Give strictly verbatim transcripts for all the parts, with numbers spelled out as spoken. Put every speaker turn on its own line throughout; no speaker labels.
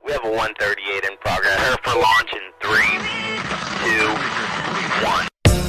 We have a one thirty-eight in progress. Her for launch in three, two, one.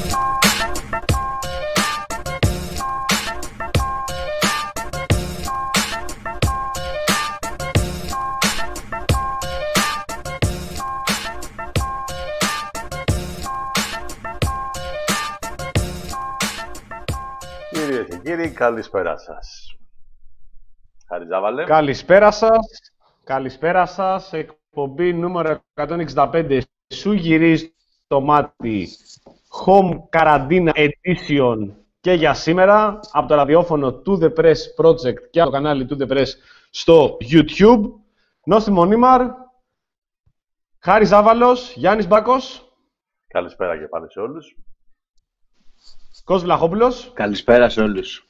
Κυρίες και κύριοι, καλησπέρα σας. Χάρη Ζάβαλε.
Καλησπέρα σας. Καλησπέρα σας. Εκπομπή νούμερο εκατόν εξήντα πέντε. Σου γυρίζει το μάτι. Home Quarantine Edition και για σήμερα από το ραδιόφωνο To The Press Project και από το κανάλι To The Press στο YouTube. Νόστιμο Νίμαρ, Χάρη Ζάβαλος, Γιάννης Μπάκος.
Καλησπέρα και πάλι σε όλους.
Κος Βλαχόπουλος.
Καλησπέρα σε όλους.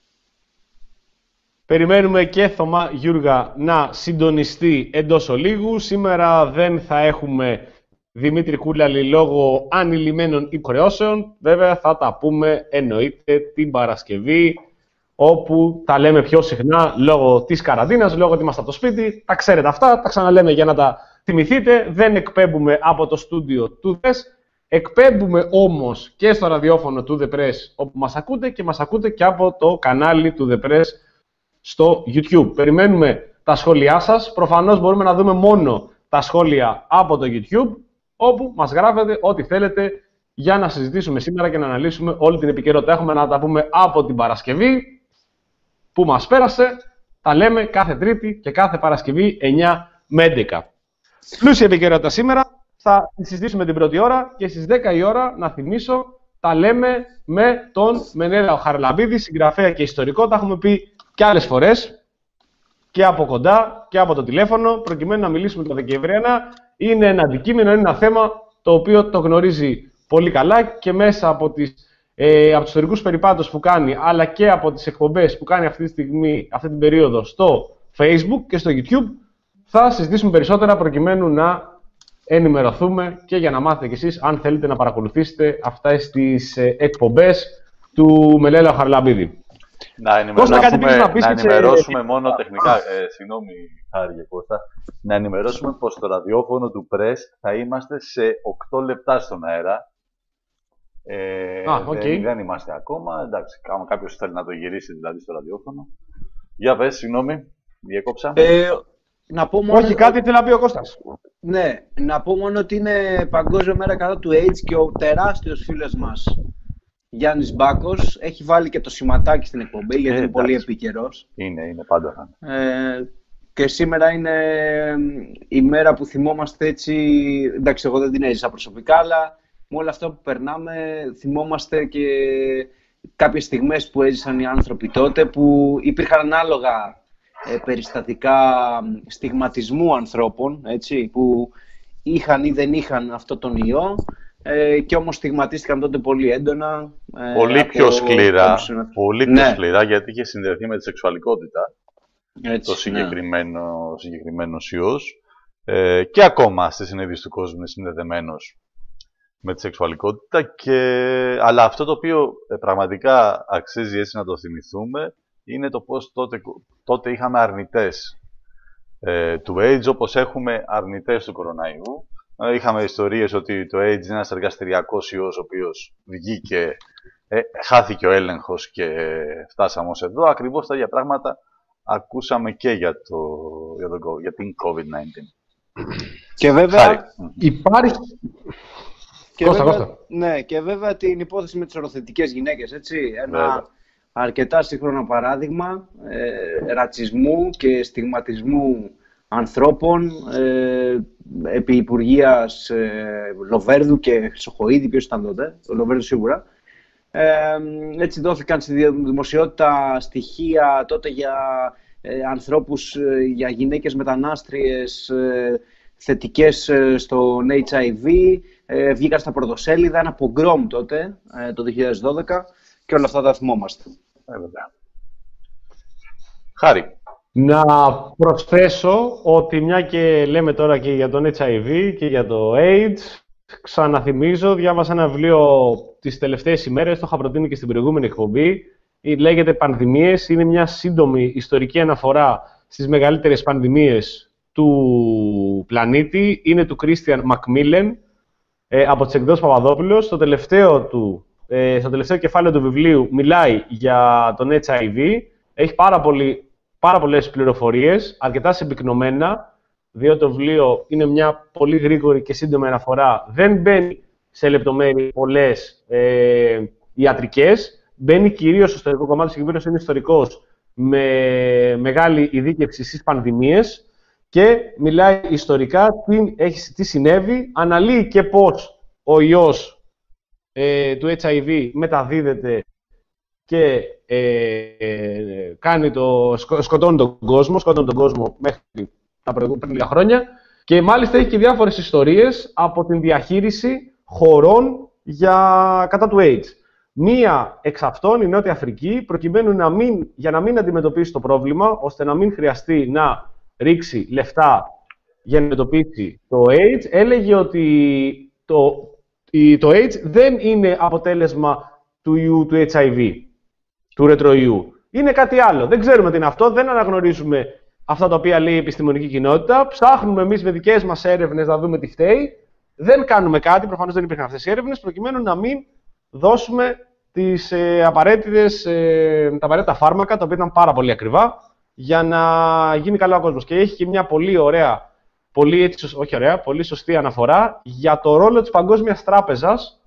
Περιμένουμε και Θωμά Γιούργα να συντονιστεί εντός ολίγου. Σήμερα δεν θα έχουμε Δημήτρη Κούλαλη λόγω ανηλυμένων υποχρεώσεων. Βέβαια θα τα πούμε εννοείται την Παρασκευή, όπου τα λέμε πιο συχνά λόγω της καραντίνας, λόγω ότι είμαστε από το σπίτι. Τα ξέρετε αυτά, τα ξαναλέμε για να τα θυμηθείτε. Δεν εκπέμπουμε από το στούντιο του ΔΕΣ. Εκπέμπουμε όμως και στο ραδιόφωνο του The Press όπου μας ακούτε και μας ακούτε και από το κανάλι του The Press στο YouTube. Περιμένουμε τα σχόλιά σας. Προφανώς μπορούμε να δούμε μόνο τα σχόλια από το YouTube, όπου μας γράφετε ό,τι θέλετε για να συζητήσουμε σήμερα και να αναλύσουμε όλη την επικαιρότητα. Έχουμε να τα πούμε από την Παρασκευή που μας πέρασε. Τα λέμε κάθε Τρίτη και κάθε Παρασκευή εννιά με έντεκα. Πλούσια επικαιρότητα σήμερα. Θα συζητήσουμε την πρώτη ώρα και στις δέκα η ώρα, να θυμίσω, τα λέμε με τον Μενέλαο Χαραλαμπίδη, συγγραφέα και ιστορικό. Τα έχουμε πει και άλλες φορές, και από κοντά και από το τηλέφωνο, προκειμένου να μιλήσουμε το Δεκεμβριανά. Είναι ένα αντικείμενο, είναι ένα θέμα το οποίο το γνωρίζει πολύ καλά και μέσα από, τις, ε, από τους ιστορικούς περιπάτους που κάνει, αλλά και από τις εκπομπές που κάνει αυτή τη στιγμή, αυτή την περίοδο στο Facebook και στο YouTube, θα συζητήσουμε περισσότερα προκειμένου να ενημερωθούμε και για να μάθετε κι εσείς αν θέλετε να παρακολουθήσετε αυτές τις ε, εκπομπές του Μενέλαο Χαραλαμπίδη.
Να ενημερώσουμε, κάτι να, να, να ενημερώσουμε μόνο τεχνικά, ε, συγγνώμη Χάρη και Κώστα, να ενημερώσουμε πως στο ραδιόφωνο του Press θα είμαστε σε οκτώ λεπτά στον αέρα. Ε,
Α, okay.
δεν, δεν είμαστε ακόμα, εντάξει, άμα κάποιος θέλει να το γυρίσει δηλαδή στο ραδιόφωνο. Για πες, συγγνώμη, διέκοψα.
Ε, να πω μόνο...
Όχι, κάτι θέλει να πει ο Κώστας.
Ναι, να πω μόνο ότι είναι Παγκόσμια Μέρα κατά του AIDS και ο τεράστιος φίλος μας Γιάννης Μπάκος έχει βάλει και το σηματάκι στην εκπομπή, γιατί ε, είναι πολύ επίκαιρος.
Είναι, είναι πάντα.
Ε, και σήμερα είναι η μέρα που θυμόμαστε έτσι, εντάξει εγώ δεν την έζησα προσωπικά, αλλά με όλα αυτά που περνάμε θυμόμαστε και κάποιες στιγμές που έζησαν οι άνθρωποι τότε, που υπήρχαν ανάλογα ε, περιστατικά στιγματισμού ανθρώπων, έτσι, που είχαν ή δεν είχαν αυτό τον ιό. Ε, και όμως στιγματίστηκαν τότε πολύ έντονα. Ε,
πολύ
από...
πιο σκληρά, πολύ πιο
ναι.
σκληρά, γιατί είχε συνδεθεί με τη σεξουαλικότητα.
Έτσι,
το συγκεκριμένο, ναι. συγκεκριμένος ιός. Ε, και ακόμα στη συνείδηση του κόσμου είναι συνδεδεμένος με τη σεξουαλικότητα. Και... Αλλά αυτό το οποίο ε, πραγματικά αξίζει έτσι να το θυμηθούμε είναι το πώς τότε, τότε είχαμε αρνητές ε, του AIDS, όπως έχουμε αρνητές του κοροναϊού. Είχαμε ιστορίες ότι το AIDS είναι ένας εργαστηριακός ιός ο οποίος βγήκε, ε, χάθηκε ο έλεγχος και φτάσαμε ως εδώ. Ακριβώς τα ίδια πράγματα ακούσαμε και για, το, για, το, για την κόβιντ εννιά.
Και βέβαια
Χάρη.
Υπάρχει...
Και
Κώστα,
βέβαια,
Κώστα.
Ναι, και βέβαια την υπόθεση με τις οροθετικές γυναίκες, έτσι. Ένα
βέβαια.
αρκετά σύγχρονο παράδειγμα ε, ρατσισμού και στιγματισμού ανθρώπων ε, επί Υπουργείας ε, Λοβέρδου και Χρυσοχοΐδη, ποιος ήταν τότε, ο Λοβέρδου σίγουρα. Ε, έτσι δόθηκαν στη δημοσιότητα στοιχεία τότε για ε, ανθρώπους, ε, για γυναίκες μετανάστριες ε, θετικές ε, στον έιτς άι βι, ε, βγήκαν στα πρωτοσέλιδα, ένα πογκρόμ τότε, ε, το δύο χιλιάδες δώδεκα, και όλα αυτά τα θυμόμαστε.
Ε, βέβαια. Χάρη.
Να προσθέσω ότι μια και λέμε τώρα και για τον έιτς άι βι και για το AIDS, ξαναθυμίζω, διάβασα ένα βιβλίο τις τελευταίες ημέρες, το είχα προτείνει και στην προηγούμενη εκπομπή, λέγεται «Πανδημίες», είναι μια σύντομη ιστορική αναφορά στις μεγαλύτερες πανδημίες του πλανήτη είναι του Christian Macmillan ε, από τις εκδόσεις Παπαδόπουλος. Στο τελευταίο, του, ε, στο τελευταίο κεφάλαιο του βιβλίου μιλάει για τον έιτς άι βι. Έχει πάρα, πολύ, πάρα πολλές πληροφορίες, αρκετά συμπυκνωμένα, διότι το βιβλίο είναι μια πολύ γρήγορη και σύντομη αναφορά. Δεν μπαίνει σε λεπτομέρειες πολλές ε, ιατρικές. Μπαίνει κυρίως στο ιστορικό κομμάτι, συγκεκριμένως είναι ιστορικός, με μεγάλη ειδίκευση στις πανδημίες και μιλάει ιστορικά τι, έχει, τι συνέβη, αναλύει και πώς ο ιός ε, του έιτς άι βι μεταδίδεται και ε, ε, κάνει το, σκοτώνει τον κόσμο, σκοτώνει τον κόσμο μέχρι τα προηγούμενα χρόνια και μάλιστα έχει και διάφορες ιστορίες από την διαχείριση χωρών για, κατά του AIDS. Μία εξ αυτών, η Νότια Αφρική, προκειμένου να μην, για να μην αντιμετωπίσει το πρόβλημα, ώστε να μην χρειαστεί να ρίξει λεφτά για να αντιμετωπίσει το AIDS, έλεγε ότι το, το AIDS δεν είναι αποτέλεσμα του ιού του έιτς άι βι, του ρετροϊού. Είναι κάτι άλλο. Δεν ξέρουμε τι είναι αυτό, δεν αναγνωρίζουμε αυτά τα οποία λέει η επιστημονική κοινότητα. Ψάχνουμε εμείς με δικές μας έρευνες να δούμε τι φταίει. Δεν κάνουμε κάτι, προφανώς δεν υπήρχαν αυτές οι έρευνες, προκειμένου να μην δώσουμε τις, ε, απαραίτητες, ε, τα απαραίτητα φάρμακα, τα οποία ήταν πάρα πολύ ακριβά, για να γίνει καλά ο κόσμος. Και έχει και μια πολύ ωραία, πολύ, έτσι, όχι ωραία, πολύ σωστή αναφορά για το ρόλο της Παγκόσμιας Τράπεζας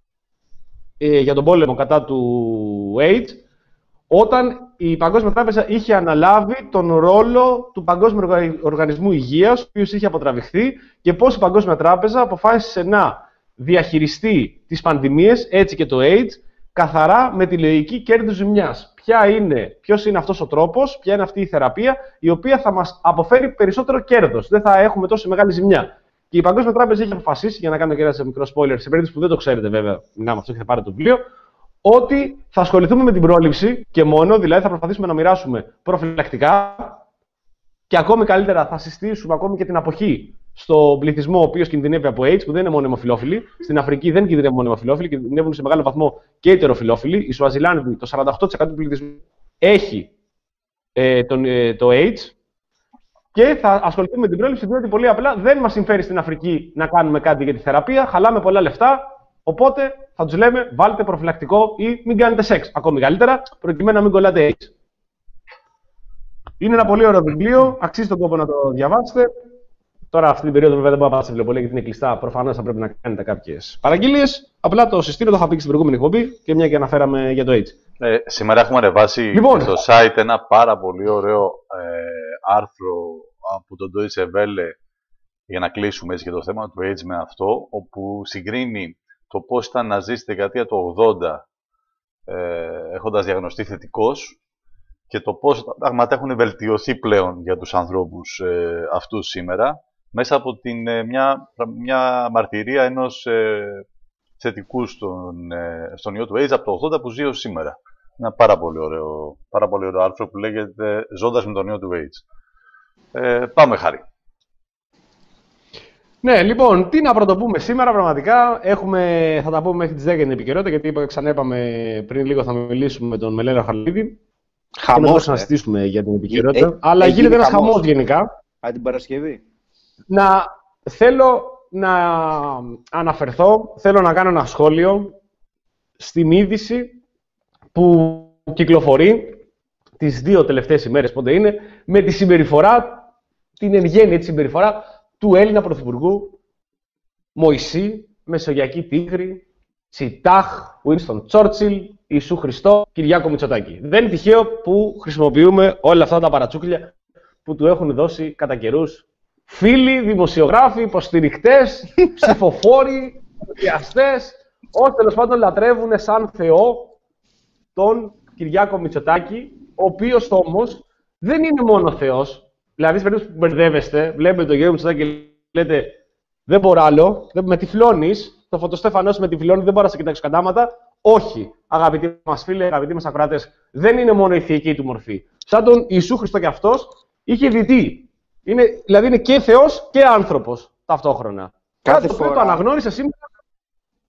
ε, για τον πόλεμο κατά του AIDS, όταν η Παγκόσμια Τράπεζα είχε αναλάβει τον ρόλο του Παγκόσμιου Οργανισμού Υγείας, ο οποίος είχε αποτραβηχθεί, και πώς η Παγκόσμια Τράπεζα αποφάσισε να διαχειριστεί τις πανδημίες, έτσι και το AIDS, καθαρά με τη λογική κέρδους ζημιάς. Ποια είναι, ποιος είναι αυτός ο τρόπος, ποια είναι αυτή η θεραπεία, η οποία θα μας αποφέρει περισσότερο κέρδος. Δεν θα έχουμε τόσο μεγάλη ζημιά. Και η Παγκόσμια Τράπεζα έχει αποφασίσει, για να κάνω και ένα μικρό spoiler, σε περίπτωση που δεν το ξέρετε βέβαια, μιλάμε αυτό και θα πάρετε το βιβλίο, ότι θα ασχοληθούμε με την πρόληψη και μόνο, δηλαδή θα προσπαθήσουμε να μοιράσουμε προφυλακτικά και ακόμη καλύτερα θα συστήσουμε ακόμη και την αποχή στον πληθυσμό ο οποίος κινδυνεύει από AIDS, που δεν είναι μόνο αιμοφυλόφιλοι. Στην Αφρική δεν κινδυνεύουν μόνο αιμοφυλόφιλοι, κινδυνεύουν σε μεγάλο βαθμό και ετεροφυλόφιλοι. Η Σουαζιλάνδη, το σαράντα οκτώ τοις εκατό του πληθυσμού έχει ε, τον, ε, το AIDS. Και θα ασχοληθούμε με την πρόληψη, διότι πολύ απλά δεν μας συμφέρει στην Αφρική να κάνουμε κάτι για τη θεραπεία, χαλάμε πολλά λεφτά. Οπότε θα τους λέμε βάλτε προφυλακτικό ή μην κάνετε σεξ. Ακόμη καλύτερα, προκειμένου να μην κολλάτε AIDS. Είναι ένα πολύ ωραίο βιβλίο, αξίζει τον κόπο να το διαβάσετε. Τώρα, αυτή την περίοδο, βέβαια, δεν μπορώ να πάω σε βιβλιοπωλεία γιατί είναι κλειστά. Προφανώς θα πρέπει να κάνετε κάποιες παραγγελίες. Απλά το συστήνω, το είχα πει και στην προηγούμενη εκπομπή και μια και αναφέραμε για το AIDS.
Ε, σήμερα έχουμε ανεβάσει λοιπόν στο site ένα πάρα πολύ ωραίο ε, άρθρο από τον Deutsche Welle για να κλείσουμε έτσι και το θέμα του AIDS με αυτό, όπου συγκρίνει το πώς ήταν να ζει στη δεκαετία του ογδόντα ε, έχοντας διαγνωστεί θετικός και το πώς τα πράγματα έχουν βελτιωθεί πλέον για τους ανθρώπους ε, αυτούς σήμερα μέσα από την, ε, μια, μια μαρτυρία ενός ε, θετικού στον, ε, στον ιό του AIDS από το ογδόντα που ζει ως σήμερα. Ένα πάρα πολύ ωραίο, πάρα πολύ ωραίο άρθρο που λέγεται «Ζώντας με τον ιό του AIDS». Ε, πάμε, Χάρη.
Ναι, λοιπόν, τι να πρωτοπούμε σήμερα, πραγματικά. Έχουμε, θα τα πούμε μέχρι τις δέκα την επικαιρότητα, γιατί είπα, ξανά είπαμε πριν λίγο θα μιλήσουμε με τον Μελένα Χαρλίδη. Χαμός, να συζητήσουμε για την επικαιρότητα. Ε, αλλά ε, γίνεται ένας χαμός γενικά.
Α, την Παρασκευή.
Να, θέλω να αναφερθώ, θέλω να κάνω ένα σχόλιο στην είδηση που κυκλοφορεί τις δύο τελευταίες ημέρες, πότε είναι, με τη συμπεριφορά, την εν γέννη τη συμπεριφορά του Έλληνα Πρωθυπουργού Μωυσή, Μεσογειακή Τίγρη, Τσιτάχ, Winston Churchill, Ιησού Χριστό, Κυριάκο Μητσοτάκη. Δεν είναι τυχαίο που χρησιμοποιούμε όλα αυτά τα παρατσούκλια που του έχουν δώσει κατά καιρούς φίλοι, δημοσιογράφοι, υποστηρικτές, ψηφοφόροι, πιαστές, όσοι τέλος πάντων λατρεύουν σαν Θεό τον Κυριάκο Μητσοτάκη, ο οποίος όμως δεν είναι μόνο Θεός. Δηλαδή, σε περίπτωση που μπερδεύεστε, βλέπετε τον Γιώργο Μητσοτάκη και λέτε δεν μπορώ άλλο, με τυφλώνεις, το φωτοστέφανός με τυφλώνει, δεν μπορώ να σε κοιτάξω κατάματα. Όχι, αγαπητοί μας φίλοι, αγαπητοί μας ακροατές, δεν είναι μόνο η θεϊκή του μορφή. Σαν τον Ιησού Χριστό κι αυτός, είχε δυτεί. Είναι, δηλαδή είναι και Θεός και άνθρωπος ταυτόχρονα.
Κάθε
Κάτι
φορά...
το αναγνώρισε σήμερα.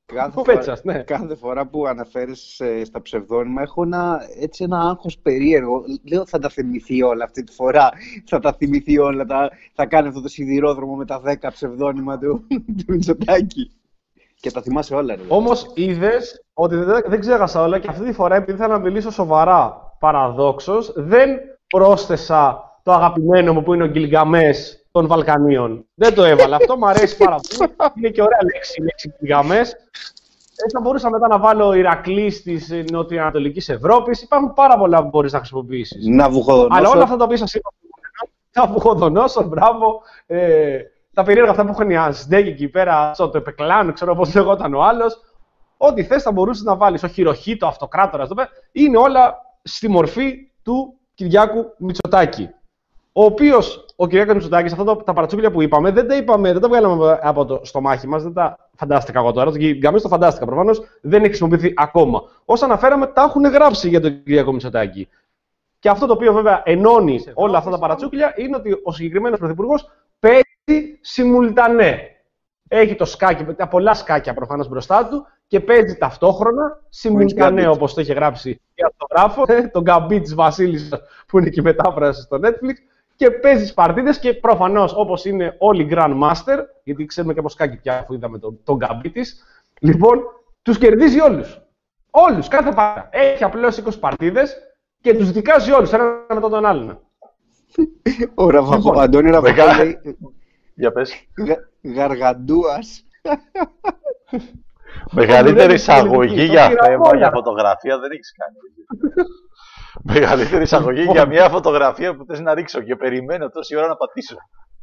Κάθε,
Ο
φορά,
Πέτσας, ναι.
κάθε φορά που αναφέρεις ε, στα ψευδόνυμα έχω ένα, έτσι ένα άγχος περίεργο. Λέω θα τα θυμηθεί όλα αυτή τη φορά. Θα τα θυμηθεί όλα. Τα, θα κάνει αυτό το σιδηρόδρομο με τα δέκα ψευδόνυμα του, του Μητσοτάκη. Και τα θυμάσαι όλα. Ρε.
Όμως είδες ότι δεν, δεν ξέχασα όλα και αυτή τη φορά, επειδή ήθελα να μιλήσω σοβαρά, παραδόξως, δεν πρόσθεσα το αγαπημένο μου που είναι ο Γκιλγκαμές των Βαλκανίων. Δεν το έβαλα. Αυτό μου αρέσει πάρα πολύ. Είναι και ωραία λέξη η λέξη Γκιλγκαμές. Έτσι θα μπορούσα μετά να βάλω Ηρακλής της Νοτιοανατολικής Ευρώπης. Υπάρχουν πάρα πολλά που μπορείς να χρησιμοποιήσεις.
Ναβουχοδονόσορ.
Αλλά όλα αυτά τα οποία σας είπα. Ναβουχοδονόσορ, μπράβο. Ε, τα περίεργα αυτά που είχαν οι Αζντέκοι εκεί πέρα, στο το Επεκλάν, ξέρω πώς λεγόταν ο άλλος. Ό,τι θες θα μπορούσες να βάλεις. Ο Χιροχίτο, αυτοκράτορας, είναι όλα στη μορφή του Κυριάκου Μητσοτάκη. Ο οποίος, ο Κυριάκος Μητσοτάκης, αυτά τα, τα παρατσούκλια που είπαμε, δεν τα είπαμε, δεν τα βγάλαμε από το στομάχι μας, δεν τα φαντάστηκα εγώ τώρα. Το Γκιλγκαμές το φαντάστηκα προφανώς, δεν έχει χρησιμοποιηθεί ακόμα. Όσα αναφέραμε, τα έχουν γράψει για τον Κυριάκο Μητσοτάκη. Και αυτό το οποίο βέβαια ενώνει όλα αυτά τα παρατσούκλια είναι ότι ο συγκεκριμένος πρωθυπουργός παίζει simultané. Έχει το σκάκι, τα πολλά σκάκια προφανώς μπροστά του και παίζει ταυτόχρονα simultané, όπως το είχε γράψει η αυτογράφο, τον Γκαμπί της Βασίλισσας που είναι και η μετάφραση στο Netflix. Και παίζει παρτίδες και προφανώς όπως είναι όλοι Grandmaster, γιατί ξέρουμε και από σκάκι πια αφού είδαμε τον, τον Γκαμπί της, λοιπόν, τους κερδίζει όλους. Όλους, κάθε πάρτα. Έχει απλώς είκοσι παρτίδες και τους δικάζει όλους, ένα μετά τον άλλον.
Ο Ραβαχο, Αντώνη Ραβαχό λέει,
Για πες.
Γαργαντούας.
Μεγαλύτερη εισαγωγή για θέμα, για φωτογραφία δεν έχεις κάνει. Μεγαλύτερη εισαγωγή για μια φωτογραφία που θες να ρίξω και περιμένω τόση ώρα να πατήσω.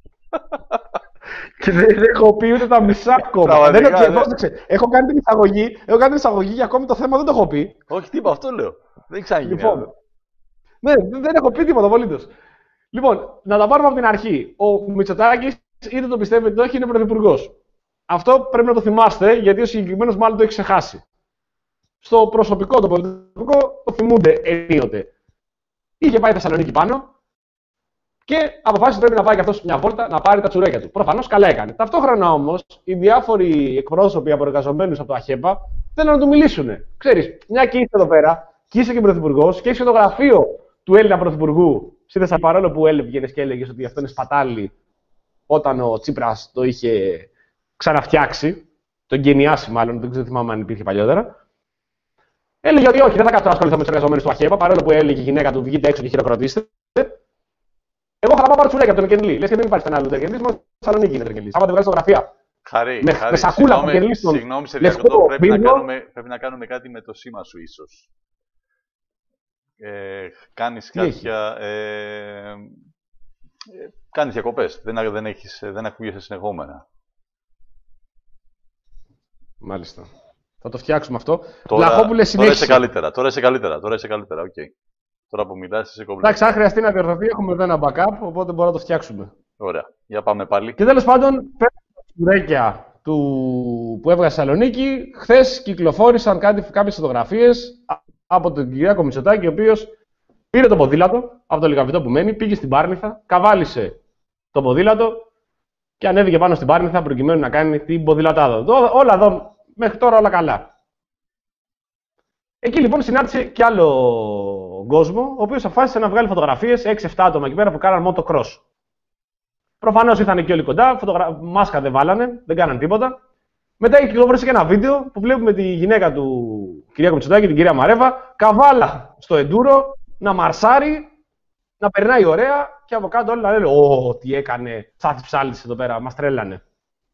Και δεν έχω πει ούτε τα μισά ακόμα. Δεν έχω, έχω κάνει την εισαγωγή, έχω κάνει την εισαγωγή και ακόμη το θέμα δεν το έχω πει.
Όχι, τίποτα, αυτό λέω. Δεν έχει ξαναγίνει.
Λοιπόν, ναι, δεν έχω πει τίποτα απολύτως. Λοιπόν, να τα πάρουμε από την αρχή. Ο Μητσοτάκης, είτε το πιστεύετε είτε όχι, είναι πρωθυπουργός. Αυτό πρέπει να το θυμάστε, γιατί ο συγκεκριμένος μάλλον το έχει ξεχάσει. Στο προσωπικό το πολιτικό το θυμούνται ενίοτε. Είχε πάει Θεσσαλονίκη πάνω και αποφάσισε πρέπει να πάει και αυτός μια βόλτα να πάρει τα τσουρέκια του. Προφανώς καλά έκανε. Ταυτόχρονα όμως οι διάφοροι εκπρόσωποι από εργαζομένους από το ΑΧΕΠΑ θέλουν να του μιλήσουν. Ξέρεις, μια και είσαι εδώ πέρα, και είσαι και πρωθυπουργός και έχεις και το γραφείο του Έλληνα πρωθυπουργού στη Θεσσαλονίκη, παρόλο που έβγαινες και έλεγες ότι αυτό είναι σπατάλη όταν ο Τσίπρας το είχε ξαναφτιάξει, το εγκαινιάσει μάλλον, δεν ξέρω θυμάμαι αν υπήρχε παλιότερα. Έλεγε ότι όχι, δεν θα κάτσω να ασχοληθώ με τους εργαζομένους του ΑΧΕΠΑ, παρόλο που έλεγε η γυναίκα του βγείτε έξω και χειροκροτήστε. Εγώ θα πάω πάρω τσουρέκια από τον Κενλή. Λες και δεν υπάρχει κανένα άλλο Κενλή, μόνο στη Θεσσαλονίκη είναι Κενλή. Άμα δεν βγάλει φωτογραφία.
Χαρή,
με,
χαρή.
Με σακούλα από Κενλή στον.
Συγγνώμη, σε διακοπτώ. Πρέπει, να κάνουμε, πρέπει να κάνουμε κάτι με το σήμα σου, ίσως. Ε, κάνεις κάποια. Ε, ε, κάνεις διακοπές. Δεν, δεν, έχεις, δεν ακούγεσαι συνεχόμενα.
Μάλιστα. Θα το φτιάξουμε αυτό.
Τώρα,
Βλαχόπουλε,
τώρα είσαι καλύτερα. Τώρα είσαι καλύτερα. Τώρα είσαι καλύτερα. Okay. Τώρα που μιλάς, είσαι κομπλέ.
Εντάξει, αν χρειαστεί να διορθωθεί, έχουμε εδώ ένα backup, οπότε μπορούμε να το φτιάξουμε.
Ωραία. Για πάμε πάλι.
Και τέλος πάντων, πέρα από τα τσουρέκια του... που έβγαζε Θεσσαλονίκη, χθες κυκλοφόρησαν κάποιες φωτογραφίες από τον Κυριάκο Μητσοτάκη, ο οποίος πήρε το ποδήλατο από το Λικαβητό που μένει, πήγε στην Πάρνηθα, καβάλισε το ποδήλατο και ανέβηκε πάνω στην Πάρνηθα προκειμένου να κάνει την ποδηλατάδα. Όλα εδώ, μέχρι τώρα όλα καλά. Εκεί λοιπόν συνάντησε κι άλλο κόσμο, ο οποίος αποφάσισε να βγάλει φωτογραφίες, έξι εφτά άτομα εκεί πέρα που κάναν motocross. Προφανώς ήρθαν και όλοι κοντά, φωτογρα... μάσκα δεν βάλανε, δεν κάναν τίποτα. Μετά κυκλοφόρησε και ένα βίντεο που βλέπουμε τη γυναίκα του Κυριάκου Μητσοτάκη, την κυρία Μαρέβα, καβάλα στο εντούρο, να μαρσάρει, να περνάει ωραία και από κάτω όλοι να λένε «Ω, τι έκανε, Στάθης Ψάλτης εδώ πέρα, μας τρέλανε».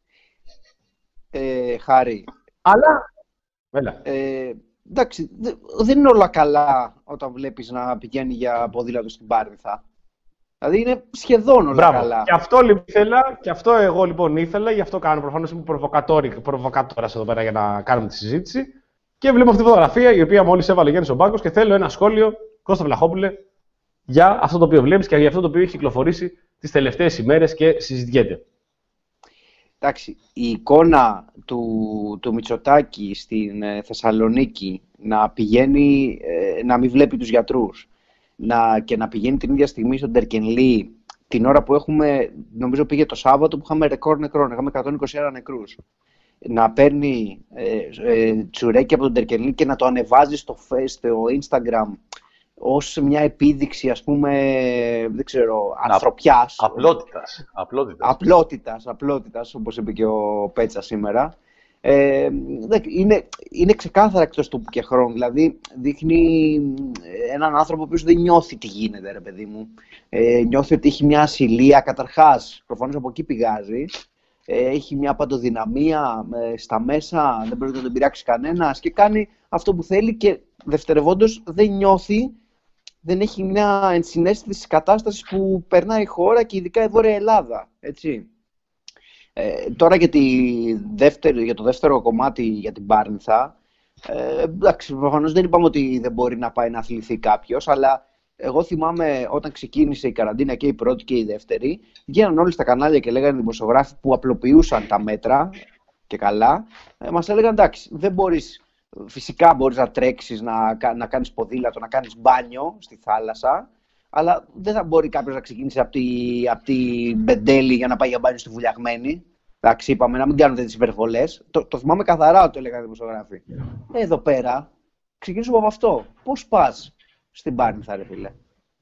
Ε, Χάρη.
Αλλά, έλα.
Ε, εντάξει, δεν είναι όλα καλά όταν βλέπεις να πηγαίνει για ποδήλατο στην Πάρνηθα. Δηλαδή είναι σχεδόν όλα
Μπράβο.
καλά.
Και αυτό λοιπόν ήθελα, και αυτό εγώ λοιπόν ήθελα, γι' αυτό κάνω προφανώς είμαι προβοκατόρας εδώ πέρα για να κάνουμε τη συζήτηση. Και βλέπω αυτή τη φωτογραφία η οποία μόλις έβαλε Γιάννης ο Μπάκος και θέλω ένα σχόλιο, Κώστα Βλαχόπουλε, για αυτό το οποίο βλέπεις και για αυτό το οποίο έχει κυκλοφορήσει τις τελευταίες ημέρες και συζητιέται.
Εντάξει, η εικόνα του, του Μητσοτάκη στην ε, Θεσσαλονίκη να πηγαίνει, ε, να μην βλέπει τους γιατρούς να, και να πηγαίνει την ίδια στιγμή στον Τερκενλή την ώρα που έχουμε, νομίζω πήγε το Σάββατο που είχαμε ρεκόρ νεκρών, είχαμε εκατόν είκοσι ένα νεκρούς. να παίρνει ε, ε, τσουρέκι από τον Τερκελή και να το ανεβάζει στο, στο Instagram ως μια επίδειξη, ας πούμε, δεν ξέρω, ανθρωπιάς.
Απλότητας. Απλότητας,
απλότητας, απλότητας, όπως είπε και ο Πέτσα σήμερα. Ε, είναι, είναι ξεκάθαρα εκτός του και χρόνου. Δηλαδή, δείχνει έναν άνθρωπο που δεν νιώθει τι γίνεται, ρε παιδί μου. Ε, νιώθει ότι έχει μια ασυλία, καταρχάς, προφανώς από εκεί πηγάζει. Ε, έχει μια παντοδυναμία ε, στα μέσα, δεν μπορεί να τον πειράξει κανένας και κάνει αυτό που θέλει και δευτερευόντως δεν νιώθει. Δεν έχει μια ενσυναίσθηση της κατάστασης που περνάει η χώρα και ειδικά η Βόρεια Ελλάδα, έτσι. Ε, τώρα για, τη δεύτερη, για το δεύτερο κομμάτι για την Πάρνηθα, ε, εντάξει, προφανώς δεν είπαμε ότι δεν μπορεί να πάει να αθληθεί κάποιος, αλλά εγώ θυμάμαι όταν ξεκίνησε η καραντίνα και η πρώτη και η δεύτερη, βγαίναν όλοι στα κανάλια και λέγανε δημοσιογράφοι που απλοποιούσαν τα μέτρα και καλά, ε, μας έλεγαν εντάξει, δεν μπορείς. Φυσικά μπορείς να τρέξεις, να, να κάνεις ποδήλατο, να κάνεις μπάνιο στη θάλασσα, αλλά δεν θα μπορεί κάποιος να ξεκινήσει από τη, από τη Μπεντέλη για να πάει για μπάνιο στη Βουλιαγμένη. Εντάξει, είπαμε να μην κάνετε τις υπερβολές. Το, το θυμάμαι καθαρά ότι το έλεγαν οι δημοσιογράφοι. Εδώ πέρα, ξεκινήσουμε από αυτό. Πώς πας στην Πάρνηθα, ρε φίλε?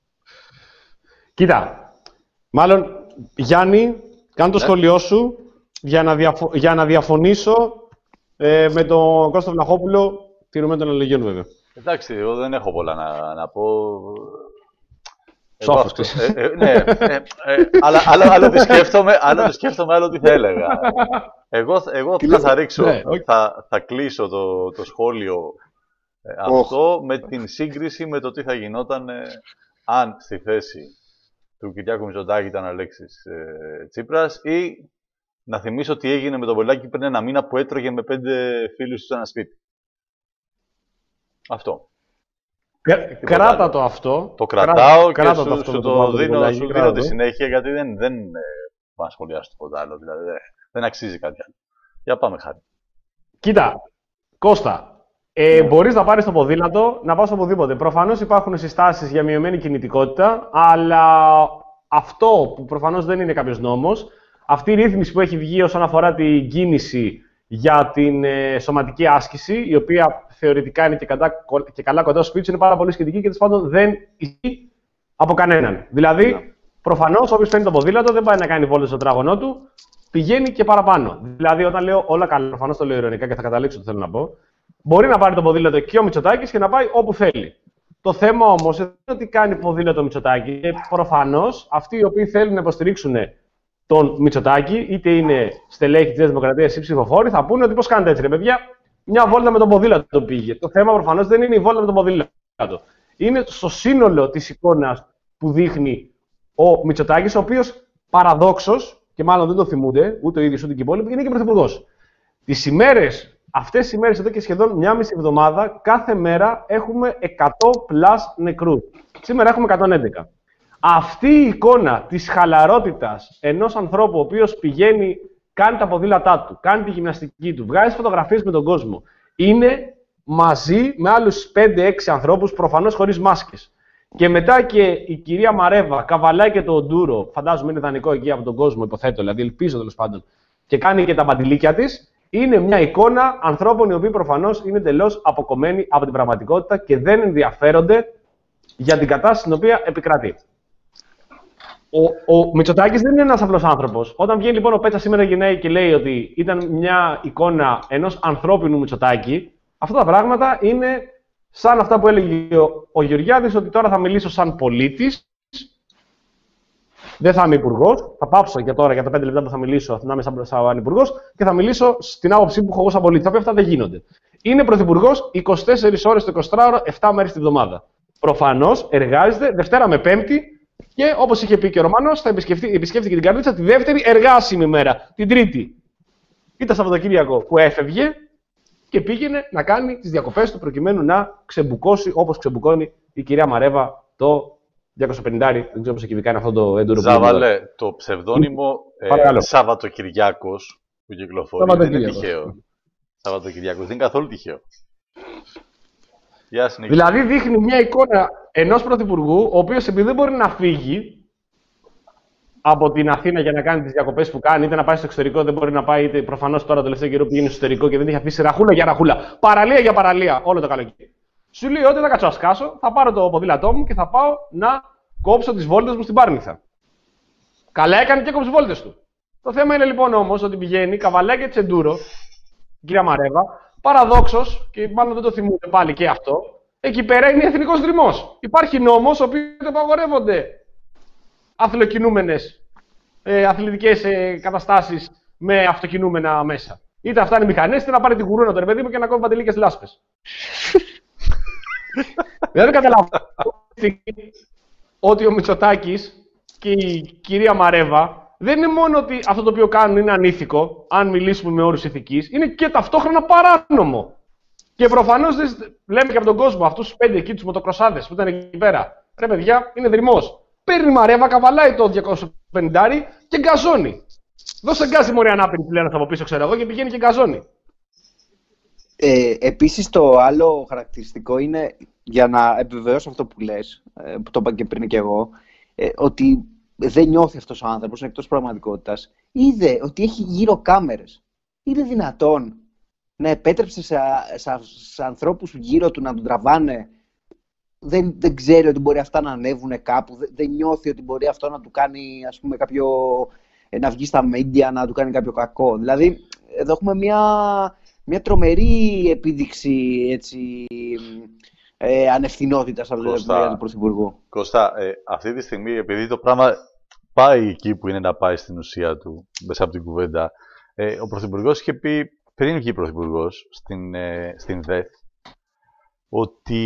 Κοίτα, μάλλον, Γιάννη, κάνω το σχόλιο σου για να, διαφο για να διαφωνήσω Ε, με τον Κώστα Βλαχόπουλο, τηρούμε των αλληλεγγύων βέβαια.
Εντάξει, εγώ δεν έχω πολλά να, να πω.
Σόφος.
Ε, ε, ναι, ε, ε, αλλά, άλλο, άλλο τι σκέφτομαι, άλλο τι σκέφτομαι, άλλο τι θα έλεγα. Εγώ, εγώ θα, θα ρίξω,
ναι, okay.
θα, θα κλείσω το, το σχόλιο ε, αυτό oh. με την σύγκριση με το τι θα γινόταν ε, αν στη θέση του Κυριάκου Μητσοτάκη ήταν Αλέξης ε, Τσίπρας ή να θυμίσω τι έγινε με τον Πολάκη πριν ένα μήνα που έτρωγε με πέντε φίλους του σε ένα σπίτι. Αυτό.
Κράτα άλλο. Το αυτό.
Το κρατάω
κράτα,
και σου,
το,
σου το, το δίνω, σου δίνω τη συνέχεια γιατί δεν, δεν ε, να σχολιάσω τίποτα άλλο. Δηλαδή δεν, δεν αξίζει κάτι άλλο. Για πάμε, Χάρη.
Κοίτα, Κώστα, ε, yeah. μπορείς να πάρεις το ποδήλατο, να πας οπουδήποτε. Προφανώς υπάρχουν συστάσεις για μειωμένη κινητικότητα, αλλά αυτό που προφανώς δεν είναι κάποιος νόμος, αυτή η ρύθμιση που έχει βγει όσον αφορά την κίνηση για την ε, σωματική άσκηση, η οποία θεωρητικά είναι και, κατά, και καλά κοντά στο σπίτι σου, είναι πάρα πολύ σχετική και τέλος πάντων δεν ισχύει από κανέναν. Δηλαδή, yeah. προφανώς, όποιος παίρνει το ποδήλατο δεν πάει να κάνει βόλτες στο τράγωνό του, πηγαίνει και παραπάνω. Δηλαδή, όταν λέω όλα καλά, προφανώς το λέω ειρωνικά και θα καταλήξω το θέλω να πω, μπορεί να πάρει το ποδήλατο και ο Μητσοτάκης και να πάει όπου θέλει. Το θέμα όμως δεν είναι ότι κάνει ποδήλατο ο Μητσοτάκη. Προφανώς, αυτοί οι οποίοι θέλουν να υποστηρίξουν τον Μητσοτάκη, είτε είναι στελέχη της Δημοκρατίας ή ψηφοφόροι, θα πούνε ότι πώς κάνετε έτσι, ρε παιδιά, μια βόλτα με τον ποδήλατο πήγε. Το θέμα προφανώς δεν είναι η βόλτα με τον ποδήλατο. Είναι στο σύνολο της εικόνας που δείχνει ο Μητσοτάκης, ο οποίος παραδόξως, και μάλλον δεν το θυμούνται ούτε ο ίδιος ούτε και οι υπόλοιποι, είναι και πρωθυπουργός. Τις ημέρες, αυτές τις ημέρες εδώ και σχεδόν μια μισή εβδομάδα, κάθε μέρα έχουμε εκατό πλας νεκρούς. Σήμερα έχουμε εκατόν έντεκα. Αυτή η εικόνα της χαλαρότητας ενός ανθρώπου ο οποίος πηγαίνει, κάνει τα ποδήλατά του, κάνει τη γυμναστική του, βγάζει φωτογραφίες με τον κόσμο, είναι μαζί με άλλους πέντε έξι ανθρώπους, προφανώς χωρίς μάσκες. Και μετά και η κυρία Μαρέβα καβαλάει και το Οντούρο, φαντάζομαι είναι ιδανικό εκεί από τον κόσμο, υποθέτω, δηλαδή ελπίζω τέλος πάντων, και κάνει και τα μπαντιλίκια της. Είναι μια εικόνα ανθρώπων οι οποίοι προφανώς είναι εντελώς αποκομμένοι από την πραγματικότητα και δεν ενδιαφέρονται για την κατάσταση στην οποία επικρατεί. Ο, ο Μητσοτάκης δεν είναι ένας απλός άνθρωπος. Όταν βγαίνει λοιπόν ο Πέτσα σήμερα γεννάει και λέει ότι ήταν μια εικόνα ενός ανθρώπινου Μητσοτάκη, αυτά τα πράγματα είναι σαν αυτά που έλεγε ο, ο Γεωργιάδης, ότι τώρα θα μιλήσω σαν πολίτης, δεν θα είμαι υπουργός, θα πάψω για τώρα για τα πέντε λεπτά που θα μιλήσω, να είμαι σαν, σαν υπουργός και θα μιλήσω στην άποψή που έχω εγώ σαν πολίτης. Τα οποία αυτά δεν γίνονται. Είναι πρωθυπουργός είκοσι τέσσερις ώρες το εικοσιτετράωρο, επτά μέρες τη βδομάδα. Προφανώς εργάζεται Δευτέρα με Πέμπτη. Και όπως είχε πει και ο Ρωμανός, θα επισκέφθηκε την Καρδίτσα τη δεύτερη εργάσιμη μέρα, την Τρίτη. Ήταν Σαββατοκύριακο που έφευγε και πήγαινε να κάνει τις διακοπές του προκειμένου να ξεμπουκώσει όπως ξεμπουκώνει η κυρία Μαρέβα το διακόσια πενήντα. Δεν ξέρω πώς εκκυβικά είναι αυτό το έντουρο.
Ζάβαλε, το ψευδόνυμο ε, Σαββατοκυριακός που κυκλοφορεί δεν είναι τυχαίο. Σαββατοκυριακός δεν είναι καθόλου τυχαίο.
Δηλαδή δείχνει μια εικόνα ενός πρωθυπουργού, ο οποίος επειδή δεν μπορεί να φύγει από την Αθήνα για να κάνει τις διακοπές που κάνει, είτε να πάει στο εξωτερικό, δεν μπορεί να πάει, είτε προφανώς τώρα το τελευταίο καιρό πηγαίνει στο εξωτερικό και δεν έχει αφήσει ραχούλα για ραχούλα. Παραλία για παραλία, όλο το καλοκαίρι. Σου λέει ότι θα κάτσω να σκάσω, θα πάρω το ποδήλατό μου και θα πάω να κόψω τις βόλτες μου στην Πάρνηθα. Καλά έκανε και κόψει βόλτες του. Το θέμα είναι λοιπόν όμως ότι πηγαίνει καβαλάκια τσεντούρο, κυρία Μαρέβα, παραδόξως, και μάλλον δεν το θυμούνται πάλι και αυτό, εκεί πέρα είναι εθνικός δρυμός. Υπάρχει νόμος, ο οποίος απαγορεύονται αθλοκινούμενες ε, αθλητικές ε, καταστάσεις με αυτοκινούμενα μέσα. Είτε αυτά είναι μηχανές, είτε να πάρει την κουρούνα το ρε παιδί μου και να κόβει παντελίκες λάσπες. Δεν καταλαβαίνω ότι ο Μητσοτάκης και η κυρία Μαρέβα δεν είναι μόνο ότι αυτό το οποίο κάνουν είναι ανήθικο, αν μιλήσουμε με όρους ηθικής, είναι και ταυτόχρονα παράνομο. Και προφανώς λέμε και από τον κόσμο, αυτούς τους πέντε εκεί, τους μοτοκροσάδες που ήταν εκεί πέρα. Ρε παιδιά, είναι δρυμός. Παίρνει η Μαρέβα, καβαλάει το διακόσια πενήντα και γκαζώνει. Δώσε γκάζι μωρή ανάπηρη που λένε από πίσω, ξέρω εγώ, και πηγαίνει και γκαζώνει.
Ε, επίσης το άλλο χαρακτηριστικό είναι, για να επιβεβαιώσω αυτό που λες, που το είπα και πριν και εγώ, ε, ότι δεν νιώθει αυτός ο άνθρωπος, είναι εκτός πραγματικότητας. Είδε ότι έχει γύρω κάμερες. Είναι δυνατόν να επέτρεψε σε, σε, σε ανθρώπους γύρω του να τον τραβάνε. Δεν, δεν ξέρει ότι μπορεί αυτά να ανέβουν κάπου. Δεν, δεν νιώθει ότι μπορεί αυτό να του κάνει, ας πούμε, κάποιο, να βγει στα media, να του κάνει κάποιο κακό. Δηλαδή, εδώ έχουμε μια, μια τρομερή επίδειξη, έτσι, ε, ανευθυνότητας από τον του Πρωθυπουργού.
Κώστα, ε, αυτή τη στιγμή, επειδή το πράγμα πάει εκεί που είναι να πάει στην ουσία του, μέσα από την κουβέντα, ε, ο Πρωθυπουργός είχε πει, πριν βγει Πρωθυπουργός, στην, ε, στην ΔΕΘ, ότι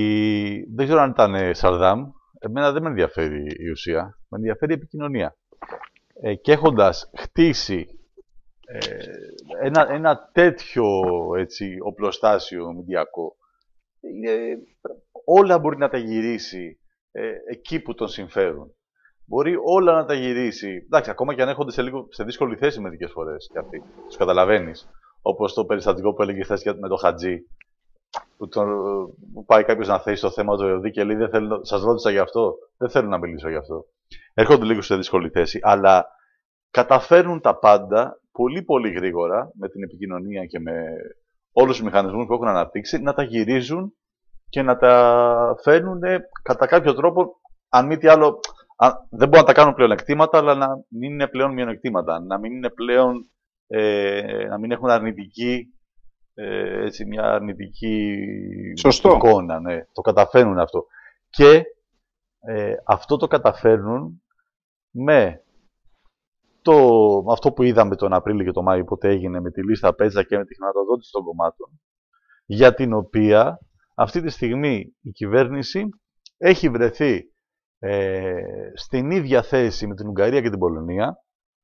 δεν ξέρω αν ήταν ε, Σαρδάμ, εμένα δεν με ενδιαφέρει η ουσία, με ενδιαφέρει η επικοινωνία. Ε, και έχοντας χτίσει ε, ένα, ένα τέτοιο, έτσι, οπλοστάσιο μηντιακό, ε, όλα μπορεί να τα γυρίσει ε, εκεί που τον συμφέρουν. Μπορεί όλα να τα γυρίσει. Εντάξει, ακόμα και αν έρχονται σε, λίγο, σε δύσκολη θέση μερικές φορές και αυτοί. Τους καταλαβαίνεις. Όπως το περιστατικό που έλεγε χθες με τον Χατζή. Που, τον, που πάει κάποιος να θέσει το θέμα του ΕΟΔΗ και λέει: δεν θέλω, σας ρώτησα γι' αυτό. Δεν θέλω να μιλήσω γι' αυτό. Έρχονται λίγο σε δύσκολη θέση. Αλλά καταφέρνουν τα πάντα πολύ πολύ γρήγορα με την επικοινωνία και με όλους τους μηχανισμούς που έχουν αναπτύξει να τα γυρίζουν και να τα φέρνουν κατά κάποιο τρόπο, αν μη τι άλλο. Δεν μπορούν να τα κάνουν πλεονεκτήματα, αλλά να μην είναι πλέον μειονεκτήματα. Να μην είναι πλέον, ε, να μην έχουν αρνητική, ε, έτσι, μια αρνητική
Σωστό.
εικόνα. Ναι. Το καταφέρνουν αυτό. Και ε, αυτό το καταφέρνουν με το, αυτό που είδαμε τον Απρίλιο και τον Μάιο, πότε έγινε με τη λίστα Πέτσα και με τη χρηματοδότηση των κομμάτων, για την οποία αυτή τη στιγμή η κυβέρνηση έχει βρεθεί Ε, στην ίδια θέση με την Ουγγαρία και την Πολωνία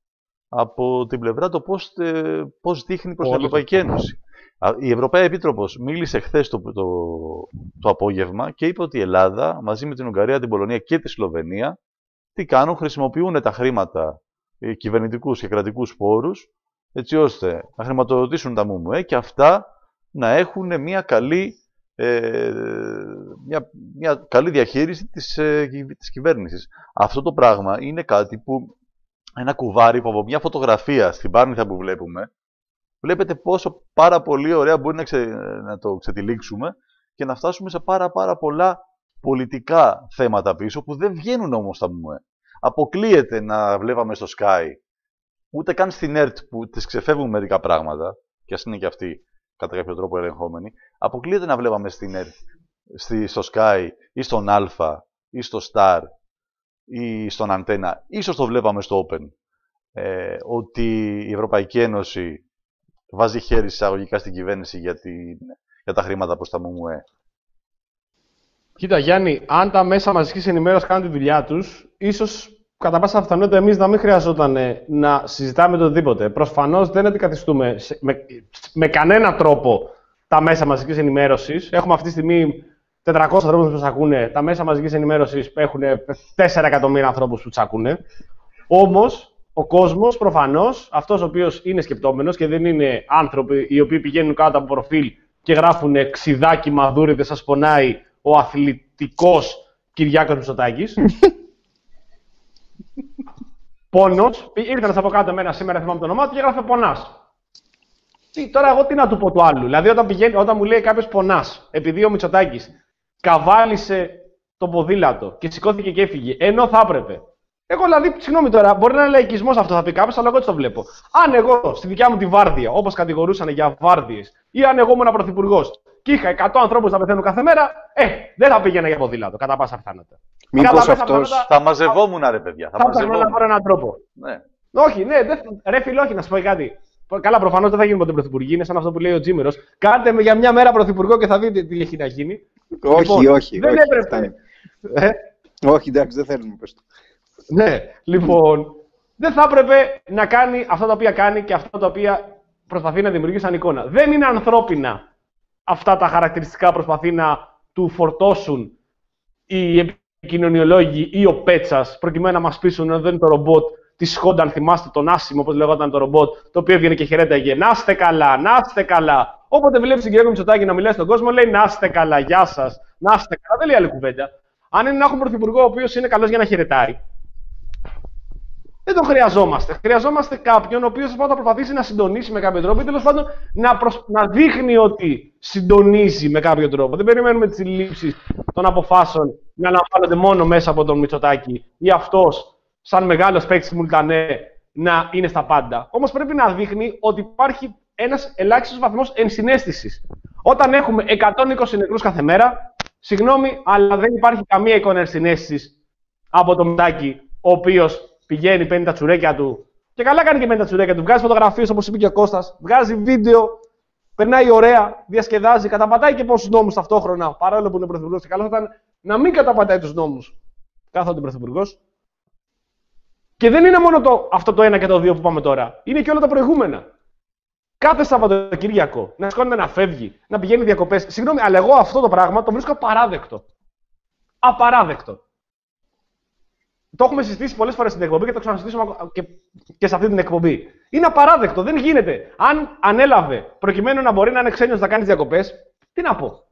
από την πλευρά το πώς, ε, πώς δείχνει προς την Ευρωπαϊκή Ένωση. Η Ευρωπαϊκή Επίτροπος μίλησε χθες το, το, το απόγευμα και είπε ότι η Ελλάδα μαζί με την Ουγγαρία, την Πολωνία και τη Σλοβενία τι κάνουν, χρησιμοποιούν τα χρήματα ε, κυβερνητικούς και κρατικούς πόρους έτσι ώστε να χρηματοδοτήσουν τα ΜΜΕ και αυτά να έχουν μια καλή Ε, μια, μια καλή διαχείριση της, ε, της κυβέρνησης. Αυτό το πράγμα είναι κάτι που, ένα κουβάρι που από μια φωτογραφία στην Πάρνηθα που βλέπουμε, βλέπετε πόσο πάρα πολύ ωραία μπορεί να, ξε, να το ξετυλίξουμε και να φτάσουμε σε πάρα πάρα πολλά πολιτικά θέματα πίσω που δεν βγαίνουν όμως τα ΜΜΕ. Αποκλείεται να βλέπαμε στο Sky, ούτε καν στην ΕΡΤ που τις ξεφεύγουν μερικά πράγματα, και ας είναι και αυτοί κατά κάποιο τρόπο ελεγχόμενοι, αποκλείεται να βλέπαμε στην ΕΡΤ, στη, στο Sky ή στον Α ή στο Star ή στον Αντένα, ίσως το βλέπαμε στο Open, ε, ότι η Ευρωπαϊκή Ένωση βάζει χέρι εισαγωγικά στην κυβέρνηση για, τη, για τα χρήματα προς τα ΜΜΕ.
Κοίτα Γιάννη, αν τα μέσα μαζικής ενημέρωσης κάνουν τη δουλειά τους, ίσως κατά πάσα πιθανότητα εμείς να μην χρειαζόταν να συζητάμε το οτιδήποτε. Προφανώς δεν αντικαθιστούμε με, με κανένα τρόπο τα μέσα μαζικής ενημέρωσης. Έχουμε αυτή τη στιγμή τετρακόσιους ανθρώπους που τους ακούνε. Τα μέσα μαζικής ενημέρωσης έχουν τέσσερα εκατομμύρια ανθρώπους που τους ακούνε. Όμως, ο κόσμος προφανώς, αυτός ο οποίος είναι σκεπτόμενος και δεν είναι άνθρωποι οι οποίοι πηγαίνουν κάτω από προφίλ και γράφουν ξιδάκι μαδούριδε, σας πονάει ο αθλητικός Κυριάκος Μητσοτάκης. Πόνος, ήρθαν από κάτω εμένα σήμερα, θυμάμαι το όνομά του και έγραφε Πονάς. Τι, τώρα εγώ τι να του πω του άλλου. Δηλαδή, όταν, πηγαίνει, όταν μου λέει κάποιος Πονάς, επειδή ο Μητσοτάκης καβάλισε το ποδήλατο και σηκώθηκε και έφυγε, ενώ θα έπρεπε. Εγώ δηλαδή, συγγνώμη τώρα, μπορεί να είναι λαϊκισμός αυτό, θα πει κάποιος, αλλά εγώ έτσι το βλέπω. Αν εγώ στη δικιά μου τη βάρδια, όπως κατηγορούσαν για βάρδιες, ή αν εγώ ήμουν πρωθυπουργός και είχα εκατό ανθρώπους να πεθαίνουν κάθε μέρα, ε, δεν θα πήγαινα για ποδήλατο, κατά πάσα πιθανότητα.
Μήπως αυτός...
Θα μαζευόμουν, ρε παιδιά. Θα,
θα μαζευόμουν να βρω έναν τρόπο.
Ναι.
Όχι, ναι, δεν... ρε φίλε, όχι, να σου πω κάτι. Καλά, προφανώς δεν θα γίνει ποτέ πρωθυπουργή, είναι σαν αυτό που λέει ο Τζίμερος. Κάντε με για μια μέρα πρωθυπουργό και θα δείτε τι έχει να γίνει.
Όχι,
λοιπόν,
όχι.
Δεν
όχι,
έπρεπε. Ε?
Όχι, εντάξει, δεν θέλουμε πες το.
Ναι, λοιπόν, δεν θα έπρεπε να κάνει αυτά τα οποία κάνει και αυτά τα οποία προσπαθεί να δημιουργήσει σαν εικόνα. Δεν είναι ανθρώπινα αυτά τα χαρακτηριστικά που προσπαθεί να του φορτώσουν οι επικοινωνιολόγοι ή ο Πέτσας, προκειμένου να μας πείσουν ότι δεν είναι το ρομπότ τη Honda, αν θυμάστε τον Άσιμο, όπως λεγόταν το ρομπότ, το οποίο έβγαινε και χαιρέταγε. Να είστε καλά, να είστε καλά. Όποτε βλέπει την κυρία Μητσοτάκη να μιλάει στον κόσμο, λέει να είστε καλά, γεια σας, να είστε καλά. Δεν λέει άλλη κουβέντα. Αν είναι να έχουμε πρωθυπουργό ο οποίος είναι καλός για να χαιρετάει, δεν τον χρειαζόμαστε. Χρειαζόμαστε κάποιον ο οποίος θα προσπαθήσει να συντονίσει με κάποιο τρόπο ή τέλος πάντων να, προσ... να δείχνει ότι συντονίζει με κάποιο τρόπο. Δεν περιμένουμε τις λήψεις των αποφάσεων να λαμβάνονται μόνο μέσα από τον Μητσοτάκη ή αυτός, σαν μεγάλος παίκτης Μουλτανέ, να είναι στα πάντα. Όμως πρέπει να δείχνει ότι υπάρχει ένας ελάχιστος βαθμός ενσυναίσθησης. Όταν έχουμε εκατόν είκοσι νεκρούς κάθε μέρα, συγγνώμη, αλλά δεν υπάρχει καμία εικόνα ενσυναίσθησης από τον Μητσοτάκη, ο οποίος πηγαίνει, παίρνει τα τσουρέκια του. Και καλά κάνει και παίρνει τα τσουρέκια του. Βγάζει φωτογραφίες, όπως είπε και ο Κώστας. Βγάζει βίντεο, περνάει ωραία, διασκεδάζει, καταπατάει και πόσους νόμους ταυτόχρονα. Παρόλο που είναι πρωθυπουργός. Και καλό θα ήταν να μην καταπατάει τους νόμους καθότι είναι πρωθυπουργός. Και δεν είναι μόνο το, αυτό το ένα και το δύο που πάμε τώρα. Είναι και όλα τα προηγούμενα. Κάθε Σαββατοκύριακο να σηκώνεται να φεύγει, να πηγαίνει διακοπές. Συγγνώμη, αλλά εγώ αυτό το πράγμα το βρίσκω απαράδεκτο. Απαράδεκτο. Το έχουμε συζητήσει πολλές φορές στην εκπομπή και το ξανασυζητήσουμε και, και σε αυτή την εκπομπή. Είναι απαράδεκτο, δεν γίνεται. Αν ανέλαβε προκειμένου να μπορεί να είναι ξένιος να κάνει διακοπές, τι να πω.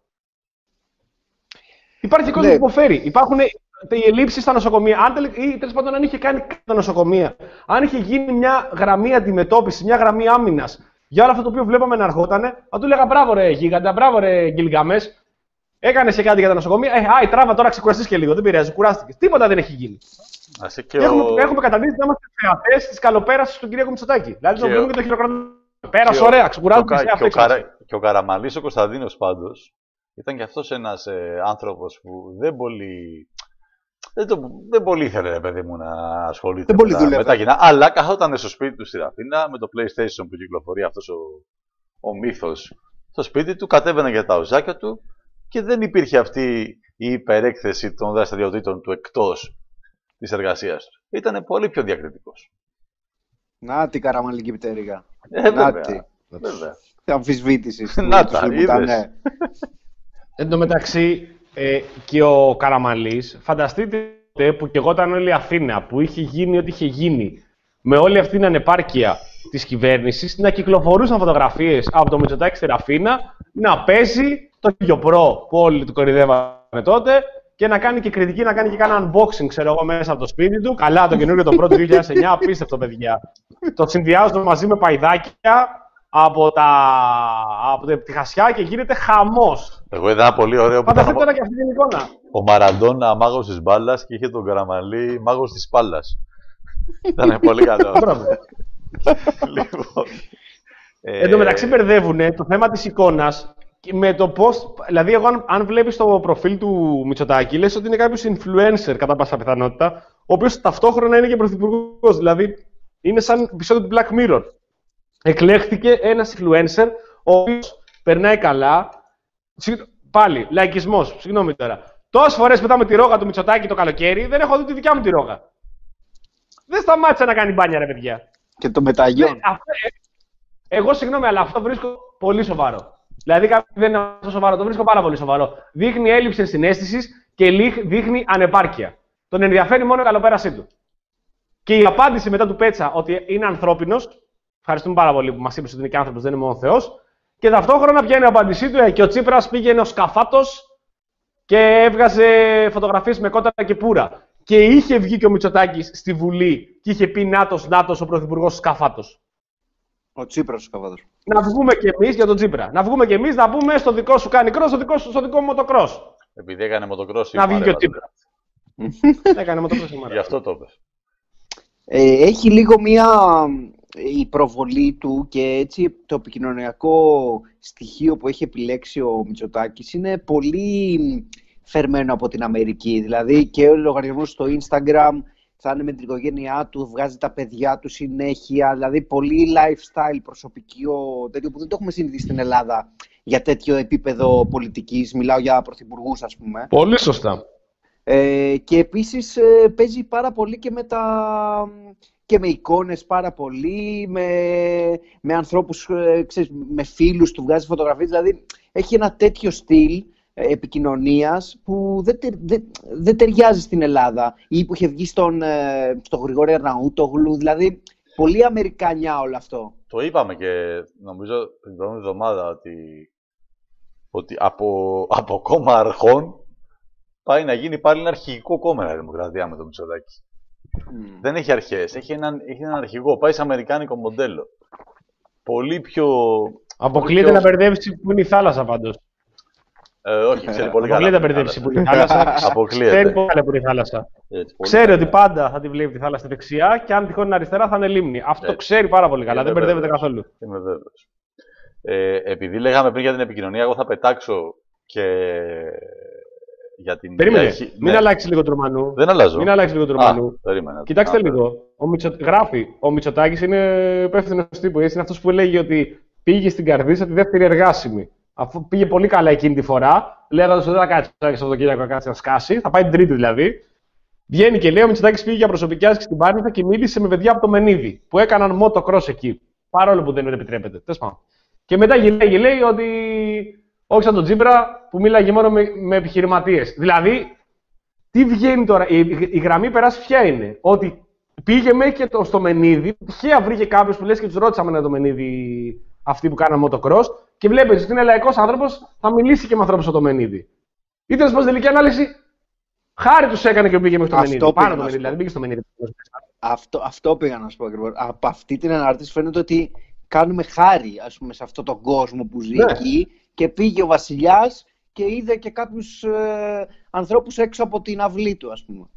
Υπάρχει κόσμο που υποφέρει. Υπάρχουν οι ελλείψεις στα νοσοκομεία. Αν, ή τέλος πάντων, αν είχε κάνει τα νοσοκομεία, αν είχε γίνει μια γραμμή αντιμετώπιση, μια γραμμή άμυνας για όλο αυτό το οποίο βλέπαμε να ερχότανε, θα του έλεγα μπράβο ρε Γίγαντα, μπράβο ρε Γκιλγκαμές. Έκανε και κάτι για τα νοσοκομεία. Ε, άι, τράβα τώρα, ξεκουραστείς και λίγο. Δεν πειράζει, κουράστηκες. Τίποτα δεν έχει γίνει. Έχουμε, ο... έχουμε καταντήσει να είμαστε θεατές της καλοπέρασης του κ. Μητσοτάκη. Δηλαδή, τον βλέπουμε και το χειροκρότημα. Πέρασε, ωραία, ξεκουράζουμε. Και, και,
και ο Καραμανλής, ο Κωνσταντίνος πάντως, ήταν και αυτός ένας ε, άνθρωπος που δεν πολύ. Δεν, το, δεν πολύ ήθελε, ρε παιδί μου, να ασχολείται με τα, με τα κοινά. Αλλά καθόταν στο σπίτι του στη Ραφίνα με το PlayStation που κυκλοφορεί αυτός ο, ο μύθος στο σπίτι του, κατέβαινε για τα οζάκια του. Και δεν υπήρχε αυτή η υπερέκθεση των δραστηριοτήτων του εκτός της εργασίας του. Ήτανε πολύ πιο διακριτικός.
Να τη καραμανλική πτέρυγα.
Ε, βέβαια. βέβαια.
Αμφισβήτησης.
Να τα, είδες.
Εν τω μεταξύ, ε, και ο Καραμανλής, φανταστείτε που και εγώ ήταν όλη η Αθήνα, που είχε γίνει ό,τι είχε γίνει, με όλη αυτή την ανεπάρκεια της κυβέρνησης, να κυκλοφορούσαν φωτογραφίες από το Μητσοτάκη στη Ραφίνα, να παίζει το Γιοπρό που όλοι του κορυδεύανε τότε και να κάνει και κριτική, να κάνει και κάνα unboxing, ξέρω εγώ, μέσα από το σπίτι του. Καλά, το καινούργιο το πρώτο δύο χιλιάδες εννιά, απίστευτο, παιδιά. Το συνδυάζω μαζί με παϊδάκια από, τα... από τη Χασιά και γίνεται χαμός.
Εγώ είδα ένα πολύ ωραίο που
φανταστείτε τώρα και αυτή την εικόνα.
Ο Μαραντόνα μάγος της μπάλας και είχε τον Καραμανλή μάγος της πάλας. Ήταν πολύ καλό.
Λοιπόν, ε... Εν τω μεταξύ μπερδεύουνε το θέμα της εικόνας με το πώς. Δηλαδή, εγώ, αν, αν βλέπεις το προφίλ του Μητσοτάκη, λες ότι είναι κάποιος influencer κατά πάσα πιθανότητα, ο οποίος ταυτόχρονα είναι και πρωθυπουργός. Δηλαδή, είναι σαν επεισόδιο του Black Mirror. Εκλέχθηκε ένας influencer, ο οποίος περνάει καλά. Πάλι, λαϊκισμός, συγγνώμη τώρα. Τόσες φορές πετάμε τη ρόγα του Μητσοτάκη το καλοκαίρι, δεν έχω δει τη δικιά μου τη ρόγα. Δεν σταμάτησε να κάνει μπάνια, ρε παιδιά.
Και το μεταγιόν.
Ε, αυτό, ε, εγώ συγγνώμη, αλλά αυτό βρίσκω πολύ σοβαρό. Δηλαδή, κάτι δεν είναι τόσο σοβαρό, το βρίσκω πάρα πολύ σοβαρό. Δείχνει έλλειψη συναίσθησης και δείχνει ανεπάρκεια. Τον ενδιαφέρει μόνο η καλοπέρασή του. Και η απάντηση μετά του Πέτσα ότι είναι ανθρώπινος, ευχαριστούμε πάρα πολύ που μας είπε ότι είναι και άνθρωπος, δεν είναι μόνο Θεός, και ταυτόχρονα βγαίνει η απάντησή του ε, και ο Τσίπρας πήγαινε ως καφάτος και έβγαζε φωτογραφίες με κόταρα και πουρα. και είχε βγει και ο Μητσοτάκης στη Βουλή και είχε πει Νάτος, Νάτος, ο Πρωθυπουργός Σκαφάτος.
Ο Τσίπρας ο Σκαφάτος.
Να βγούμε κι εμείς για τον Τσίπρα. Να βγούμε κι εμείς να πούμε στο δικό σου κάνει κρός, στο δικό, στο δικό μου μοτοκρός.
Επειδή έκανε μοτοκρός.
Να βγει και ο Τσίπρα. Έκανε μοτοκρός.
Γι' αυτό το πες.
Ε, έχει λίγο μία η προβολή του και έτσι το επικοινωνιακό στοιχείο που έχει επιλέξει ο Μητσοτάκης είναι πολύ φερμένο από την Αμερική. Δηλαδή και ο λογαριασμός στο Instagram θα είναι με την οικογένειά του, βγάζει τα παιδιά του συνέχεια. Δηλαδή πολύ lifestyle προσωπικό, τέτοιο που δεν το έχουμε συνηθίσει στην Ελλάδα για τέτοιο επίπεδο πολιτικής. Μιλάω για πρωθυπουργούς, ας πούμε.
Πολύ σωστά.
Ε, και επίσης ε, παίζει πάρα πολύ και με, τα, και με εικόνες πάρα πολύ, με, με ανθρώπους, ε, ξέρεις, με φίλους του βγάζει φωτογραφίες. Δηλαδή έχει ένα τέτοιο στυλ ε, επικοινωνίας που δεν, τε, δεν, δεν ταιριάζει στην Ελλάδα ή που είχε βγει στον, ε, στο Γρηγόρη Αρναούτογλου. Δηλαδή πολύ αμερικανιά όλο αυτό.
Το είπαμε και νομίζω την προηγούμενη εβδομάδα ότι, ότι από, από κόμμα αρχών πάει να γίνει πάλι ένα αρχηγικό κόμμα η Δημοκρατία με το Μητσοτάκη. Mm. Δεν έχει αρχές, έχει έναν, έχει έναν αρχηγό, πάει σε αμερικάνικο μοντέλο. Πολύ πιο...
Αποκλείεται
πιο...
να μπερδεύσει που είναι η θάλασσα πάντως.
Ε, όχι, ξέρει πολύ καλά.
Αποκλείεται να μπερδεύσει που είναι η θάλασσα.
Αποκλείεται.
Ξέρει πολύ καλά που είναι η θάλασσα.
Έτσι,
ξέρει
καλά.
ότι πάντα θα τη βλέπει τη θάλασσα δεξιά και αν τυχόν είναι αριστερά θα είναι λίμνη. Αυτό
Έτσι.
ξέρει πάρα πολύ καλά,
Είμαι
δεν μπερδεύεται
βέβαιος.
καθόλου.
Είμαι βέβαιος. Ε, επειδή λέγαμε πριν για την επικοινωνία, εγώ θα πετάξω και για την...
Περίμενε,
διαχεί...
μην
ναι.
αλλάξει λίγο το Ρουμανού.
Δεν αλλάζω.
Μην αλλάξει λίγο το Ρουμανού.
Α, περίμενε.
Κοιτάξτε
Α,
λίγο. Ο Μητσο... Γράφει. Ο Μητσοτάκης είναι υπεύθυνος τύπου. Είναι αυτός που έλεγε ότι πήγε στην Καρδίτσα τη δεύτερη εργάσιμη. Αφού πήγε πολύ καλά εκείνη τη φορά, λέγανε ότι δεν θα κάτσει το Σαββατοκύριακο να κάτσει να σκάσει, θα πάει την Τρίτη δηλαδή. Βγαίνει και λέει: ο Μητσοτάκης πήγε για προσωπική άσκηση στην Πάρνηθα και μίλησε με παιδιά από το Μενίδη που έκαναν motocross εκεί. Παρόλο που δεν επιτρέπεται. Τέλος πάντων. Και μετά γυρνάει λέει ότι όχι σαν τον Τσίπρα που μίλαγε μόνο με, με επιχειρηματίες. Δηλαδή, τι βγαίνει τώρα, η, η, η γραμμή περάσει ποια είναι. Ότι πήγε μέχρι και το, στο Μενίδη, τυχαία βρήκε κάποιο που λες και του ρώτησαμε να το Μενίδη αυτοί που κάναν motocross και βλέπετε ότι είναι λαϊκός άνθρωπος, θα μιλήσει και με ανθρώπους από το Μενίδη. Ή τέλος πάντων, τελική ανάλυση, χάρη τους έκανε και πήγε μέχρι το Μενίδη. Πάνω το Μενίδη, δηλαδή πήγε στο Μενίδη.
Αυτό, αυτό πήγα να σου πω ακριβώς. Από αυτή την ανάρτηση φαίνεται ότι κάνουμε χάρη, ας πούμε, σε αυτόν τον κόσμο που ζει ναι. εκεί και πήγε ο βασιλιάς και είδε και κάποιους ε, ανθρώπους έξω από την αυλή του, ας πούμε.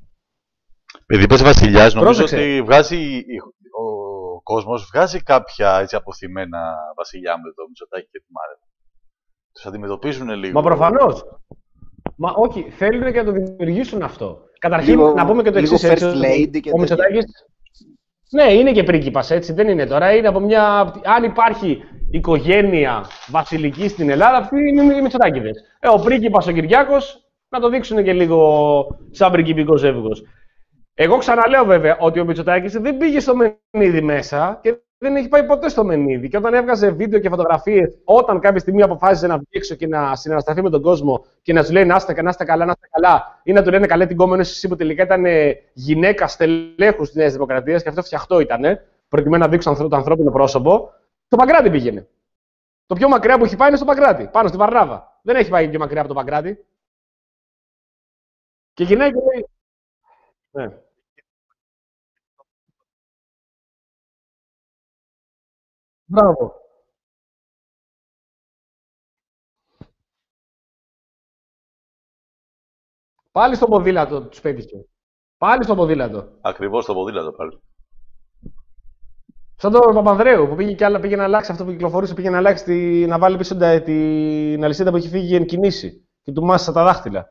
Επειδή πες βασιλιάς, νομίζω Πρόσεξε. ότι βγάζει, ο κόσμος βγάζει κάποια έτσι αποθυμένα βασιλιά με το Μητσοτάκη και τη Μάρεβα. Τους αντιμετωπίζουν λίγο.
Μα προφανώς. Μα όχι, θέλουν και να το δημιουργήσουν αυτό. Καταρχήν,
λίγο,
να πούμε και το εξής. Ο Μητσοτάκης, ναι, είναι και πρίγκιπας, έτσι, δεν είναι τώρα. Είναι από μια... Αν υπάρχει οικογένεια βασιλική στην Ελλάδα, αυτοί είναι οι Μητσοτάκηδες. Ε, ο πρίγκιπας ο Κυριάκος, να το δείξουν και λίγο σαν πριγκιπικό ζεύγος. Εγώ ξαναλέω βέβαια ότι ο Μητσοτάκης δεν πήγε στο Μενίδη μέσα και δεν έχει πάει ποτέ στο Μενίδη. Και όταν έβγαζε βίντεο και φωτογραφίες, όταν κάποια στιγμή αποφάσισε να βγει έξω και να συνανασταθεί με τον κόσμο και να του λέει να είστε, να είστε καλά, να είστε καλά, ή να του λένε καλέ την κόμενο εσύ που τελικά ήταν γυναίκα στελέχου τη Νέα Δημοκρατία και αυτό φτιαχτό ήταν, προκειμένου να δείξουν το ανθρώπινο πρόσωπο, στο Παγκράτη πήγαινε. Το πιο μακριά που έχει πάει είναι στο Παγκράτη, πάνω στην Βαρνάβα. Δεν έχει πάει πιο μακριά από το Παγκράτη. Και γυρνάει και λέει. Ναι. Μπράβο. Πάλι στο ποδήλατο τους πέτυχε. Πάλι στο ποδήλατο.
Ακριβώς στο ποδήλατο πάλι.
Σαν τον Παπανδρέου που πήγε, και άλλα, πήγε να αλλάξει αυτό που κυκλοφορούσε, πήγε να αλλάξει τη, να βάλει πίσω την αλυσίδα που είχε φύγει εν κινήσει και του μάσησα τα δάχτυλα.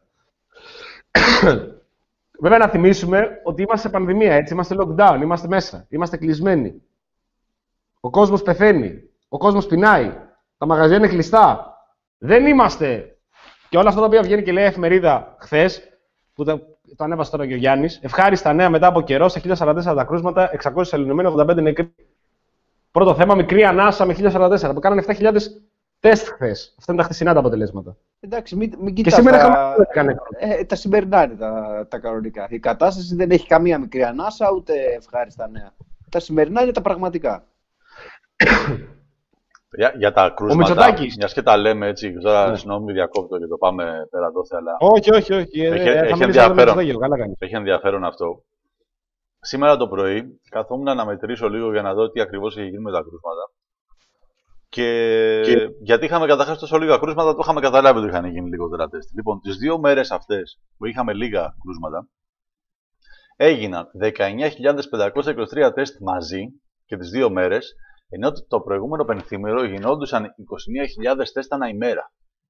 Βέβαια να θυμίσουμε ότι είμαστε σε πανδημία, έτσι, είμαστε lockdown, είμαστε μέσα, είμαστε κλεισμένοι. Ο κόσμος πεθαίνει, ο κόσμος πεινάει, τα μαγαζιά είναι κλειστά. Δεν είμαστε. Και όλα αυτά τα οποία βγαίνει και λέει η εφημερίδα χθες, που το, το ανέβασε τώρα και ο Γιάννης, ευχάριστα νέα μετά από καιρό, σε χίλια σαράντα τέσσερα τα κρούσματα, εξακόσιοι ελληνομένοι, ογδόντα πέντε νεκροί. Πρώτο θέμα, μικρή ανάσα με χίλια σαράντα τέσσερα, που κάνανε επτά χιλιάδες τεστ χθες. Αυτά είναι τα χθεσινά τα αποτελέσματα.
Εντάξει, μην, μην
κοιτάς τα...
είχαμε... ε, τα σημερινά τα, τα κανονικά. Η κατάσταση δεν έχει καμία μικρή ανάσα, ούτε ευχάριστα νέα. Τα σημερινά είναι τα πραγματικά.
Για, για τα κρούσματα,
Μητσοτάκης.
μιας και τα λέμε έτσι, τώρα
Ναι.
συγγνώμη διακόπτω και το πάμε πέρα δόθε, αλλά
Όχι, όχι, όχι.
Έχει-
ε,
έχει
θα μιλήσω για το
ενδιαφέρον.
Μητσοτάκη, καλά κάνεις.
έχει ενδιαφέρον αυτό. Σήμερα το πρωί καθόμουν να μετρήσω λίγο για να δω τι ακριβώς έχει γίνει με τα κρούσματα. Και,
Και-
γιατί είχαμε καταρχάς τόσο λίγα κρούσματα, το είχαμε καταλάβει ότι είχαν γίνει λιγότερα τεστ. Λοιπόν, τις δύο μέρες αυτές που είχαμε λίγα κρούσματα, έγιναν δεκαεννιά χιλιάδες πεντακόσια είκοσι τρία τεστ μαζί και τις δύο μέρες, ενώ το προηγούμενο πενθήμερο γινόντουσαν είκοσι μία χιλιάδες τεστ ανά ημέρα.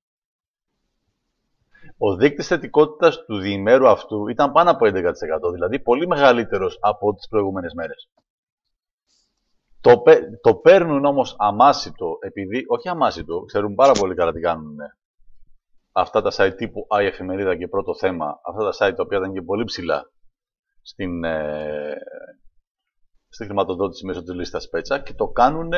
Ο δείκτης θετικότητας του διημέρου αυτού ήταν πάνω από έντεκα τοις εκατό, δηλαδή πολύ μεγαλύτερος από τις προηγούμενες μέρες. Το, πε- το παίρνουν όμως αμάσιτο, επειδή, όχι αμάσιτο, ξέρουν πάρα πολύ καλά τι κάνουν αυτά τα site τύπου η Εφημερίδα και Πρώτο Θέμα, αυτά τα site τα οποία ήταν και πολύ ψηλά στην, ε, στη χρηματοδότηση μέσω της λίστας Πέτσα και το κάνουν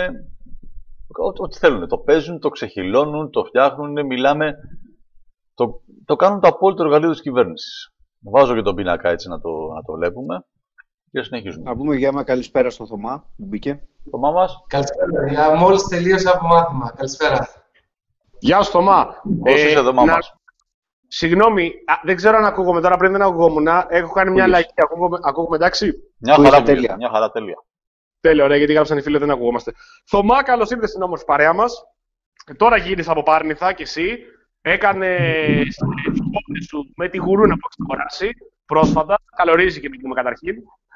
ό,τι θέλουν. Το παίζουν, το ξεχυλώνουν, το φτιάχνουν, μιλάμε. Το, το κάνουν το απόλυτο εργαλείο της κυβέρνησης. Βάζω και τον πίνακα έτσι να το, να το βλέπουμε και συνεχίζουμε.
Να πούμε γεια καλησπέρα στο Θωμά που μπήκε.
Το μάμα μας,
Καλησπέρα, παιδιά. Μόλις τελείωσα από μάθημα. Καλησπέρα.
Γεια σου, Θωμά.
πώς είσαι εδώ μάμα
να-
μας.
Συγγνώμη, α, δεν ξέρω αν ακούγομαι τώρα, πριν δεν ακούγόμουν. Έχω κάνει μια
Πού
αλλαγή. Ακούγομαι, ακούγομαι εντάξει.
Μια
Πού
χαρά,
είσαι,
που
τέλεια.
είσαι, μια χαρά τέλεια.
Τέλεια, ωραία, γιατί γράψαν οι φίλοι δεν ακουγόμαστε. Θωμά, καλώς ήρθες στην όμορφη παρέα μας. Ε, Τώρα γύρισα από Πάρνηθα και εσύ. Έκανε σκόπτη σου με τη γουρούνα που έχεις αγοράσει πρόσφατα. Καλωρίζει και με καταρχήν.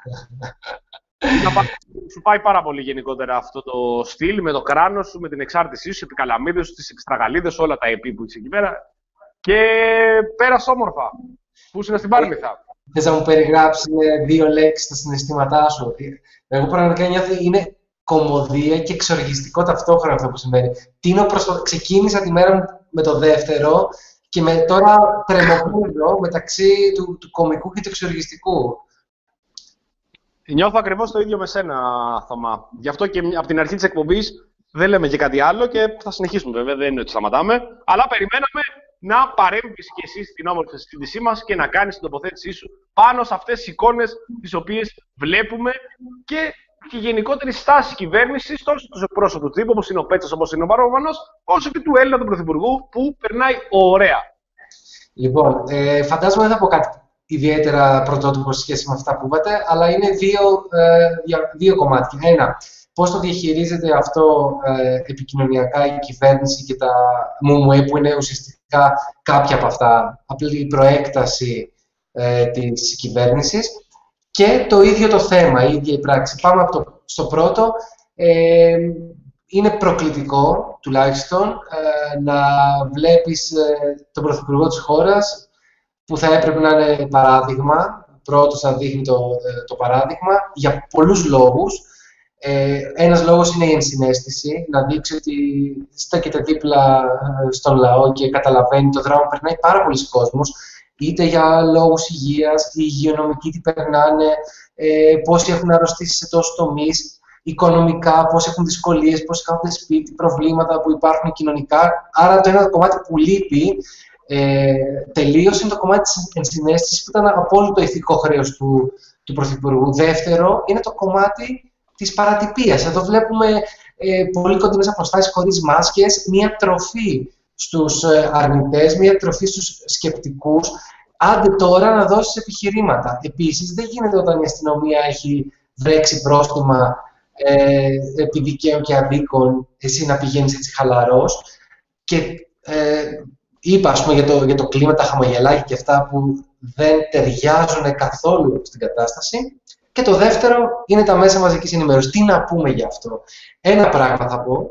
Να πά- Σου πάει πάρα πολύ γενικότερα αυτό το στυλ με το κράνος σου, με την εξάρτησή σου, επικαλαμίδες σου, τις εξτραγαλίδες, όλα τα επί που είσαι εκεί πέρα. Και πέρασε όμορφα. Πού ήσουν στην Πάρνηθα.
Θες να μου περιγράψεις με δύο λέξεις τα συναισθήματά σου. Εγώ πραγματικά νιώθω είναι κωμωδία και εξοργιστικό ταυτόχρονα αυτό που συμβαίνει. Τίνω προς το... Ξεκίνησα τη μέρα μου με το δεύτερο και με τώρα τρεμοπούλο μεταξύ του, του κωμικού και του εξοργιστικού.
Νιώθω ακριβώς το ίδιο με σένα, Θωμά. Γι' αυτό και από την αρχή της εκπομπής δεν λέμε και κάτι άλλο και θα συνεχίσουμε βέβαια, δεν είναι ότι σταματάμε. Αλλά περιμέναμε να παρέμβεις και εσύ στην όμορφη συζήτησή μας και να κάνεις την τοποθέτησή σου πάνω σε αυτές τις εικόνες τις οποίες βλέπουμε και τη γενικότερη στάση κυβέρνησης, τόσο του εκπρόσωπου του τύπου, όπως είναι ο Πέτσας, όπως είναι ο Βαρόμανος, όσο και του Έλληνα του Πρωθυπουργού που περνάει ωραία.
Λοιπόν, ε, φαντάζομαι δεν θα πω κάτι ιδιαίτερα πρωτότυπο σε σχέση με αυτά που είπατε, αλλά είναι δύο, ε, δια- δύο κομμάτια. Ένα, πώς το διαχειρίζεται αυτό ε, επικοινωνιακά η κυβέρνηση και τα ΜΟΜΟΕ, που είναι ουσιαστικά κάποια από αυτά, απλή προέκταση ε, της κυβέρνησης, και το ίδιο το θέμα, η ίδια η πράξη. Πάμε από το, στο πρώτο. Ε, είναι προκλητικό, τουλάχιστον, ε, να βλέπεις ε, τον Πρωθυπουργό της χώρας, που θα έπρεπε να είναι παράδειγμα, πρώτος να δείχνει το, ε, το παράδειγμα, για πολλούς λόγους. Ε, ένας λόγος είναι η ενσυναίσθηση, να δείξει ότι στέκεται δίπλα ε, στον λαό και καταλαβαίνει το δράμα, περνάει πάρα πολλοί κόσμος, είτε για λόγους υγείας, οι υγειονομικοί τι περνάνε, ε, πόσοι έχουν αρρωστήσει σε τόσους τομείς, οικονομικά, πόσοι έχουν δυσκολίες, πόσοι κάθονται σπίτι, προβλήματα που υπάρχουν κοινωνικά. Άρα το ένα κομμάτι που λείπει ε, τελείως είναι το κομμάτι της ενσυναίσθησης, που ήταν απόλυτο ηθικό χρέος του, του Πρωθυπουργού. Δεύτερο είναι το κομμάτι της παρατυπίας. Εδώ βλέπουμε ε, πολύ κοντινές αποστάσεις χωρίς μάσκες, μία τροφή στους ε, αρνητές, μία τροφή στους σκεπτικούς. Άντε τώρα να δώσεις επιχειρήματα. Επίσης, δεν γίνεται όταν η αστυνομία έχει βρέξει πρόστιμα ε, επί δικαίων και αδίκων, εσύ να πηγαίνεις έτσι χαλαρός. Και ε, είπα, ας πούμε, για το, για το κλίμα, τα χαμογελάκια και αυτά που δεν ταιριάζουν καθόλου στην κατάσταση. Και το δεύτερο είναι τα μέσα μαζικής ενημέρωσης. Τι να πούμε γι' αυτό. Ένα πράγμα θα πω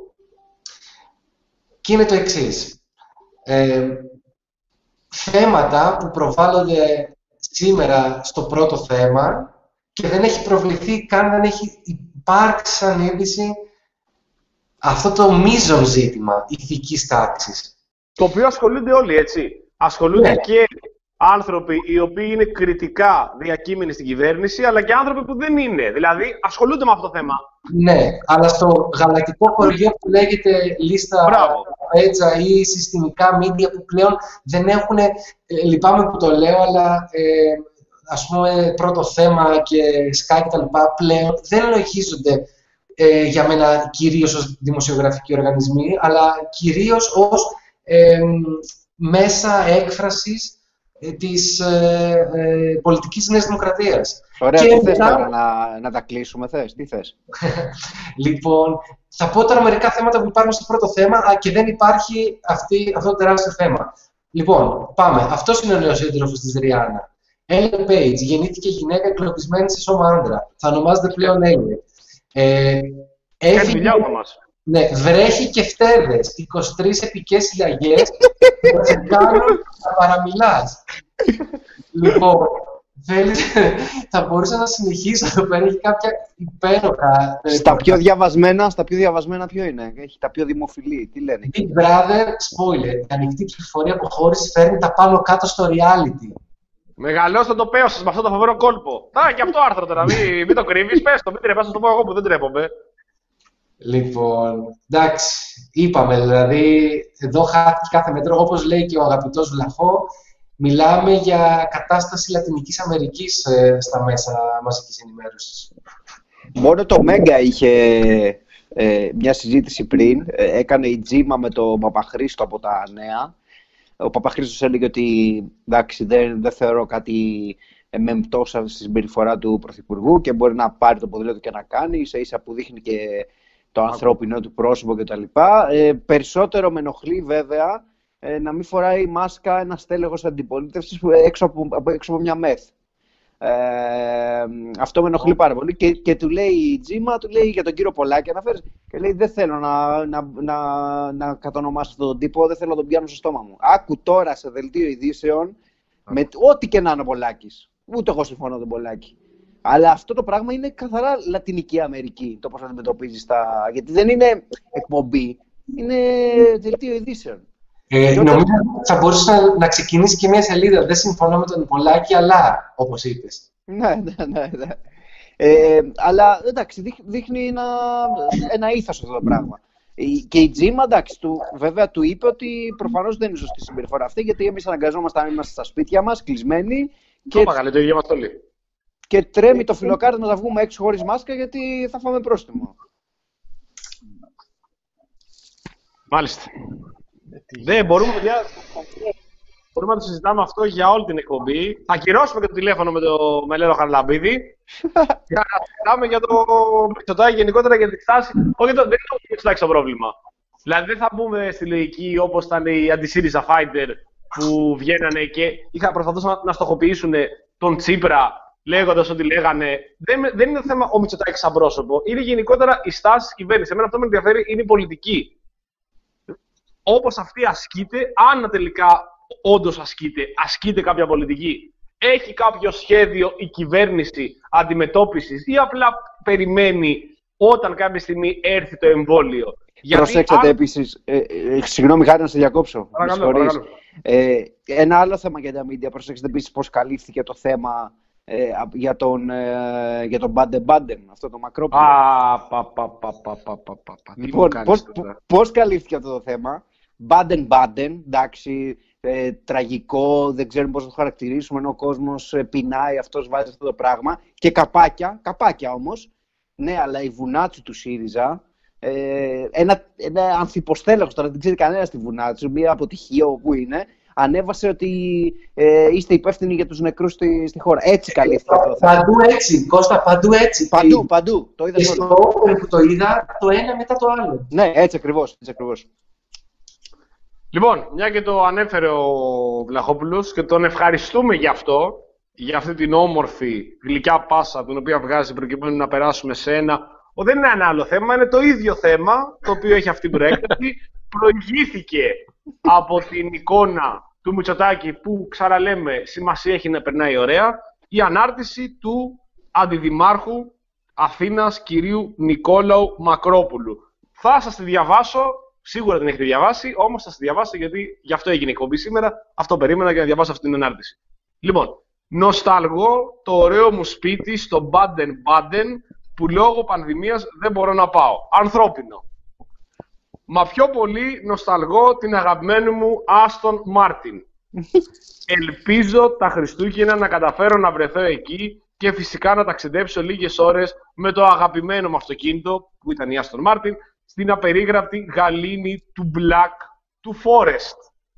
και είναι το εξής. Ε, θέματα που προβάλλονται σήμερα στο πρώτο θέμα και δεν έχει προβληθεί καν, δεν έχει υπάρξει σαν είδηση αυτό το μείζον ζήτημα ηθικής τάξης.
Το οποίο ασχολούνται όλοι, έτσι. Ασχολούνται
Ναι.
και άνθρωποι οι οποίοι είναι κριτικά διακείμενοι στην κυβέρνηση, αλλά και άνθρωποι που δεν είναι. Δηλαδή, ασχολούνται με αυτό το θέμα.
Ναι, αλλά στο γαλακτικό χωριό που λέγεται λίστα
Μπράβο.
Πέτσα ή συστημικά μίντια που πλέον δεν έχουν, ε, λυπάμαι που το λέω, αλλά ε, ας πούμε πρώτο θέμα και Sky και τα λοιπά, πλέον δεν λογίζονται ε, για μένα κυρίως ως δημοσιογραφικοί οργανισμοί, αλλά κυρίως ως ε, μέσα έκφρασης ε, της ε, ε, πολιτικής Νέας Δημοκρατίας.
Ωραία,
και
τι θες
μετά...
τώρα, να, να τα κλείσουμε, θες, τι θες.
Λοιπόν, θα πω τώρα μερικά θέματα που υπάρχουν στο πρώτο θέμα α, και δεν υπάρχει αυτή, αυτό το τεράστιο θέμα. Λοιπόν, πάμε. Αυτός είναι ο νέος σύντροφος της Ριάννα. Ellen Page, γεννήθηκε γυναίκα εκλογισμένη σε σώμα άντρα. Θα ονομάζεται πλέον Ellen. Ε, έφυγε, ναι, βρέχει και φτέδες, είκοσι τρεις επικές συλλαγές που σε κάνουν να παραμιλάς. Λοιπόν, θέλεις, θα μπορούσα να συνεχίσω εδώ πέρα, έχει κάποια υπέροχα...
Στα πιο διαβασμένα, στα πιο διαβασμένα ποιο είναι, έχει τα πιο δημοφιλή, τι λένε.
Big Brother, spoiler, η ανοιχτή κυκλοφορία αποχώρηση φέρνει τα πάνω κάτω στο reality.
Μεγαλώστε το πέος σας με αυτό το φοβερό κόλπο. Α, και αυτό άρθρο τώρα, μην, μην το κρύβεις, πες το, μην τρέπας, θα το πω εγώ που δεν τρέπομαι.
Λοιπόν, εντάξει, είπαμε, δηλαδή, εδώ χάθηκε κάθε μέτρο, όπως λέει και ο αγαπητός Βλαχό, μιλάμε για κατάσταση Λατινικής Αμερικής ε, στα μέσα μαζικής ενημέρωσης.
Μόνο το Μέγκα είχε ε, μια συζήτηση πριν, ε, έκανε η Τζίμα με τον Παπαχρήστο από τα Νέα. Ο Παπαχρήστος έλεγε ότι εντάξει, δεν, δεν θεωρώ κάτι μεμπτό στη συμπεριφορά του Πρωθυπουργού και μπορεί να πάρει το ποδήλατο και να κάνει, ίσα ίσα που δείχνει και το ανθρώπινο του πρόσωπο κτλ. Ε, περισσότερο με ενοχλεί βέβαια ε, να μην φοράει μάσκα ένα στέλεχος αντιπολίτευσης έξω από, έξω από μια μεθ. Ε, αυτό με ενοχλεί πάρα πολύ και, και του λέει η Τζίμα, του λέει για τον κύριο Πολάκη αναφέρεις και λέει δεν θέλω να, να, να, να κατονομάσω αυτόν τον τύπο, δεν θέλω να τον πιάνω στο στόμα μου. Άκου τώρα σε δελτίο ειδήσεων με ό,τι και να είναι ο Πολάκης. Ούτε εγώ συμφωνώ με τον Πολάκη. Αλλά αυτό το πράγμα είναι καθαρά Λατινική Αμερική, το πώς αντιμετωπίζεις τα... Γιατί δεν είναι εκπομπή, είναι δελτίο ειδήσεων.
Ε, όταν... Νομίζω θα μπορούσε να, να ξεκινήσει και μια σελίδα. Δεν συμφωνώ με τον Πολάκη, αλλά όπως είπες.
Ναι, ναι, ναι. ναι. Ε, αλλά εντάξει, δείχνει ένα, ένα ήθος αυτό το πράγμα. Και η Τζίμα, εντάξει, του, βέβαια του είπε ότι προφανώς δεν είναι σωστή συμπεριφορά αυτή, γιατί εμείς αναγκαζόμαστε να είμαστε στα σπίτια μας, κλεισμένοι. Και,
το το ίδιο μας το λέει.
Και τρέμει το φιλοκάρι να τα βγούμε έξω χωρίς μάσκα, γιατί θα φάμε πρόστιμο.
Μάλιστα. Δεν μπορούμε, παιδιά, μπορούμε να το συζητάμε αυτό για όλη την εκπομπή. Θα ακυρώσουμε και το τηλέφωνο με το Μελέδο Χαρλαμπίδη για να συζητάμε για το Μητσοτάκη γενικότερα, για τη στάση. Όχι, δεν είναι το Μητσοτάκη το πρόβλημα. Δηλαδή δεν θα μπούμε στη λογική όπως ήταν οι αντι-ΣΥΡΙΖΑ Fighter που βγαίνανε και είχαν προσπαθούσαν να στοχοποιήσουν τον Τσίπρα λέγοντας ότι λέγανε. Δεν, δεν είναι το θέμα ο Μητσοτάκης σαν πρόσωπο, είναι γενικότερα η στάση της κυβέρνησης. Εμένα αυτό με ενδιαφέρει είναι η πολιτική. Όπως αυτή ασκείται, αν τελικά όντως ασκείται, ασκείται κάποια πολιτική. Έχει κάποιο σχέδιο η κυβέρνηση αντιμετώπισης ή απλά περιμένει όταν κάποια στιγμή έρθει το εμβόλιο.
Προσέξτε αν... επίσης, ε, ε, συγγνώμη Χάρη να σε διακόψω.
Παρακαλώ, παρακαλώ.
Ε, ένα άλλο θέμα για τα media, προσέξτε επίσης πώς καλύφθηκε το θέμα ε, για τον, ε, για τον Baden Baden, αυτό το Μακρόπουλο.
Α, πα, πα, πα, πα, πα, πα, πα.
Λοιπόν, πώς, πώς καλύφθηκε αυτό το θέμα. Baden Baden, εντάξει, ε, τραγικό, δεν ξέρουμε πώς το χαρακτηρίσουμε, ενώ ο κόσμος ε, πεινάει, αυτός βάζει αυτό το πράγμα. Και καπάκια, καπάκια όμως, ναι, αλλά η Βουνάτσου του ΣΥΡΙΖΑ, ε, ένα, ένα ανθιποστέλεχος, τώρα δεν ξέρει κανένα στη Βουνάτσου, μια αποτυχία όπου είναι, ανέβασε ότι ε, είστε υπεύθυνοι για τους νεκρούς στη, στη χώρα. Έτσι καλύφθηκε αυτό το θέμα.
Παντού έτσι, Κώστα, παντού έτσι.
Παντού, παντού. Το είδα
και στο όπερ που το είδα, το ένα μετά το άλλο.
Ναι, έτσι ακριβώς, έτσι ακριβώς.
Λοιπόν, μια και το ανέφερε ο Βλαχόπουλος και τον ευχαριστούμε για αυτό, για αυτή την όμορφη γλυκιά πάσα την οποία βγάζει προκειμένου να περάσουμε σε ένα. Ο, δεν είναι ένα άλλο θέμα, είναι το ίδιο θέμα το οποίο έχει αυτή την προέκταση. Προηγήθηκε από την εικόνα του Μητσοτάκη που, ξαναλέμε, σημασία έχει να περνάει ωραία, η ανάρτηση του Αντιδημάρχου Αθήνας κυρίου Νικόλαου Μακρόπουλου. Θα σας τη διαβάσω. Σίγουρα την έχετε διαβάσει, όμως θα σας τη διαβάσω γιατί γι' αυτό έγινε η εκπομπή σήμερα. Αυτό περίμενα για να διαβάσω αυτή την ανάρτηση. Λοιπόν, νοσταλγώ το ωραίο μου σπίτι στο Baden Baden που λόγω πανδημίας δεν μπορώ να πάω. Ανθρώπινο. Μα πιο πολύ νοσταλγώ την αγαπημένη μου Aston Martin. Ελπίζω τα Χριστούγεννα να καταφέρω να βρεθώ εκεί και φυσικά να ταξιδέψω λίγες ώρες με το αγαπημένο μου αυτοκίνητο, που ήταν η Aston Martin, στην απερίγραπτη γαλήνη του Black του Forest.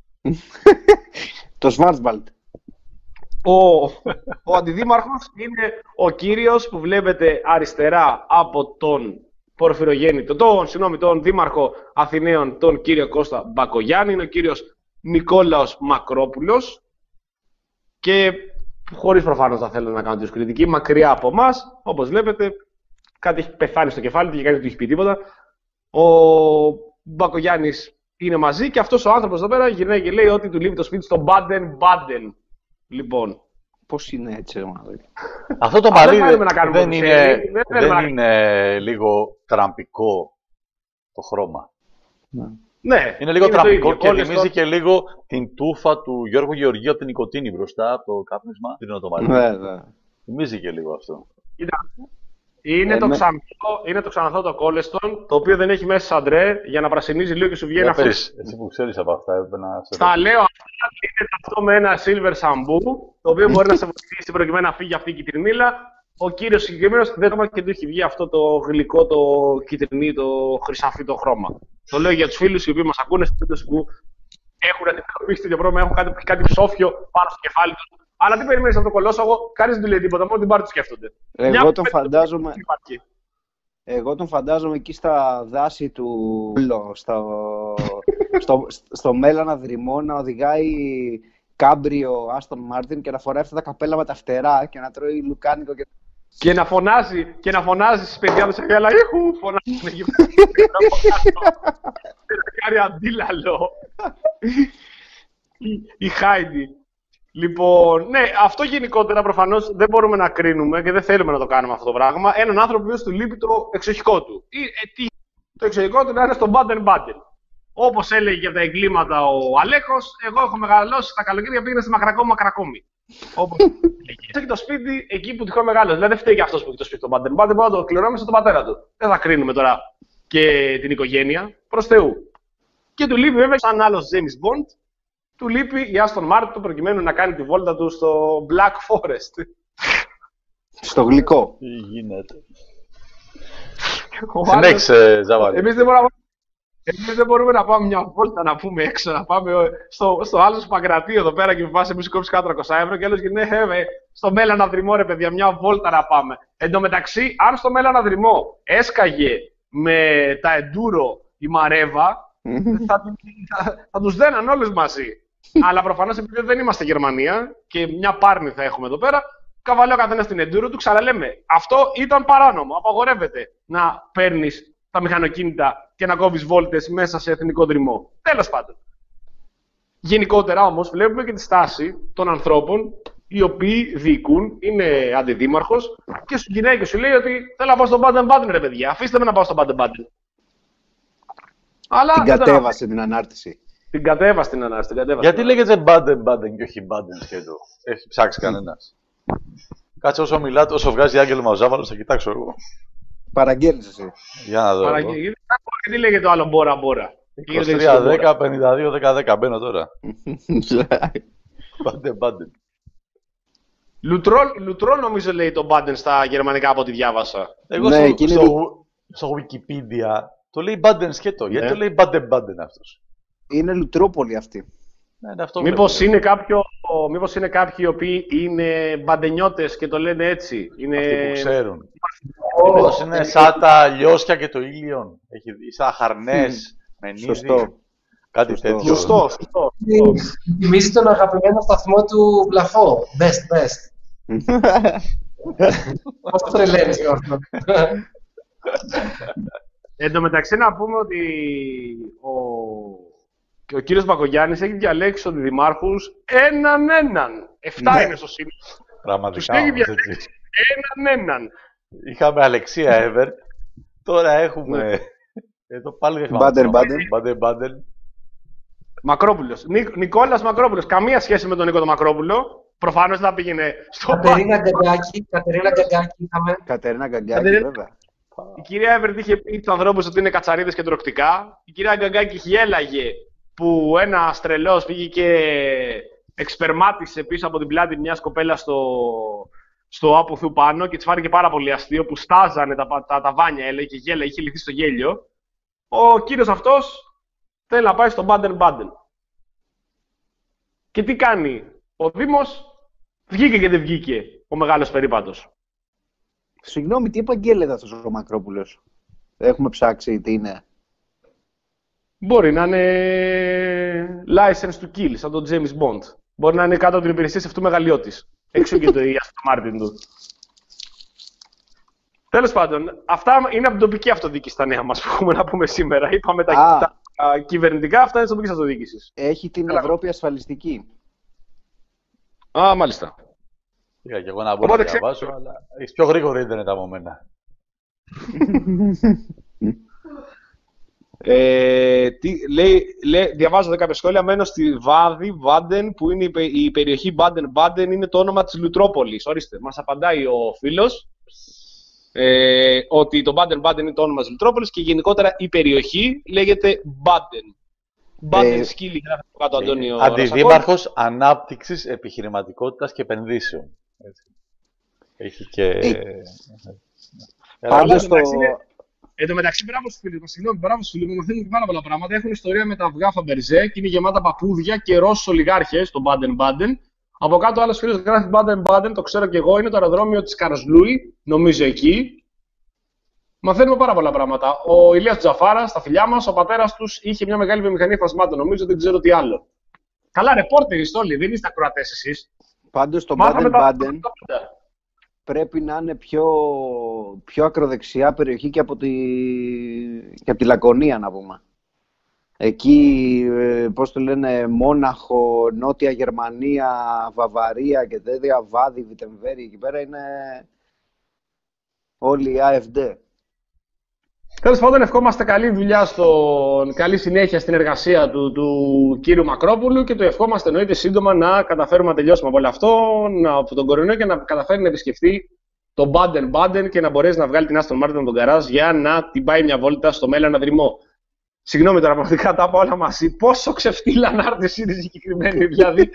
Το Schwarzwald.
Ο, ο αντιδήμαρχος είναι ο κύριος που βλέπετε αριστερά από τον Πορφυρογέννητο, τον, συγγνώμη, τον δήμαρχο Αθηναίων, τον κύριο Κώστα Μπακογιάννη, είναι ο κύριος Νικόλαος Μακρόπουλος και χωρίς προφανώς να θέλω να κάνω τη κριτική, μακριά από εμάς, όπως βλέπετε, κάτι έχει πεθάνει στο κεφάλι του και κανείς δεν του έχει πει τίποτα. Ο Μπακογιάννης είναι μαζί και αυτός ο άνθρωπος εδώ πέρα γυρνάει και λέει ότι του λείπει το σπίτι στο Baden-Baden. Λοιπόν.
Πώς είναι έτσι, ρε μάλλον.
Αυτό το
Α,
μαλλί
δεν
δεν,
θέλουμε να κάνουμε
δεν
ό,τι
είναι,
θέλει, δεν
δεν
θέλουμε να-
είναι λίγο τραμπικό το χρώμα.
Ναι,
Είναι λίγο
το
τραμπικό
ίδιο.
και
Όλες
θυμίζει
το-
και λίγο την τούφα του Γιώργου Γεωργίου από την Νικοτίνη μπροστά από το κάπνισμα. Τι είναι το μαλλί.
Βέβαια.
Θυμίζει και λίγο αυτό.
Κοίτα, Είναι,
Ε,
το
με-
ξανθό, είναι το ξανθό το κόλεστον, το οποίο δεν έχει μέσα σαντρέ για να πρασινίζει λίγο και σου βγαίνει
Για
αυτό.
πες, εσύ που ξέρεις από αυτά, έπρεπε να σε
Στα λέω αυτά, είναι αυτό με ένα silver σαμπού, το οποίο μπορεί να σε βοηθήσει προκειμένου να φύγει αυτή η κυτρινίλα. Ο κύριος συγκεκριμένος δεν ακόμα και του έχει βγει αυτό το γλυκό, το κυτρινί, το χρυσαφί το χρώμα. Το λέω για τους φίλους οι οποίοι μας ακούνε στην περίπτωση που έχουν αντιμετωπίσει τέτοιο πρόβλημα, έχουν κάτι, κάτι ψόφιο πάνω στο κεφάλι τους. Αλλά τι περιμένεις από το κολόσαγο, κανείς δεν του λέει τίποτα, μόνο την πάρτι του σκέφτονται.
Εγώ
Μια
τον
πέντε-
φαντάζομαι-
υπάρχει.
Εγώ τον φαντάζομαι εκεί στα δάση του στο, στο, στο Μέλανα Δρυμό να οδηγάει κάμπριο Άστον Μάρτιν και να φοράει αυτά τα καπέλα με τα φτερά και να τρώει λουκάνικο και...
Και να φωνάζει, και να φωνάζει στις παιδιά του σε γέλα, ήχου, φωνάζουν εκεί. Να κάνει αντίλαλο. Η- Η Χάιντι. Λοιπόν, ναι, αυτό γενικότερα προφανώς δεν μπορούμε να κρίνουμε και δεν θέλουμε να το κάνουμε αυτό το πράγμα. Έναν άνθρωπο που του λείπει το εξοχικό του. Ή, ε, τι, το εξοχικό του να είναι στο Baden-Baden. Όπως έλεγε για τα εγκλήματα ο Αλέκος, εγώ έχω μεγαλώσει τα καλοκαίρια πήγαινα στη Μακρακόμη Μακρακόμη. Όπως έλεγε. Έχει το σπίτι εκεί που τυχόν μεγάλο. Δηλαδή δεν φταίει και αυτός που έχει το σπίτι στο Baden-Baden, μπορεί να το κληρώνουμε στον πατέρα του. Δεν θα κρίνουμε τώρα και την οικογένεια. Προς Θεού. Και του λείπει βέβαια σαν άλλος James Bond. Του λείπει η Aston Martin προκειμένου να κάνει τη βόλτα του στο Black Forest.
στο γλυκό.
Τι γίνεται.
Ο άλλος-
Συνέχισε, Ζαβάλη.
Εμείς δεν, μπορούμε να... Εμείς δεν μπορούμε να πάμε μια βόλτα να πούμε έξω, να πάμε στο, στο άλλο Παγκρατή εδώ πέρα και φάση εμείς κόψει κάτω τριακόσια ευρώ και άλλος και ναι, ε, στο Μέλανα Δρυμό ρε παιδιά, μια βόλτα να πάμε. Εν τω μεταξύ, αν στο Μέλανα Δρυμό έσκαγε με τα εντούρο η Μαρέβα, θα, θα, θα τους δέναν όλους μαζί. Αλλά προφανώς επειδή δεν είμαστε Γερμανία και μια πάρνη θα έχουμε εδώ πέρα, καβαλέω καθένα στην εντούρο του, ξαναλέμε. Αυτό ήταν παράνομο. Απαγορεύεται να παίρνεις τα μηχανοκίνητα και να κόβεις βόλτες μέσα σε εθνικό δρυμό. Τέλος πάντων. Γενικότερα όμως βλέπουμε και τη στάση των ανθρώπων οι οποίοι διοικούν, είναι αντιδήμαρχος και σου γυρνάει και σου λέει ότι θέλω να πάω στον Baden-Baden ρε παιδιά, αφήστε με να πάω στον Baden-Baden. Αλλά
Την
δεν τον
κατέβασε την ανάρτηση.
Την κατέβασε την ανάρτηση. την κατέβασε
Γιατί
την
λέγεται Baden-Baden και όχι Baden σχέτο. Έχει ψάξει κανένας. Κάτσε όσο μιλάτε, όσο βγάζει άγγελμα ο Ζάβαλος, θα κοιτάξω εγώ.
Παραγγέλνεις εσύ.
Για να δω. εγώ.
ανάρτηση. Γιατί λέγεται το άλλο μπόρα μπόρα.
είκοσι τρία δέκα πενήντα δύο δέκα δέκα μπαίνω τώρα. Baden-Baden.
Λουτρό, λουτρό νομίζω λέει το Baden στα γερμανικά από ό,τι διάβασα.
Εγώ
Ναι,
στο,
εκείνη
στο,
δι-
στο Wikipedia το λέει Baden σκέτο. Γιατί
Ναι.
το λέει Baden-Baden αυτός.
Είναι Λουτρόπολη αυτή.
Ναι, είναι αυτό
Μήπως
βλέπω.
είναι, κάποιο, μήπως είναι κάποιοι οι οποίοι είναι μπαντενιώτες και το λένε έτσι. Είναι...
Αυτοί που ξέρουν.
Ω,
Μήπως είναι σαν τα λιώσια και το ήλιον. Έχει σαν χαρνές, μενίδι.
Σωστό.
Κάτι
Σωστό.
τέτοιο.
Σωστό, σωστό.
Θυμίζει τον αγαπημένο σταθμό του Βλαφό. Best, best. Πώς το τρελαίνεις, Γιώργο.
Εν τω μεταξύ να πούμε ότι ο, και ο κύριος Μπακογιάννης έχει διαλέξει τους δημάρχους έναν έναν. Εφτά
Ναι.
είναι στο σύνολο. Τους
Πραγματικά
έχει
όμως,
διαλέξει
έτσι.
έναν έναν.
Είχαμε Αλεξία Εύερτ. Τώρα έχουμε. Εδώ πάλι δεν θυμάμαι.
Baden-Baden.
Baden-Baden.
Μακρόπουλος. Νικ, Νικόλας Μακρόπουλος. Καμία σχέση με τον Νίκο τον Μακρόπουλο. Προφανώς θα πήγαινε στο
Κατερίνα Γκαγκάκη, Κατερίνα Γκαγκάκη είχαμε.
Κατερίνα Γκαγκάκη,
Κατερίνα-
βέβαια.
Η κυρία Εύερτ είχε πει στους ανθρώπους ότι είναι κατσαρίδες και τροκτικά. Η κυρία Γκαγκάκη γέλαγε που ένα τρελός πήγε και εξπερμάτισε πίσω από την πλάτη μιας κοπέλας στο, στο άπουθου πάνω και της φάνηκε πάρα πολύ αστείο που στάζανε τα, τα, τα βάνια, έλεγε και γέλα, είχε λυθεί στο γέλιο. Ο κύριος αυτός θέλει να πάει στο Baden Baden. Και τι κάνει ο Δήμος, βγήκε και δεν βγήκε ο μεγάλος περίπατος.
Συγγνώμη, τι επαγγέλεται αυτός ο Μακρόπουλος? Έχουμε ψάξει τι είναι.
Μπορεί να είναι license to kill, σαν τον James Bond. Μπορεί να είναι κάτω από την υπηρεσία σε αυτού μεγαλειώτης. Έξω και το Aston Martin του. Τέλος πάντων, αυτά είναι από την τοπική αυτοδιοίκηση τα νέα μας που έχουμε να πούμε σήμερα. Είπαμε τα, τα, τα κυβερνητικά, αυτά είναι της τοπικής αυτοδιοίκησης.
Έχει την
Έλα.
Ευρώπη ασφαλιστική.
Α, μάλιστα.
Είχα και εγώ να μπορώ να διαβάσω, αλλά έχεις πιο γρήγορο ίντερνετ από μένα.
Ε, τι, λέει, λέει, διαβάζω εδώ κάποια σχόλια. Μένω στη Βάδη, Βάντεν, που είναι η, η περιοχή Baden-Baden, είναι το όνομα της Λουτρόπολης. Ορίστε, μας απαντάει ο φίλος ε, ότι το Baden-Baden είναι το όνομα της Λουτρόπολης και γενικότερα η περιοχή λέγεται Baden. Baden
Ε,
Σκύλη, γράφει από κάτω Αντώνιο.
Αντιδήμαρχος Ανάπτυξης Επιχειρηματικότητας και Επενδύσεων. Έτσι. Έχει και...
Ε,
Έλα,
Πάντως
εν
το...
τω μεταξύ είναι- Εν τω μεταξύ, μπράβο στους φίλους μας, συγγνώμη, μπράβο στους φίλους μας, μαθαίνουν και πάρα πολλά πράγματα. Έχουν ιστορία με τα αυγά Φαμπερζέ και είναι γεμάτα παππούδια και Ρώσους ολιγάρχες, το Baden-Baden. Από κάτω, άλλος φίλος γράφει Baden-Baden, το ξέρω και εγώ, είναι το αεροδρόμιο της Καρσλούι, νομίζω εκεί. Μαθαίνουμε πάρα πολλά πράγματα. Ο Ηλίας Τζαφάρας, τα φιλιά μας, ο πατέρας τους είχε μια μεγάλη βιομηχανία φασμάτων, νομίζω, δεν ξέρω τι άλλο. Καλά, ρεπόρτερ είστε όλοι, δεν είστε ακροατές εσείς.
Πάντως το
Μάθαμε τα-
Baden-Baden πρέπει να είναι πιο, πιο ακροδεξιά περιοχή και από, τη, και από τη Λακωνία, να πούμε. Εκεί, ε, πώς το λένε, Μόναχο, Νότια Γερμανία, Βαβαρία και τέτοια, Βάδη, Βιτεμβέρη, εκεί πέρα είναι όλοι οι έι εφ ντι.
Τέλος πάντων, ευχόμαστε καλή δουλειά, στον, καλή συνέχεια στην εργασία του, του κύριου Μακρόπουλου και του ευχόμαστε εννοείται σύντομα να καταφέρουμε να τελειώσουμε από όλο αυτό, να, από τον κορονοϊό και να καταφέρει να επισκεφτεί τον Baden-Baden και να μπορέσει να βγάλει την Aston Martin από τον γκαράζ για να την πάει μια βόλτα στο μέλλον αδρυμό. Συγγνώμη τώρα, πραγματικά τα πω όλα μαζί. Πόσο ξεφτύλα ανάρτηση είναι η συγκεκριμένη, δηλαδή.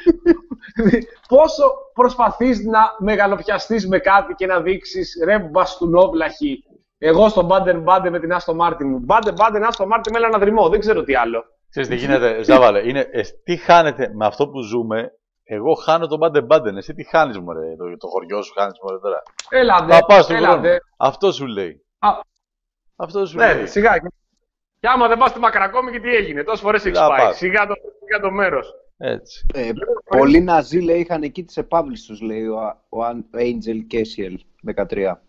Πόσο προσπαθείς να μεγαλοπιαστείς με κάτι και να δείξεις ρε μπαστούνόβλαχη. Εγώ στον Baden-Baden με την Aston Martin μου. Baden-Baden, Aston Martin με έναν αδρυμό. Δεν ξέρω τι άλλο.
Ξέρεις τι γίνεται, Ζάβαλε, είναι, ε, τι χάνετε με αυτό που ζούμε. Εγώ χάνω τον Baden-Baden, εσύ τι χάνεις μωρέ, το, το χωριό σου χάνεις μωρέ τώρα.
Έλα δε,
Θα πας στον
έλα
χρόνο.
δε.
Αυτό σου λέει.
Α,
Αυτό σου
ναι,
λέει.
σιγά. Και άμα δεν πας στη Μακρακόμη και τι έγινε. Τόσες φορές έχεις
Να
πάει.
πας.
Σιγά το, σιγά το μέρος.
Έτσι.
Ε, πολλοί Ναζί, λέει, είχαν εκεί τις επάβλησεις τους, λέει ο, ο Angel Κέσιελ δεκατρία.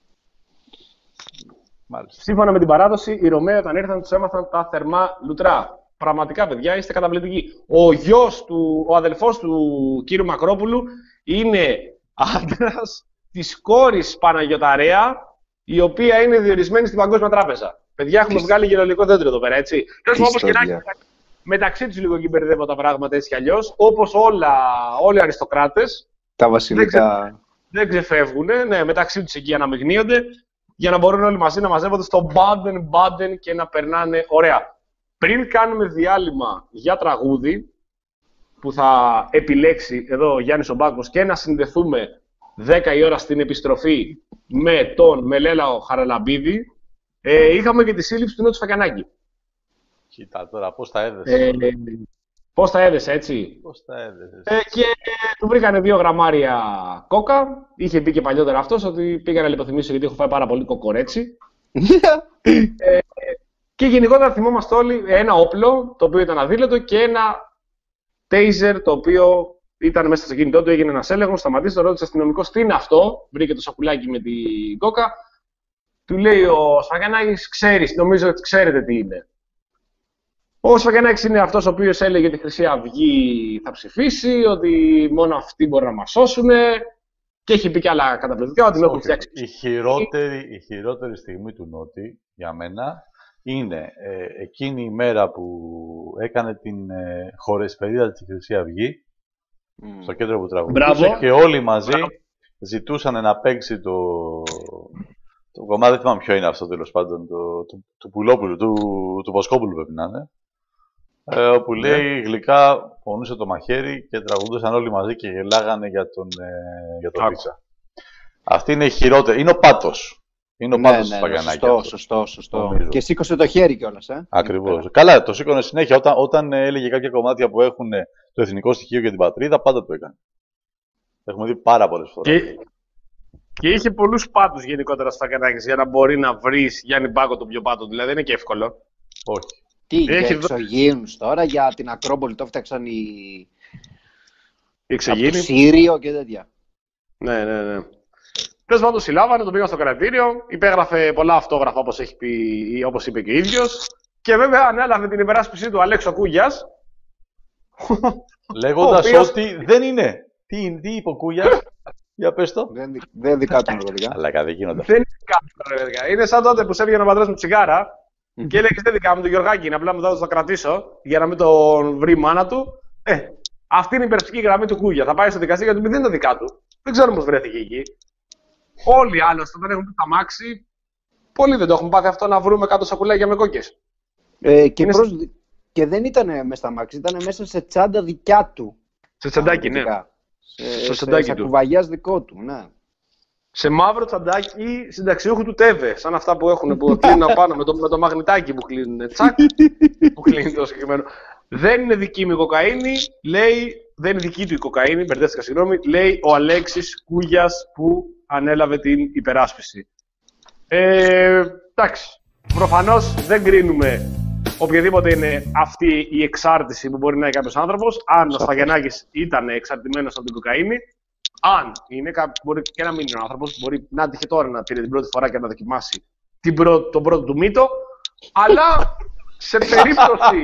Μάλιστα.
Σύμφωνα με την παράδοση, οι Ρωμαίοι όταν ήρθαν τους έμαθαν τα θερμά λουτρά. Πραγματικά, παιδιά, είστε καταπληκτικοί. Ο γιος του, ο αδελφός του κύριου Μακρόπουλου είναι άντρας της κόρης Παναγιωταρέα, η οποία είναι διορισμένη στην Παγκόσμια Τράπεζα. Παιδιά, έχουμε
Τι-
βγάλει γελολικό δέντρο εδώ πέρα, έτσι. Τέλος πάντων, όπως και να
ιστορία.
έχει, μεταξύ τους λίγο εκεί μπερδεύω τα πράγματα έτσι κι αλλιώς, όπως όλα, όλοι οι αριστοκράτες.
Τα βασιλικά.
Δεν ξεφεύγουν, ναι, μεταξύ τους εκεί αναμειγνύονται για να μπορούν όλοι μαζί να μαζεύονται στο Baden-Baden και να περνάνε ωραία. Πριν κάνουμε διάλειμμα για τραγούδι που θα επιλέξει εδώ ο Γιάννης ο Μπάκος και να συνδεθούμε δέκα η ώρα στην επιστροφή με τον Μελέλαο Χαραλαμπίδη, ε, είχαμε και τη σύλληψη του Νότου Φακιανάκη.
Κοίτα τώρα, πώς τα έδεσαι.
Ε, πώς τα έδεσε, έτσι.
Πώς τα έδεσες.
Ε, και του βρήκανε δύο γραμμάρια κόκα. Είχε πει και παλιότερα αυτός ότι πήγα να λιποθυμίσω γιατί έχω φάει πάρα πολύ κοκορέτσι. ε, και γενικότερα θυμόμαστε όλοι ένα όπλο το οποίο ήταν αδίλωτο και ένα taser το οποίο ήταν μέσα στο κινητό του. Έγινε ένας έλεγχος, σταματήσει, το ρώτησε αστυνομικός τι είναι αυτό. Βρήκε το σακουλάκι με την κόκα. Του λέει ο Σφακιανάκης, ξέρεις, νομίζω ότι ξέρετε τι είναι. Ο Σφακιανάκης είναι αυτός ο οποίος έλεγε ότι η Χρυσή Αυγή θα ψηφίσει, ότι μόνο αυτοί μπορούν να μας σώσουν και έχει πει και άλλα καταπληκτικά, ότι με έχουν
Όχι,
φτιάξει.
η, χειρότερη, η χειρότερη στιγμή του Νότι για μένα είναι ε, εκείνη η μέρα που έκανε την ε, χορεσπερίδα της Χρυσή Αυγή στο κέντρο που τραγουδούσε
Μπράβο.
και όλοι μαζί
Μπράβο.
ζητούσαν να παίξει το, το κομμάτι, δεν θυμάμαι ποιο είναι αυτό τέλος πάντων, το, του, του Πουλόπουλου, του, του Βοσκόπουλου πρέπει να είναι. Ε, όπου λέει γλυκά πονούσε το μαχαίρι και τραγουδούσαν όλοι μαζί και γελάγανε για τον, ε, για τον
Άκου.
Πίτσα. Αυτή είναι η χειρότερη. Είναι ο Πάτος. Είναι ο
Ναι,
Πάτος
ναι,
του
ναι,
Σφαγιανάκη.
σωστό,
αυτός.
σωστό, σωστό.
Νομίζω.
Και σήκωσε το χέρι κιόλας, ε.
Ακριβώς. Καλά, το σήκωνε συνέχεια. Όταν, όταν έλεγε κάποια κομμάτια που έχουν το εθνικό στοιχείο και την πατρίδα, πάντα το έκανε. Έχουμε δει πάρα πολλές φορές.
Και, και είχε πολλούς πάτους γενικότερα στο Σφαγιανάκης για να μπορεί να βρεις Γιάννη Μπάκο τον πιο πάτο. Δηλαδή δεν είναι και εύκολο.
Όχι.
Τι, για
Έχει
εξωγήινους τώρα, για την Ακρόπολη το έφτιαξαν οι...
Η
από το
εξωγήινη.
Σύριο και τέτοια.
Ναι, ναι, ναι. Τέλος πάντων, συλλάβανε, τον πήγαν στο κρατήριο, υπέγραφε πολλά αυτόγραφα όπως, έχει πει, όπως είπε και ο ίδιος. Και βέβαια ανέλαβε την υπεράσπιση του Αλέξο Κούγιας.
Λέγοντας
ο οποίος-
ότι δεν είναι. Τι, τι είπε ο Κούγιας, για πες το.
Δεν, δι- δεν δικά του ναρκωτικά.
Αλλά δεν γίνονται.
Δεν είναι κάτι ρε παιδιά. Είναι σαν τότε που σε έβγαινε ο πατέρας με τσιγάρα και έλεγε δεν δικά μου τον Γιωργάκη, να απλά μου δώσει να το κρατήσω για να μην τον βρει η μάνα του. Ε, αυτή είναι η υπερψυχική γραμμή του Κούγια. Θα πάει στο δικαστήριο γιατί δεν είναι δικά του. Δεν ξέρω πώς βρέθηκε εκεί. Όλοι άλλωστε όταν έχουν τα μάξι, πολλοί δεν το έχουν πάθει αυτό να βρούμε κάτω σακουλάκια με κόκκες.
Ε, και,
Είναι
προς... και δεν ήταν μέσα στα μάξι, ήταν μέσα σε τσάντα δικιά του.
Σε τσαντάκι, ναι.
ναρκωτικά. Σε,
Στο
σε
τσαντάκι του.
σακουβαγιάς δικό του, ναι.
Σε μαύρο τσαντάκι συνταξιούχου του ΤΕΒΕ. Σαν αυτά που έχουν που κλείνουν απάνω με το, με το μαγνητάκι που κλείνουν. Τσακ, που κλείνει το συγκεκριμένο. Δεν είναι δική μου η κοκαίνη, λέει, δεν είναι δική του η κοκαίνη, μπερδεύτηκα συγγνώμη, λέει ο Αλέξης Κούγιας που ανέλαβε την υπεράσπιση. Ε, εντάξει, προφανώς δεν κρίνουμε οποιαδήποτε είναι αυτή η εξάρτηση που μπορεί να έχει κάποιος άνθρωπος. Αν ο Σφαγιανάκης ήταν εξαρτημένος από την κοκαίνη, αν είναι, μπορεί και να μην είναι ο άνθρωπος, μπορεί να έτυχε τώρα να πήρε την πρώτη φορά και να δοκιμάσει την πρώτη, τον πρώτο του μύτο, αλλά σε περίπτωση,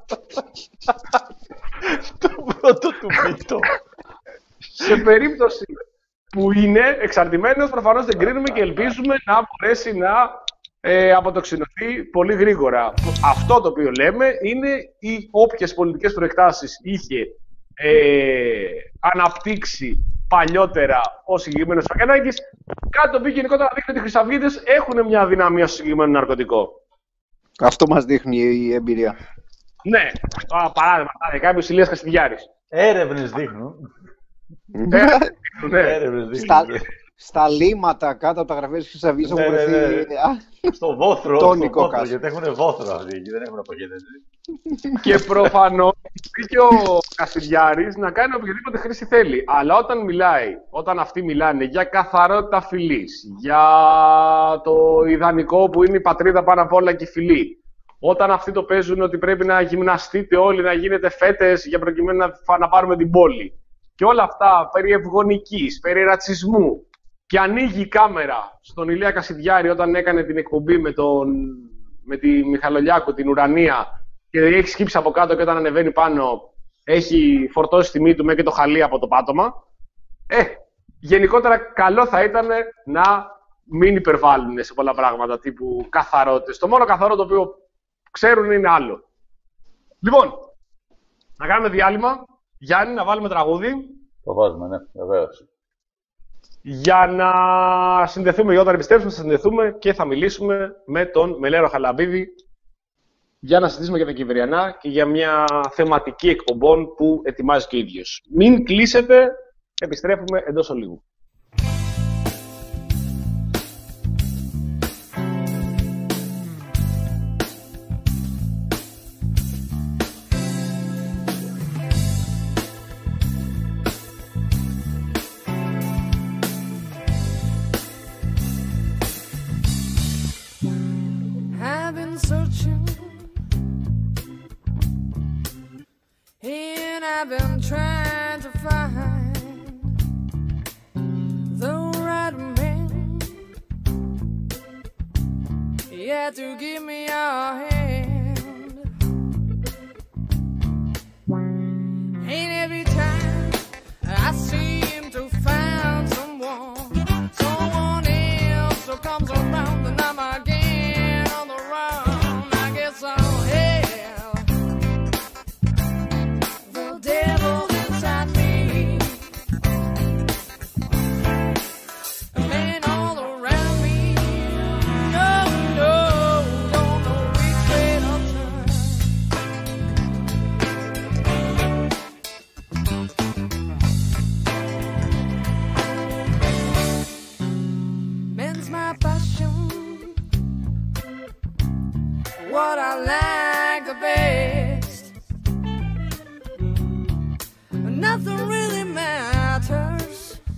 Το πρώτο του μύτο.
σε περίπτωση που είναι εξαρτημένος, προφανώς δεν κρίνουμε και ελπίζουμε να μπορέσει να ε, αποτοξινωθεί πολύ γρήγορα. Αυτό το οποίο λέμε είναι οι όποιες πολιτικές προεκτάσεις είχε ε, αναπτύξει παλιότερα ο συγκεκριμένος Σφαγιανάκης, κάτι το οποίο γενικότερα δείχνει ότι οι χρυσαυγίτες έχουν μια αδυναμία στο συγκεκριμένο ναρκωτικό.
Αυτό μας δείχνει η εμπειρία.
Ναι, τώρα παράδειγμα, κάποιος Ηλίας Καστιδιάρης.
Έρευνες δείχνουν.
Ναι.
Έρευνες
Στα,
δείχνουν.
στα λίματα κάτω από τα γραφεία της Χρυσαυγής έχουν
Ναι, ναι,
βρεθεί.
ναι.
Α,
Στο βόθρο,
Τόνικο
στο βόθρο,
κάσο.
γιατί έχουν βόθρο αυτοί εκεί, δεν έχουν απογέννηση.
Και προφανώς και ο Καστιδιάρης να κάνει οποιαδήποτε χρήση θέλει. Αλλά όταν μιλάει, όταν αυτοί μιλάνε για καθαρότητα φυλής, για το ιδανικό που είναι η πατρίδα πάνω απ' όλα και η φυλή, όταν αυτοί το παίζουν ότι πρέπει να γυμναστείτε όλοι, να γίνετε φέτες για προκειμένου να, φα- να πάρουμε την πόλη, και όλα αυτά περί ευγονικής, περί ρατσισμού, και ανοίγει η κάμερα στον Ηλία Κασιδιάρη όταν έκανε την εκπομπή με, τον, με τη Μιχαλολιάκου, την Ουρανία, και έχει σκύψει από κάτω και όταν ανεβαίνει πάνω έχει φορτώσει τη μύτη του με και το χαλί από το πάτωμα. Ε, γενικότερα καλό θα ήταν να μην υπερβάλλουν σε πολλά πράγματα τύπου καθαρότητες. Το μόνο καθαρό το οποίο ξέρουν είναι άλλο. Λοιπόν, να κάνουμε διάλειμμα. Γιάννη, να βάλουμε τραγούδι.
Το βάζουμε, ναι, βεβαίως.
Για να συνδεθούμε, για όταν επιστρέψουμε, θα συνδεθούμε και θα μιλήσουμε με τον Μελέρο Χαλαμπίδη για να συζητήσουμε για τα Κυπριανά και για μια θεματική εκπομπών που ετοιμάζει και ο ίδιος. Μην κλείσετε, επιστρέφουμε εντός ολίγου.
I've been searching and I've been trying to find the right man, yeah, to give me a hand. And every time I seem to find someone, someone else who comes around and I'm again on the run. I guess I'll have the devil inside me, and all around me. No, no, don't know which way what I like the best. Nothing really matters,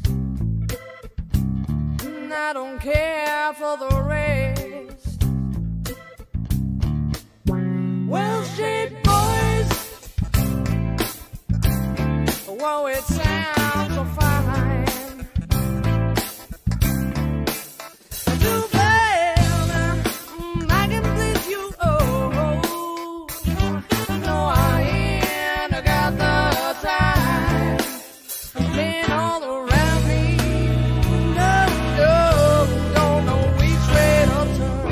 and I don't care for the rest. Well-shaped boys, whoa, it sounds so fine. Too bad I can please you, oh, no, I ain't got the time. Men all around me, no, no, don't know which way to turn.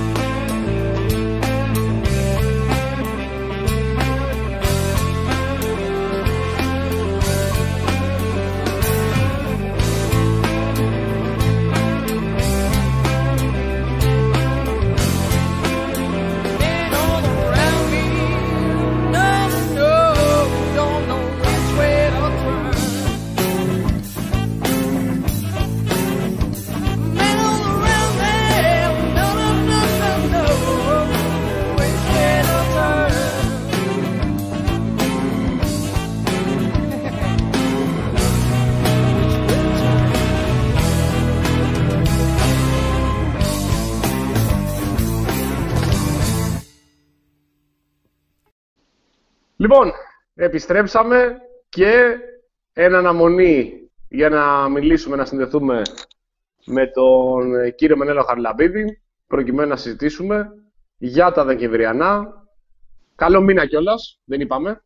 Men all around me, no, no, don't know which way to turn. Men all around me, no, no, no, no, no, which way to turn.
Λοιπόν, επιστρέψαμε και εν αναμονή για να μιλήσουμε, να συνδεθούμε με τον ε, κύριο Μενέλαο Χαρλαμπίδη, προκειμένου να συζητήσουμε για τα Δεκεμβριανά. Καλό μήνα κιόλας, δεν είπαμε.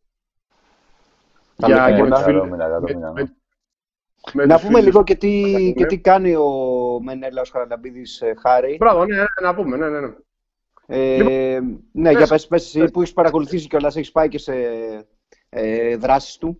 Καλό μήνα,
και με τους
καλό
φίλους-
μήνα, καλό
με-
μήνα,
με-
ναι.
με
Να
τους
πούμε
φίλους
λίγο και τι,
που θα
και τι κάνει ο Μενέλαος Χαραλαμπίδης, ε, Χάρη.
Μπράβο, ναι, ναι, να πούμε, ναι, ναι, ναι.
Ε, ναι,
πες,
για πες, πες εσύ
πες.
που έχεις παρακολουθήσει κιόλας, έχεις πάει και σε ε, δράσεις του.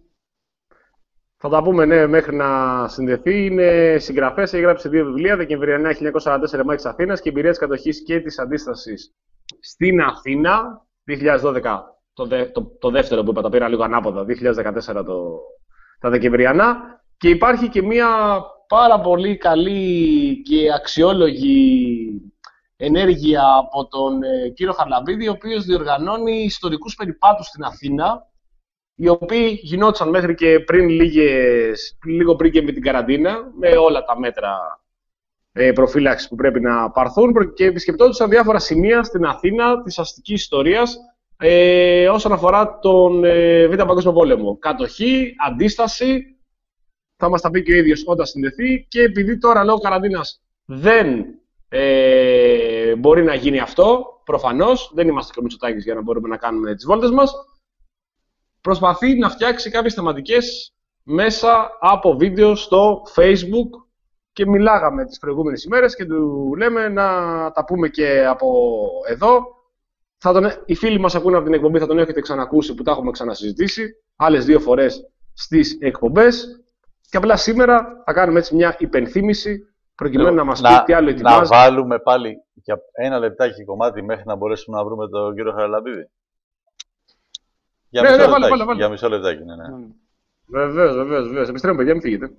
Θα τα πούμε, ναι, μέχρι να συνδεθεί. Είναι συγγραφέας, έγραψε δύο βιβλία, Δεκεμβριανά χίλια εννιακόσια σαράντα τέσσερα Μάχης Αθήνας και Εμπειρία της Κατοχής και της Αντίστασης στην Αθήνα, δύο χιλιάδες δώδεκα, το, δε, το, το δεύτερο που είπα, τα πήρα λίγο ανάποδα, δύο χιλιάδες δεκατέσσερα το, τα Δεκεμβριανά. Και υπάρχει και μια πάρα πολύ καλή και αξιόλογη ενέργεια από τον ε, κύριο Χαρλαμπίδη, ο οποίος διοργανώνει ιστορικούς περιπάτους στην Αθήνα, οι οποίοι γινόντουσαν μέχρι και πριν λίγες, λίγο πριν και με την καραντίνα, με όλα τα μέτρα ε, προφύλαξης που πρέπει να πάρθουν, και επισκεπτόντουσαν διάφορα σημεία στην Αθήνα της αστικής ιστορίας ε, όσον αφορά τον ε, Β' Παγκόσμιο Πόλεμο. Κατοχή, αντίσταση, θα μας τα πει και ο ίδιος όταν συνδεθεί, και επειδή τώρα λόγω καραντίνας δεν ε, μπορεί να γίνει αυτό, προφανώς, δεν είμαστε και ο Μητσοτάκης για να μπορούμε να κάνουμε τις βόλτες μας, προσπαθεί να φτιάξει κάποιες θεματικές μέσα από βίντεο στο Facebook, και μιλάγαμε τις προηγούμενες ημέρες και του λέμε να τα πούμε και από εδώ. Θα τον, οι φίλοι μας ακούνε από την εκπομπή, θα τον έχετε ξανακούσει, που τα έχουμε ξανασυζητήσει άλλες δύο φορές στις εκπομπές, και απλά σήμερα θα κάνουμε έτσι μια υπενθύμηση προκειμένου να μας πει τι άλλο
να
ετοιμάζει.
βάλουμε πάλι για ένα λεπτάκι κομμάτι μέχρι να μπορέσουμε να βρούμε τον κύριο Χαραλαμπίδη. Για
Ναι,
μισό
ναι, βάλε,
λεπτάκι,
βάλε, βάλε.
για μισό λεπτάκι, ναι, ναι.
Βεβαίως, βεβαίως, βεβαίως. Επιστρέφουμε, παιδιά, μην φύγετε.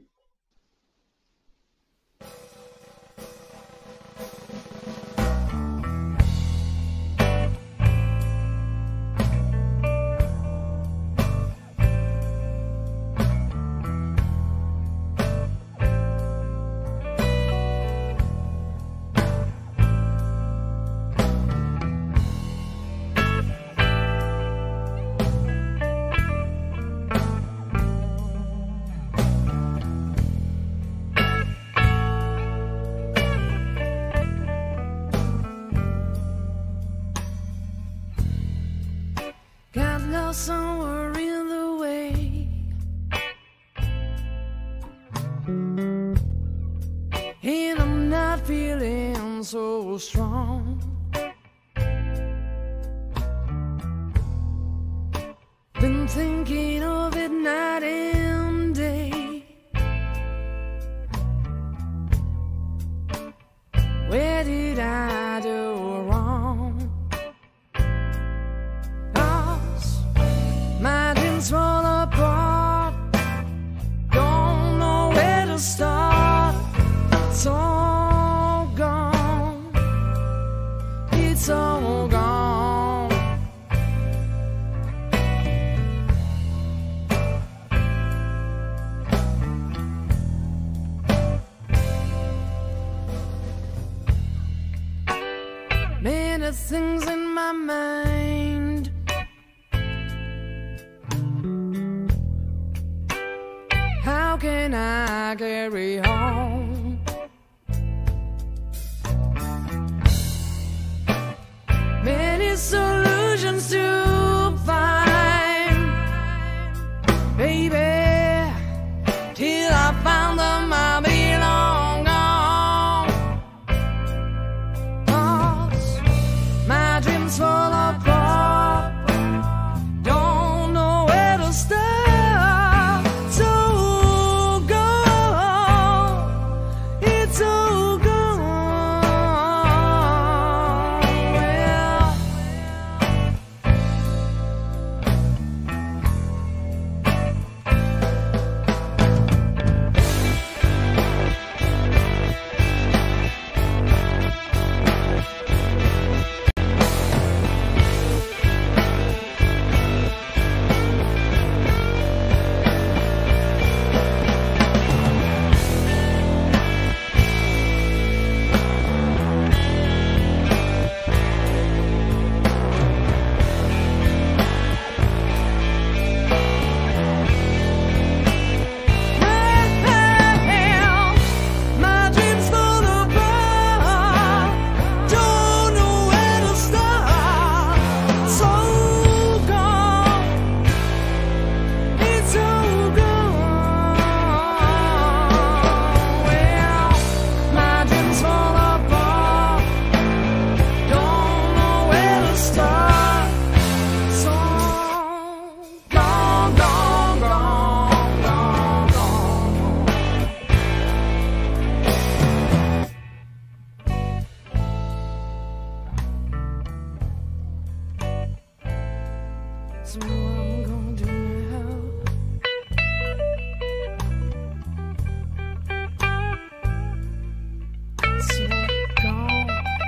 Got lost somewhere in the way. And I'm not feeling so strong. Been thinking of it night and day. Where did I do wrong? My dreams fall apart, don't know where to start. It's all gone, it's all gone. many things in my mind. How can I carry on? Many solutions to find, baby, till I found them I'll be long gone. 'Cause my dreams fall apart, don't know where to start. So gone, it's all gone. Well, my dreams fall apart, don't know where to start. So gone, it's all gone. Well, my dreams fall apart, don't know where to start. So gone, gone, gone, gone, gone. So what I'm gonna do now? So gone.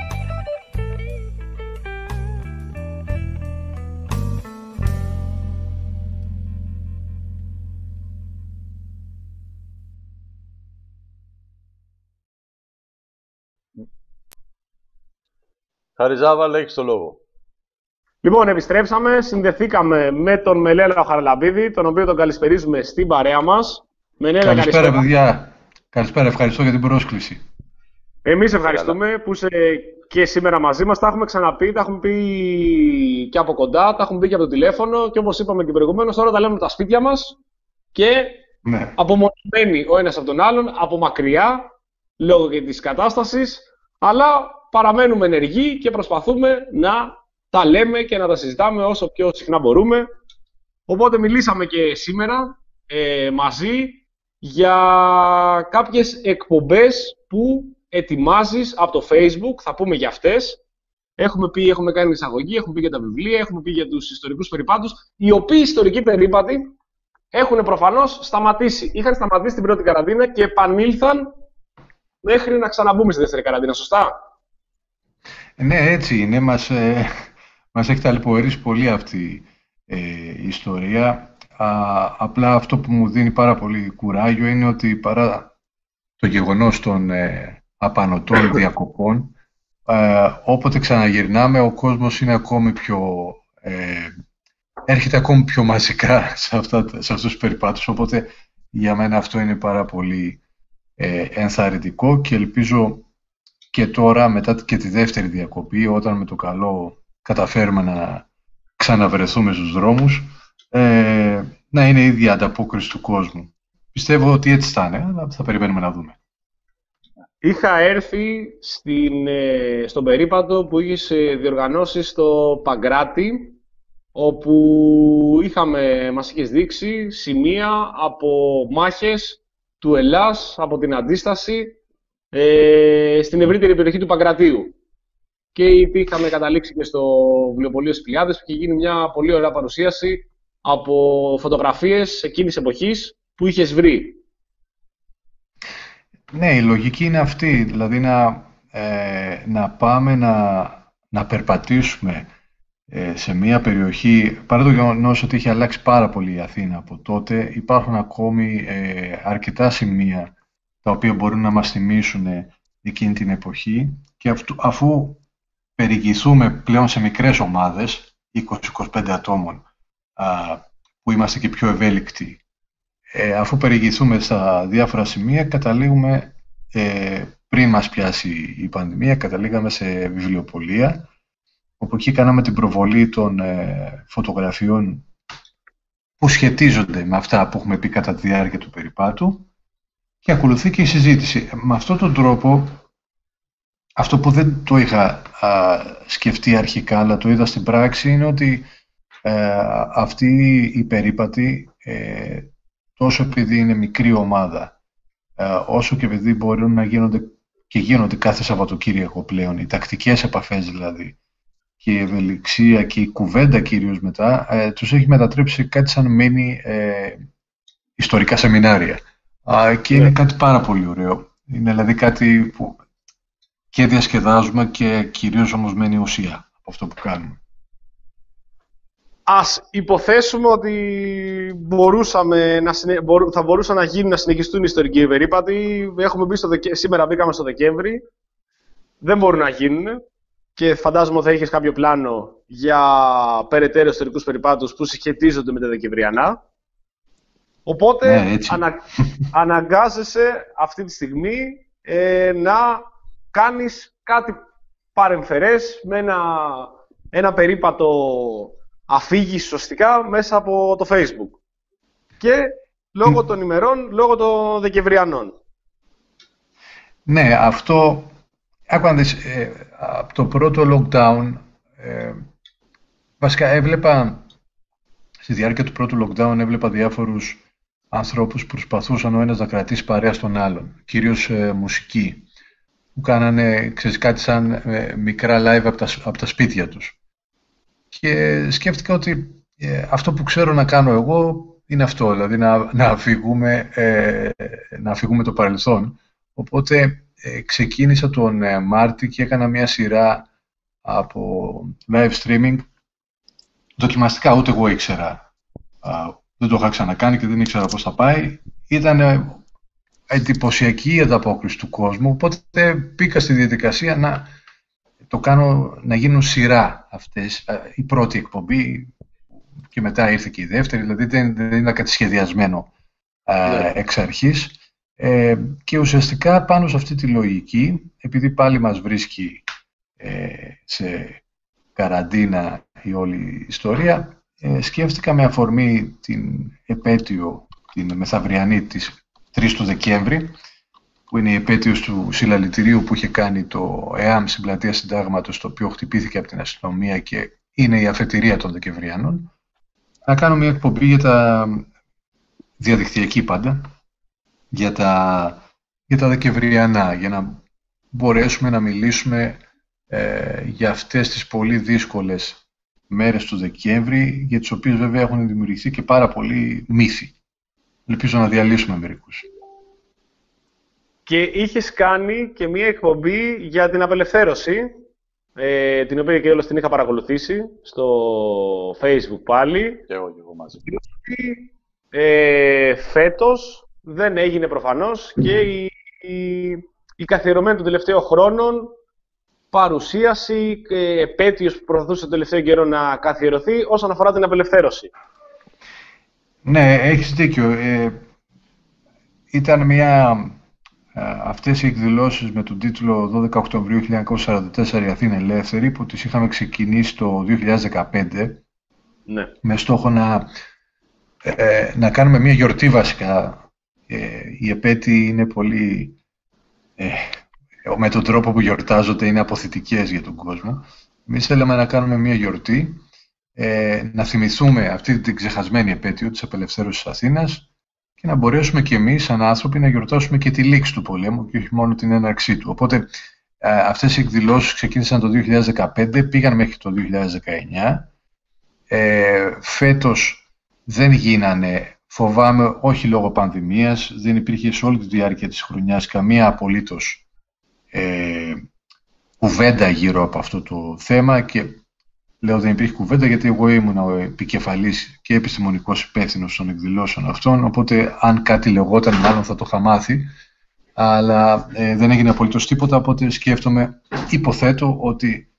Χαριζάβαλ, έχεις το λόγο.
Λοιπόν, επιστρέψαμε, συνδεθήκαμε με τον Μελέλαο Χαραλαμπίδη, τον οποίο τον καλησπερίζουμε στην παρέα μας. Μενέλα,
Καλησπέρα, παιδιά. Καλησπέρα, ευχαριστώ για την πρόσκληση.
Εμείς ευχαριστούμε που είσαι και σήμερα μαζί μας. Τα έχουμε ξαναπεί, τα έχουμε πει και από κοντά, τα έχουμε πει και από το τηλέφωνο και όπως είπαμε και προηγουμένως, τώρα τα λέμε από τα σπίτια μας και
Ναι.
απομονωμένοι ο ένας από τον άλλον, από μακριά, λόγω και της κατάστασης, αλλά παραμένουμε ενεργοί και προσπαθούμε να τα λέμε και να τα συζητάμε όσο πιο συχνά μπορούμε. Οπότε μιλήσαμε και σήμερα ε, μαζί για κάποιες εκπομπές που ετοιμάζεις από το Facebook, θα πούμε για αυτές. Έχουμε πει, έχουμε κάνει εισαγωγή, έχουμε πει για τα βιβλία, έχουμε πει για τους ιστορικούς περιπάτους, οι οποίοι ιστορικοί περίπατοι έχουν προφανώς σταματήσει. Είχαν σταματήσει την πρώτη καραντίνα και επανήλθαν μέχρι να ξαναμπούμε στη δεύτερη καραντίνα, σωστά?
Ναι, έτσι είναι. Μας, ε, μας έχει ταλαιπωρήσει πολύ αυτή ε, η ιστορία. Α, απλά αυτό που μου δίνει πάρα πολύ κουράγιο είναι ότι παρά το γεγονός των ε, απανωτών διακοπών, ε, όποτε ξαναγυρνάμε ο κόσμος είναι ακόμη πιο... Ε, έρχεται ακόμη πιο μαζικά σε, αυτά, σε αυτούς τους περιπάτους. Οπότε για μένα αυτό είναι πάρα πολύ ε, ενθαρρυντικό και ελπίζω και τώρα μετά και τη δεύτερη διακοπή, όταν με το καλό καταφέρουμε να ξαναβρεθούμε στους δρόμους, ε, να είναι η ίδια ανταπόκριση του κόσμου. Πιστεύω ότι έτσι θα είναι, αλλά θα περιμένουμε να δούμε.
Είχα έρθει στην, ε, στον περίπατο που είχες ε, διοργανώσει στο Παγκράτη, όπου είχαμε, μας είχες δείξει σημεία από μάχες του Ελλάς, από την Αντίσταση, ε, στην ευρύτερη περιοχή του Παγκρατίου. Και είχαμε καταλήξει και στο βιβλιοπωλείο Σπηλιάδες, που είχε γίνει μια πολύ ωραία παρουσίαση από φωτογραφίες εκείνης της εποχής που είχες βρει.
Ναι, η λογική είναι αυτή, δηλαδή να, ε, να πάμε να, να περπατήσουμε ε, σε μια περιοχή, παρά το γεγονός ότι έχει αλλάξει πάρα πολύ η Αθήνα από τότε, υπάρχουν ακόμη ε, αρκετά σημεία τα οποία μπορούν να μας θυμίσουν εκείνη την εποχή και αυτού, αφού περιηγηθούμε πλέον σε μικρές ομάδες, είκοσι με είκοσι πέντε ατόμων, α, που είμαστε και πιο ευέλικτοι. Ε, αφού περιηγηθούμε στα διάφορα σημεία, καταλήγουμε, ε, πριν μας πιάσει η πανδημία, καταλήγαμε σε βιβλιοπωλεία, όπου εκεί κάναμε την προβολή των ε, φωτογραφιών που σχετίζονται με αυτά που έχουμε πει κατά τη διάρκεια του περιπάτου και ακολουθεί και η συζήτηση. Με αυτόν τον τρόπο, αυτό που δεν το είχα α, σκεφτεί αρχικά, αλλά το είδα στην πράξη, είναι ότι ε, αυτή η περίπατη, ε, τόσο επειδή είναι μικρή ομάδα, ε, όσο και επειδή μπορούν να γίνονται και γίνονται κάθε Σαββατοκύριακο πλέον, οι τακτικές επαφές δηλαδή, και η ευελιξία και η κουβέντα κυρίως μετά, ε, τους έχει μετατρέψει σε κάτι σαν μίνι ε, ιστορικά σεμινάρια. Α, και είναι κάτι πάρα πολύ ωραίο. Είναι δηλαδή κάτι που και διασκεδάζουμε και κυρίως όμως μένει ουσία από αυτό που κάνουμε.
Ας υποθέσουμε ότι μπορούσαμε να συνε... θα μπορούσαν να γίνουν, να συνεχιστούν οι ιστορικοί περίπατοι. Έχουμε μπει στο Δεκ... Σήμερα μπήκαμε στο Δεκέμβρη. Δεν μπορούν να γίνουν. Και φαντάζομαι ότι θα είχες κάποιο πλάνο για περαιτέρω ιστορικούς περιπάτους που συσχετίζονται με τα Δεκεμβριανά. Οπότε
ναι,
ανα... αναγκάζεσαι αυτή τη στιγμή ε, να κάνεις κάτι παρεμφερές με ένα, ένα περίπατο αφήγηση σωστικά μέσα από το Facebook. Και λόγω mm. των ημερών, λόγω των Δεκεμβριανών.
Ναι, αυτό... Άκου να δεις, ε, από το πρώτο lockdown, ε, βασικά έβλεπα, στη διάρκεια του πρώτου lockdown έβλεπα διάφορους ανθρώπους που προσπαθούσαν ο ένας να κρατήσει παρέα στον άλλον, κυρίως ε, μουσική, που κάνανε, ξέρεις, κάτι σαν ε, μικρά live από τα, από τα σπίτια τους. Και σκέφτηκα ότι ε, αυτό που ξέρω να κάνω εγώ είναι αυτό, δηλαδή να, να, αφηγούμε, ε, να αφηγούμε το παρελθόν. Οπότε ε, ξεκίνησα τον ε, Μάρτη και έκανα μια σειρά από live streaming δοκιμαστικά, ούτε εγώ ήξερα. Α, δεν το είχα ξανακάνει και δεν ήξερα πώς θα πάει. Ήταν ε, εντυπωσιακή η ανταπόκριση του κόσμου, οπότε μπήκα στη διαδικασία να το κάνω, να γίνουν σειρά αυτές, η πρώτη εκπομπή και μετά ήρθε και η δεύτερη, δηλαδή δεν, δεν ήταν κάτι σχεδιασμένο α, εξ αρχής. Ε, και ουσιαστικά πάνω σε αυτή τη λογική, επειδή πάλι μας βρίσκει ε, σε καραντίνα η όλη ιστορία, ε, σκέφτηκα με αφορμή την επέτειο, την μεθαυριανή της τρεις του Δεκέμβρη, που είναι η επέτειος του συλλαλητηρίου που είχε κάνει το ΕΑΜ στην πλατεία Συντάγματος, το οποίο χτυπήθηκε από την αστυνομία και είναι η αφετηρία των Δεκεμβριανών, να κάνω μια εκπομπή για τα διαδικτυακή πάντα, για τα, για τα Δεκεμβριανά, για να μπορέσουμε να μιλήσουμε ε, για αυτές τις πολύ δύσκολες μέρες του Δεκέμβρη, για τις οποίες βέβαια έχουν δημιουργηθεί και πάρα πολλοί μύθοι. Ελπίζω να διαλύσουμε μερικούς.
Και είχες κάνει και μία εκπομπή για την απελευθέρωση, ε, την οποία και όλος την είχα παρακολουθήσει στο Facebook πάλι.
Και εγώ και εγώ μαζί.
Ε, φέτος δεν έγινε προφανώς και η, η, η καθιερωμένη των τελευταίων χρόνων παρουσίαση, ε, επέτειος που προσπαθούσε τον τελευταίο καιρό να καθιερωθεί όσον αφορά την απελευθέρωση.
Ναι, έχεις δίκιο. Ε, ήταν μια... Αυτές οι εκδηλώσεις με τον τίτλο δώδεκα Οκτωβρίου χίλια εννιακόσια σαράντα τέσσερα η Αθήνα Ελεύθερη, που τις είχαμε ξεκινήσει το δύο χιλιάδες δεκαπέντε, ναι, με στόχο να, ε, να κάνουμε μια γιορτή βασικά. Ε, οι επέτειοι είναι πολύ... Ε, με τον τρόπο που γιορτάζονται είναι αποθητικές για τον κόσμο. Εμείς θέλαμε να κάνουμε μια γιορτή, ε, να θυμηθούμε αυτή την ξεχασμένη επέτειο της απελευθέρωσης της Αθήνας, και να μπορέσουμε και εμείς σαν άνθρωποι να γιορτάσουμε και τη λήξη του πολέμου και όχι μόνο την έναρξή του. Οπότε αυτές οι εκδηλώσεις ξεκίνησαν το δύο χιλιάδες δεκαπέντε, πήγαν μέχρι το δύο χιλιάδες δεκαεννιά. Ε, φέτος δεν γίνανε, φοβάμαι, όχι λόγω πανδημίας, δεν υπήρχε σε όλη τη διάρκεια της χρονιάς καμία απολύτως ε, κουβέντα γύρω από αυτό το θέμα, και λέω δεν υπήρχε κουβέντα γιατί εγώ ήμουν ο επικεφαλής και επιστημονικός υπεύθυνος των εκδηλώσεων αυτών, οπότε αν κάτι λεγόταν μάλλον θα το είχα μάθει, αλλά ε, δεν έγινε απολύτως τίποτα, οπότε σκέφτομαι, υποθέτω ότι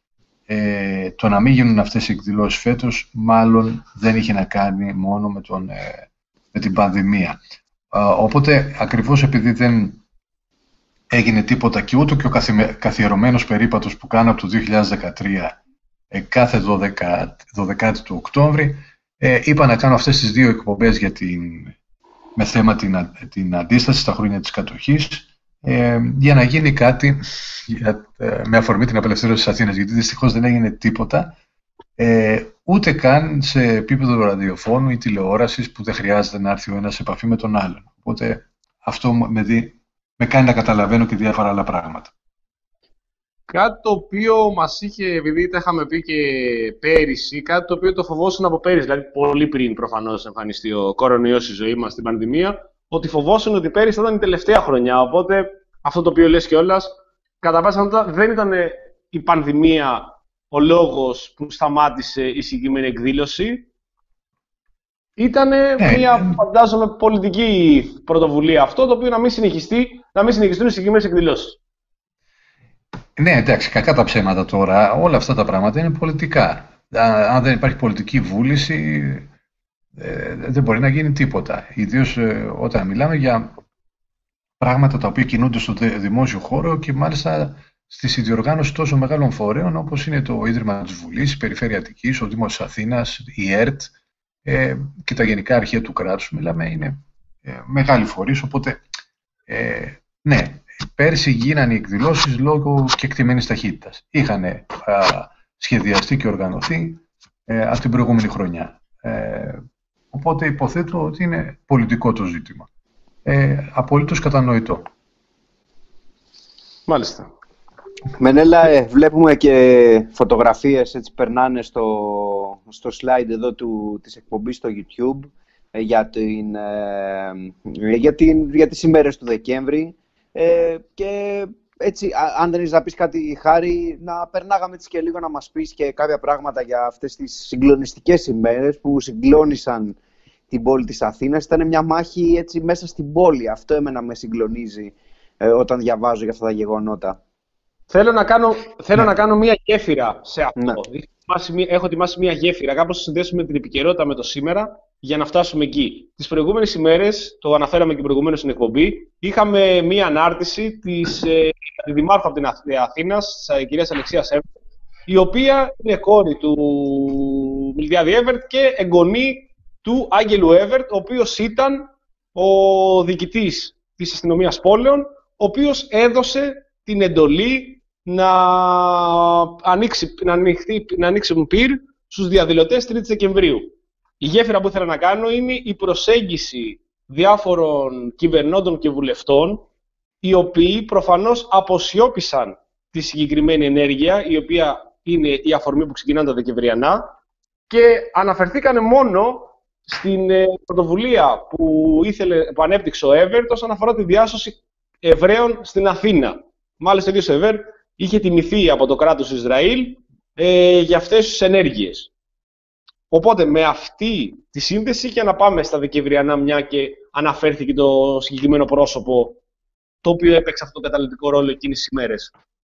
ε, το να μην γίνουν αυτές οι εκδηλώσεις φέτος μάλλον δεν είχε να κάνει μόνο με, τον, ε, με την πανδημία. Ε, οπότε ακριβώς επειδή δεν έγινε τίποτα και ούτε και ο καθιερωμένος περίπατος που κάνω από το δύο χιλιάδες δεκατρία ε, κάθε δώδεκα του Οκτώβρη, ε, είπα να κάνω αυτές τις δύο εκπομπές για την, με θέμα την, την αντίσταση στα χρόνια της κατοχής, ε, για να γίνει κάτι για, ε, με αφορμή την απελευθέρωση της Αθήνας, γιατί δυστυχώς δεν έγινε τίποτα, ε, ούτε καν σε επίπεδο ραδιοφώνου ή τηλεόρασης που δεν χρειάζεται να έρθει ο ένας σε επαφή με τον άλλον. Οπότε αυτό με, δει, με κάνει να καταλαβαίνω και διάφορα άλλα πράγματα.
Κάτι το οποίο μας είχε, επειδή τα είχαμε πει και πέρυσι, κάτι το οποίο το φοβόσουν από πέρυσι, δηλαδή πολύ πριν προφανώς εμφανιστεί ο κορονοϊός στη ζωή μας, στην πανδημία, ότι φοβόσουν ότι πέρυσι θα ήταν η τελευταία χρονιά. Οπότε αυτό το οποίο λες κιόλας, κατά πάσα πιθανότητα δεν ήταν η πανδημία ο λόγος που σταμάτησε η συγκεκριμένη εκδήλωση. Ήταν
Ε,
μια, φαντάζομαι, πολιτική πρωτοβουλία αυτό, το οποίο να μην, συνεχιστεί, να μην συνεχιστούν οι συγκεκριμένες εκδηλώσεις.
Ναι, εντάξει, κακά τα ψέματα τώρα. Όλα αυτά τα πράγματα είναι πολιτικά. Α- Αν δεν υπάρχει πολιτική βούληση, ε, δεν μπορεί να γίνει τίποτα. Ιδίως ε, όταν μιλάμε για πράγματα τα οποία κινούνται στο δε- δημόσιο χώρο και μάλιστα στη συνδιοργάνωση τόσο μεγάλων φορέων όπως είναι το Ίδρυμα της Βουλής, η Περιφέρεια Αττικής, ο Δήμος της Αθήνας, η ΕΡΤ ε, και τα γενικά αρχεία του κράτους. Μιλάμε, είναι ε, μεγάλοι φορείς, οπότε ε, ναι, πέρσι γίνανε οι εκδηλώσεις λόγω κεκτημένης ταχύτητας. Είχαν ε, σχεδιαστεί και οργανωθεί ε, από την προηγούμενη χρονιά. Ε, οπότε υποθέτω ότι είναι πολιτικό το ζήτημα. Ε, απολύτως κατανοητό.
Μάλιστα.
Μενέλα, ε, βλέπουμε και φωτογραφίες έτσι περνάνε στο, στο slide εδώ του, της εκπομπής στο YouTube ε, για, την, ε, για, την, για τις ημέρες του Δεκέμβρη ε, και έτσι α- αν δεν έχεις να πεις κάτι, Χάρη, να περνάγαμε έτσι και λίγο να μας πεις και κάποια πράγματα για αυτές τις συγκλονιστικές ημέρες που συγκλώνησαν την πόλη της Αθήνας. Ήταν μια μάχη έτσι μέσα στην πόλη. Αυτό εμένα με συγκλονίζει ε, όταν διαβάζω για αυτά τα γεγονότα.
Θέλω να κάνω, θέλω
Ναι.
να κάνω μία γέφυρα σε αυτό.
Ναι.
Έχω ετοιμάσει μία- Έχω ετοιμάσει μία γέφυρα, κάπως να συνδέσουμε την επικαιρότητα με το σήμερα για να φτάσουμε εκεί. Τις προηγούμενες ημέρες, το αναφέραμε και προηγουμένως στην εκπομπή, είχαμε μία ανάρτηση της ε, τη Δημάρχου από την Αθ- ε, Αθήνας, της ε, κυρίας Αλεξίας Εύερτ, η οποία είναι κόρη του Μιλτιάδη Εύερτ και εγγονή του Άγγελου Εύερτ, ο οποίος ήταν ο διοικητής της αστυνομίας πόλεων, ο οποίος έδωσε την εντολή να, ανοίξει, να, ανοιχτεί, να ανοίξουν πυρ στους διαδηλωτές τρίτη Δεκεμβρίου. Η γέφυρα που ήθελα να κάνω είναι η προσέγγιση διάφορων κυβερνώντων και βουλευτών, οι οποίοι προφανώς αποσιώπησαν τη συγκεκριμένη ενέργεια, η οποία είναι η αφορμή που ξεκινάνε τα Δεκεμβριανά, και αναφερθήκανε μόνο στην ε, πρωτοβουλία που, ήθελε, που ανέπτυξε ο Εύερτ όσον αφορά τη διάσωση Εβραίων στην Αθήνα. Μάλιστα, ο ίδιος Εβέρ είχε τιμηθεί από το κράτος Ισραήλ ε, για αυτές τις ενέργειες. Οπότε, με αυτή τη σύνδεση και να πάμε στα Δεκεμβριανά, μια και αναφέρθηκε το συγκεκριμένο πρόσωπο το οποίο έπαιξε αυτό το καταλυτικό ρόλο εκείνες τις ημέρες.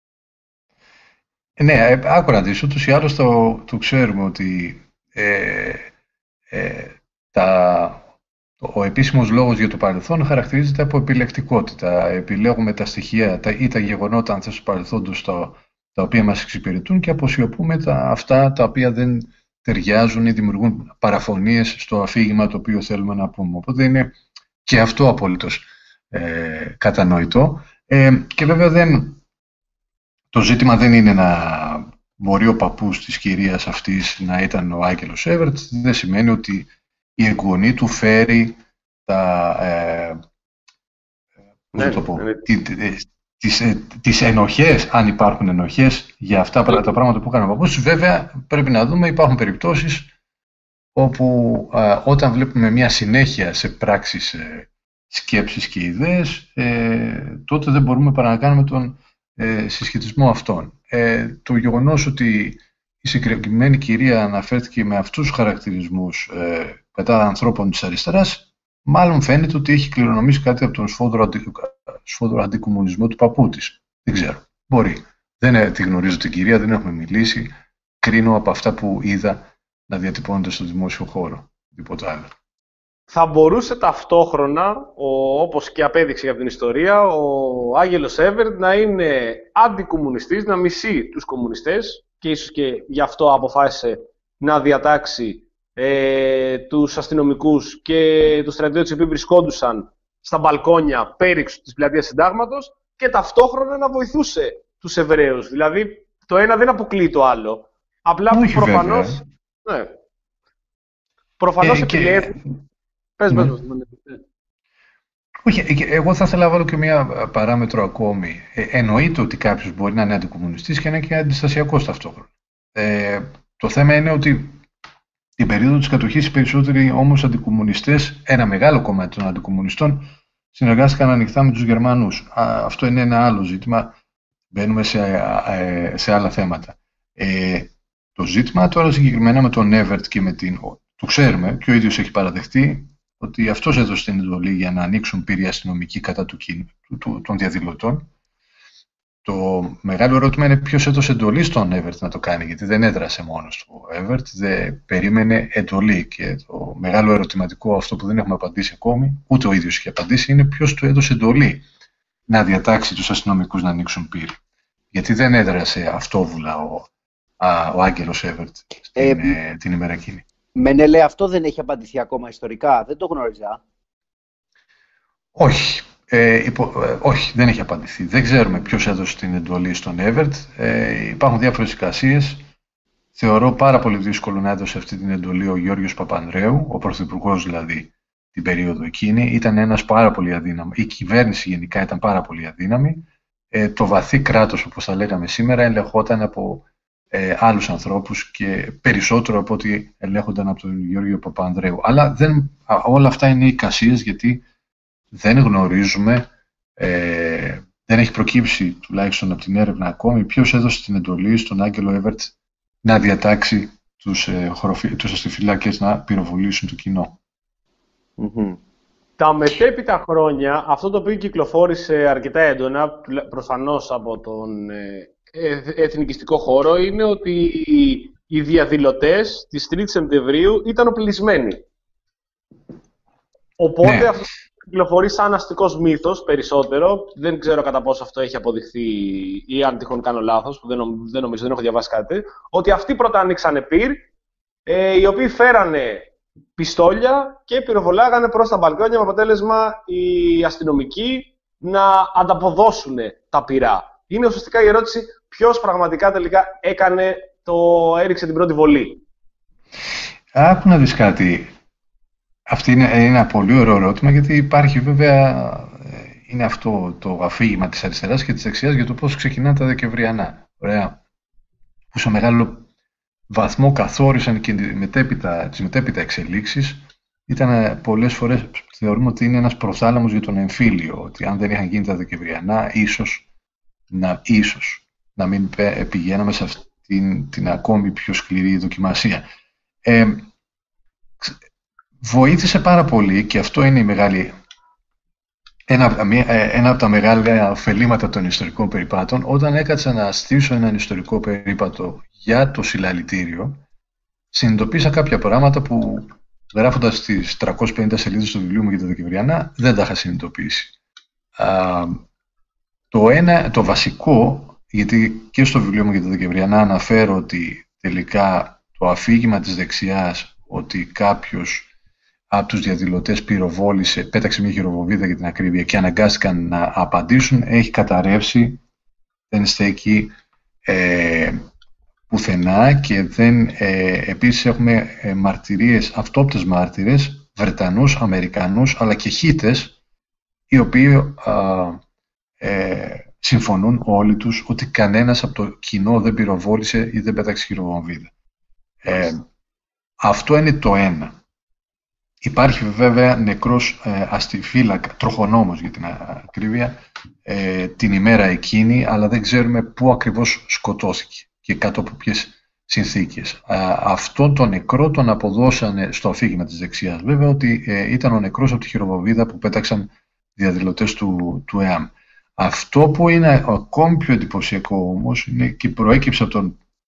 Ναι, ε, άκου να δεις, ούτως ή άλλως το, το ξέρουμε ότι ε, ε, τα, ο επίσημος λόγος για το παρελθόν χαρακτηρίζεται από επιλεκτικότητα. Επιλέγουμε τα στοιχεία τα, ή τα γεγονότα αν θες του παρελθόντος τα, τα οποία μας εξυπηρετούν και αποσιωπούμε τα, αυτά τα οποία δεν ταιριάζουν ή δημιουργούν παραφωνίες στο αφήγημα το οποίο θέλουμε να πούμε. Οπότε είναι και αυτό απολύτως ε, κατανοητό. Ε, και βέβαια δεν, το ζήτημα δεν είναι να μπορεί ο παππούς της κυρίας αυτής να ήταν ο Άγγελος Εύερτ. Δεν σημαίνει ότι η εγγονή του φέρει τα, ε, πώς να το πω,
ναι.
τι- τι- τις, ε, τις ενοχές, αν υπάρχουν ενοχές για αυτά τα πράγματα που έκανε ο παππούς. Βέβαια πρέπει να δούμε, υπάρχουν περιπτώσεις όπου ε, όταν βλέπουμε μια συνέχεια σε πράξεις, ε, σκέψεις και ιδέες, ε, τότε δεν μπορούμε παρά να κάνουμε τον ε, συσχετισμό αυτών. Ε, το γεγονός ότι η συγκεκριμένη κυρία αναφέρθηκε με αυτούς τους χαρακτηρισμούς ε, κατά ανθρώπων της αριστεράς, μάλλον φαίνεται ότι έχει κληρονομήσει κάτι από τον σφόδρο, αντι, σφόδρο αντικομουνισμό του παππού της. Δεν ξέρω. Μπορεί. Δεν ε, τη γνωρίζω την κυρία, δεν έχουμε μιλήσει. κρίνω από αυτά που είδα να διατυπώνονται στο δημόσιο χώρο. Τίποτα άλλο.
Θα μπορούσε ταυτόχρονα, ο, όπως και απέδειξε από την ιστορία, ο Άγγελος Έβερτ να είναι αντικομμουνιστής, να μισεί τους κομμουνιστές και ίσως και γι' αυτό αποφάσισε να διατάξει ε, τους αστυνομικούς και τους στρατιώτες οι οποίοι βρισκόντουσαν στα μπαλκόνια πέριξου της πλατείας Συντάγματος και ταυτόχρονα να βοηθούσε τους Εβραίους. Δηλαδή το ένα δεν αποκλείει το άλλο. Απλά
Όχι,
προφανώς... Ναι. Προφανώς
και,
επιλέγει...
και...
Πες,
ναι.
πες, πες.
Όχι, εγώ θα ήθελα να βάλω και μία παράμετρο ακόμη. Ε, εννοείται ότι κάποιος μπορεί να είναι αντικομμουνιστής και να είναι και αντιστασιακός ταυτόχρονα. Ε, το θέμα είναι ότι την περίοδο της κατοχής οι περισσότεροι όμως αντικομμουνιστές, ένα μεγάλο κομμάτι των αντικομμουνιστών, συνεργάστηκαν ανοιχτά με τους Γερμανούς. Α, αυτό είναι ένα άλλο ζήτημα. Μπαίνουμε σε, ε, σε άλλα θέματα. Ε, το ζήτημα τώρα συγκεκριμένα με τον Έβερτ και με την... Το ξέρουμε και ο ίδιος έχει παραδεχτεί ότι αυτός έδωσε την εντολή για να ανοίξουν πύροι αστυνομικοί κατά του, του, του, των διαδηλωτών. Το μεγάλο ερώτημα είναι ποιος έδωσε εντολή στον Έβερτ να το κάνει, γιατί δεν έδρασε μόνος του. Ο Έβερτ δεν περίμενε εντολή και το μεγάλο ερωτηματικό, αυτό που δεν έχουμε απαντήσει ακόμη, ούτε ο ίδιος έχει απαντήσει, είναι ποιος του έδωσε εντολή να διατάξει τους αστυνομικούς να ανοίξουν πύροι. Γιατί δεν έδρασε αυτόβουλα ο, α, ο Άγγελος Έβερτ
Ε,
την, ε, την ημέρα εκείνη.
Μενέλε, αυτό δεν έχει απαντηθεί ακόμα ιστορικά. Δεν το γνώριζα.
Όχι. Ε, υπο, ε, όχι, δεν έχει απαντηθεί. Δεν ξέρουμε ποιος έδωσε την εντολή στον Έβερτ. Ε, υπάρχουν διάφορες εικασίες. Θεωρώ πάρα πολύ δύσκολο να έδωσε αυτή την εντολή ο Γιώργος Παπανδρέου, ο πρωθυπουργός δηλαδή την περίοδο εκείνη. Ήταν ένας πάρα πολύ αδύναμο. Η κυβέρνηση γενικά ήταν πάρα πολύ αδύναμη. Ε, το βαθύ κράτος, όπως θα λέγαμε σήμερα, ελεγχόταν από ε, άλλους ανθρώπους και περισσότερο από ό,τι ελέγχονταν από τον Γιώργο Παπανδρέου. Αλλά δεν, α, όλα αυτά είναι εικασίες, γιατί δεν γνωρίζουμε, ε, δεν έχει προκύψει τουλάχιστον από την έρευνα ακόμη ποιος έδωσε την εντολή στον Άγγελο Έβερτ να διατάξει τους, ε, χωροφυ... τους αστιφυλάκες να πυροβολήσουν το κοινό.
Mm-hmm.
Τα μετέπειτα χρόνια, αυτό το οποίο κυκλοφόρησε αρκετά έντονα, προφανώς από τον ε, εθνικιστικό χώρο, είναι ότι οι διαδηλωτές της τρίτης Σεπτεμβρίου ήταν οπλισμένοι. Οπότε
Ναι.
αυτό κυκλοφορεί σαν αστικός μύθος περισσότερο. Δεν ξέρω κατά πόσο αυτό έχει αποδειχθεί ή αν τυχόν κάνω λάθος, που δεν, νομ, δεν νομίζω, δεν έχω διαβάσει κάτι. Ότι αυτοί πρώτα ανοίξανε πυρ, ε, οι οποίοι φέρανε πιστόλια και πυροβολάγανε προς τα μπαλκόνια με αποτέλεσμα οι αστυνομικοί να ανταποδώσουν τα πυρά. Είναι ουσιαστικά η ερώτηση ποιος πραγματικά τελικά έκανε το, έριξε την πρώτη βολή.
Άκου να δεις κάτι. Αυτή είναι ένα πολύ ωραίο ερώτημα, γιατί υπάρχει βέβαια, είναι αυτό το αφήγημα της αριστεράς και της δεξιάς για το πώς ξεκινάνε τα Δεκεμβριανά. Ωραία. Που σε μεγάλο βαθμό καθόρισαν και μετέπειτα, τις μετέπειτα εξελίξεις. Ήταν πολλές φορές, θεωρούμε ότι είναι ένας προθάλαμος για τον εμφύλιο, ότι αν δεν είχαν γίνει τα Δεκεμβριανά, ίσως να, ίσως, να μην πηγαίναμε σε αυτήν την ακόμη πιο σκληρή δοκιμασία. Ε, βοήθησε πάρα πολύ, και αυτό είναι η μεγάλη, ένα, ένα από τα μεγάλα ωφελήματα των ιστορικών περιπάτων. Όταν έκατσα να στήσω έναν ιστορικό περίπατο για το συλλαλητήριο, συνειδητοποίησα κάποια πράγματα που, γράφοντας τις τριακόσιες πενήντα σελίδες του βιβλίου μου για τα Δεκεμβριανά, δεν τα είχα συνειδητοποιήσει. Α, το, ένα, το βασικό, γιατί και στο βιβλίο μου για τα Δεκεμβριανά αναφέρω ότι τελικά το αφήγημα της δεξιάς, ότι κάποιος από τους διαδηλωτές πυροβόλησε, πέταξε μια χειροβομβίδα για την ακρίβεια και αναγκάστηκαν να απαντήσουν, έχει καταρρεύσει, δεν στέκει ε, πουθενά, και δεν, ε, επίσης έχουμε ε, μαρτυρίες, αυτόπτες μάρτυρες, Βρετανούς, Αμερικανούς, αλλά και Χίτες, οι οποίοι α, ε, συμφωνούν όλοι τους ότι κανένας από το κοινό δεν πυροβόλησε ή δεν πέταξε χειροβομβίδα. Ε, αυτό είναι το ένα. Υπάρχει βέβαια νεκρός ε, αστιφύλακα, τροχονόμος για την ακρίβεια, ε, την ημέρα εκείνη, αλλά δεν ξέρουμε πού ακριβώς σκοτώθηκε και κάτω από ποιες συνθήκες. Α, αυτόν τον νεκρό τον αποδώσανε στο αφήγημα της δεξιάς, βέβαια, ότι ε, ήταν ο νεκρός από τη χειροβομβίδα που πέταξαν διαδηλωτές του, του ΕΑΜ. Αυτό που είναι ακόμη πιο εντυπωσιακό όμως, είναι και προέκυψε από τον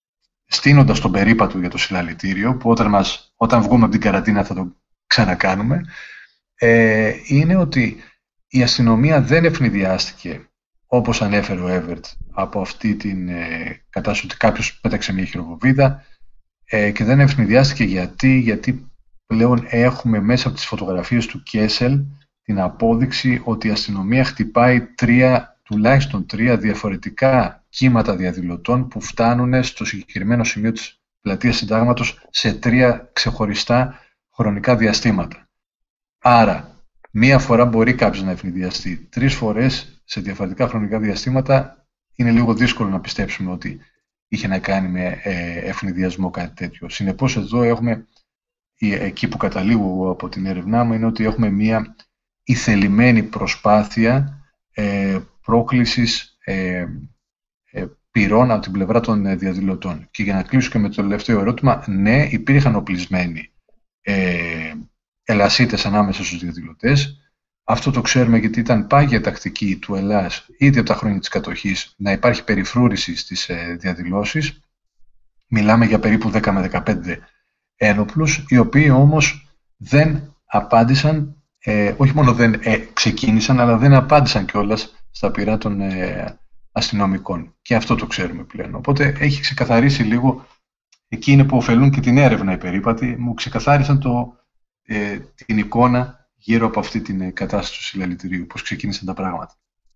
στείνοντας τον περίπατο για το συλλαλητήριο, που όταν, μας, όταν βγούμε από την καραντίνα θα το ξανακάνουμε, ε, είναι ότι η αστυνομία δεν ευνηδιάστηκε, όπως ανέφερε ο Εύερτ, από αυτή την ε, κατάσταση ότι κάποιος πέταξε μια χειροβοβίδα, ε, και δεν ευνηδιάστηκε γιατί, γιατί πλέον έχουμε μέσα από τις φωτογραφίες του Κέσελ την απόδειξη ότι η αστυνομία χτυπάει τρία, τουλάχιστον τρία διαφορετικά κύματα διαδηλωτών που φτάνουν στο συγκεκριμένο σημείο της πλατείας Συντάγματος σε τρία ξεχωριστά χρονικά διαστήματα. Άρα, μία φορά μπορεί κάποιος να ευνηδιαστεί. Τρεις φορές σε διαφορετικά χρονικά διαστήματα είναι λίγο δύσκολο να πιστέψουμε ότι είχε να κάνει με ευνηδιασμό κάτι τέτοιο. Συνεπώς, εδώ έχουμε, εκεί που καταλήγω από την έρευνά μου, είναι ότι έχουμε μία ηθελημένη προσπάθεια ε, πρόκλησης ε, ε, πυρών από την πλευρά των διαδηλωτών. Και για να κλείσω και με το τελευταίο ερώτημα, ναι, υπήρχαν οπλισμένοι ε, ελασίτες ανάμεσα στους διαδηλωτές. Αυτό το ξέρουμε γιατί ήταν πάγια τακτική του Ελλάς ήδη από τα χρόνια της κατοχής να υπάρχει περιφρούρηση στις ε, διαδηλώσεις. Μιλάμε για περίπου δέκα με δεκαπέντε ένοπλους, οι οποίοι όμως δεν απάντησαν, ε, όχι μόνο δεν ε, ξεκίνησαν, αλλά δεν απάντησαν κιόλας στα πυρά των ε, αστυνομικών. Και αυτό το ξέρουμε πλέον. Οπότε έχει ξεκαθαρίσει λίγο, εκεί είναι που ωφελούν και την έρευνα οι περίπατοι, μου ξεκαθάρισαν το, ε, την εικόνα γύρω από αυτή την κατάσταση του συλλαλητηρίου, πώς ξεκίνησαν τα πράγματα.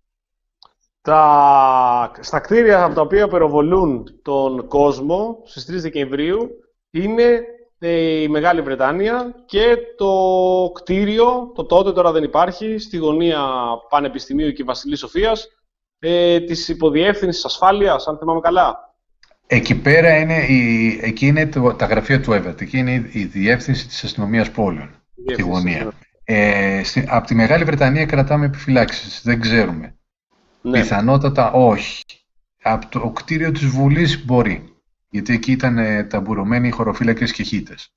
Τα... Στα κτίρια από τα οποία πυροβολούν τον κόσμο στις τρεις Δεκεμβρίου είναι η Μεγάλη Βρετάνια και το κτίριο, το τότε τώρα δεν υπάρχει, στη γωνία Πανεπιστημίου και Βασιλής Σοφίας, ε, της υποδιεύθυνσης ασφάλειας, αν θυμάμαι καλά.
Εκεί πέρα είναι, η, εκεί είναι το, τα γραφεία του Εύερτ, εκεί είναι η, η διεύθυνση της αστυνομίας πόλεων, στη γωνία. Ε, στη, από τη Μεγάλη Βρετανία κρατάμε επιφυλάξεις, δεν ξέρουμε. Ναι. Πιθανότατα όχι. Από το κτίριο της Βουλής μπορεί. Γιατί εκεί ήταν ε, ταμπουρωμένοι οι χωροφύλακες και χίτες.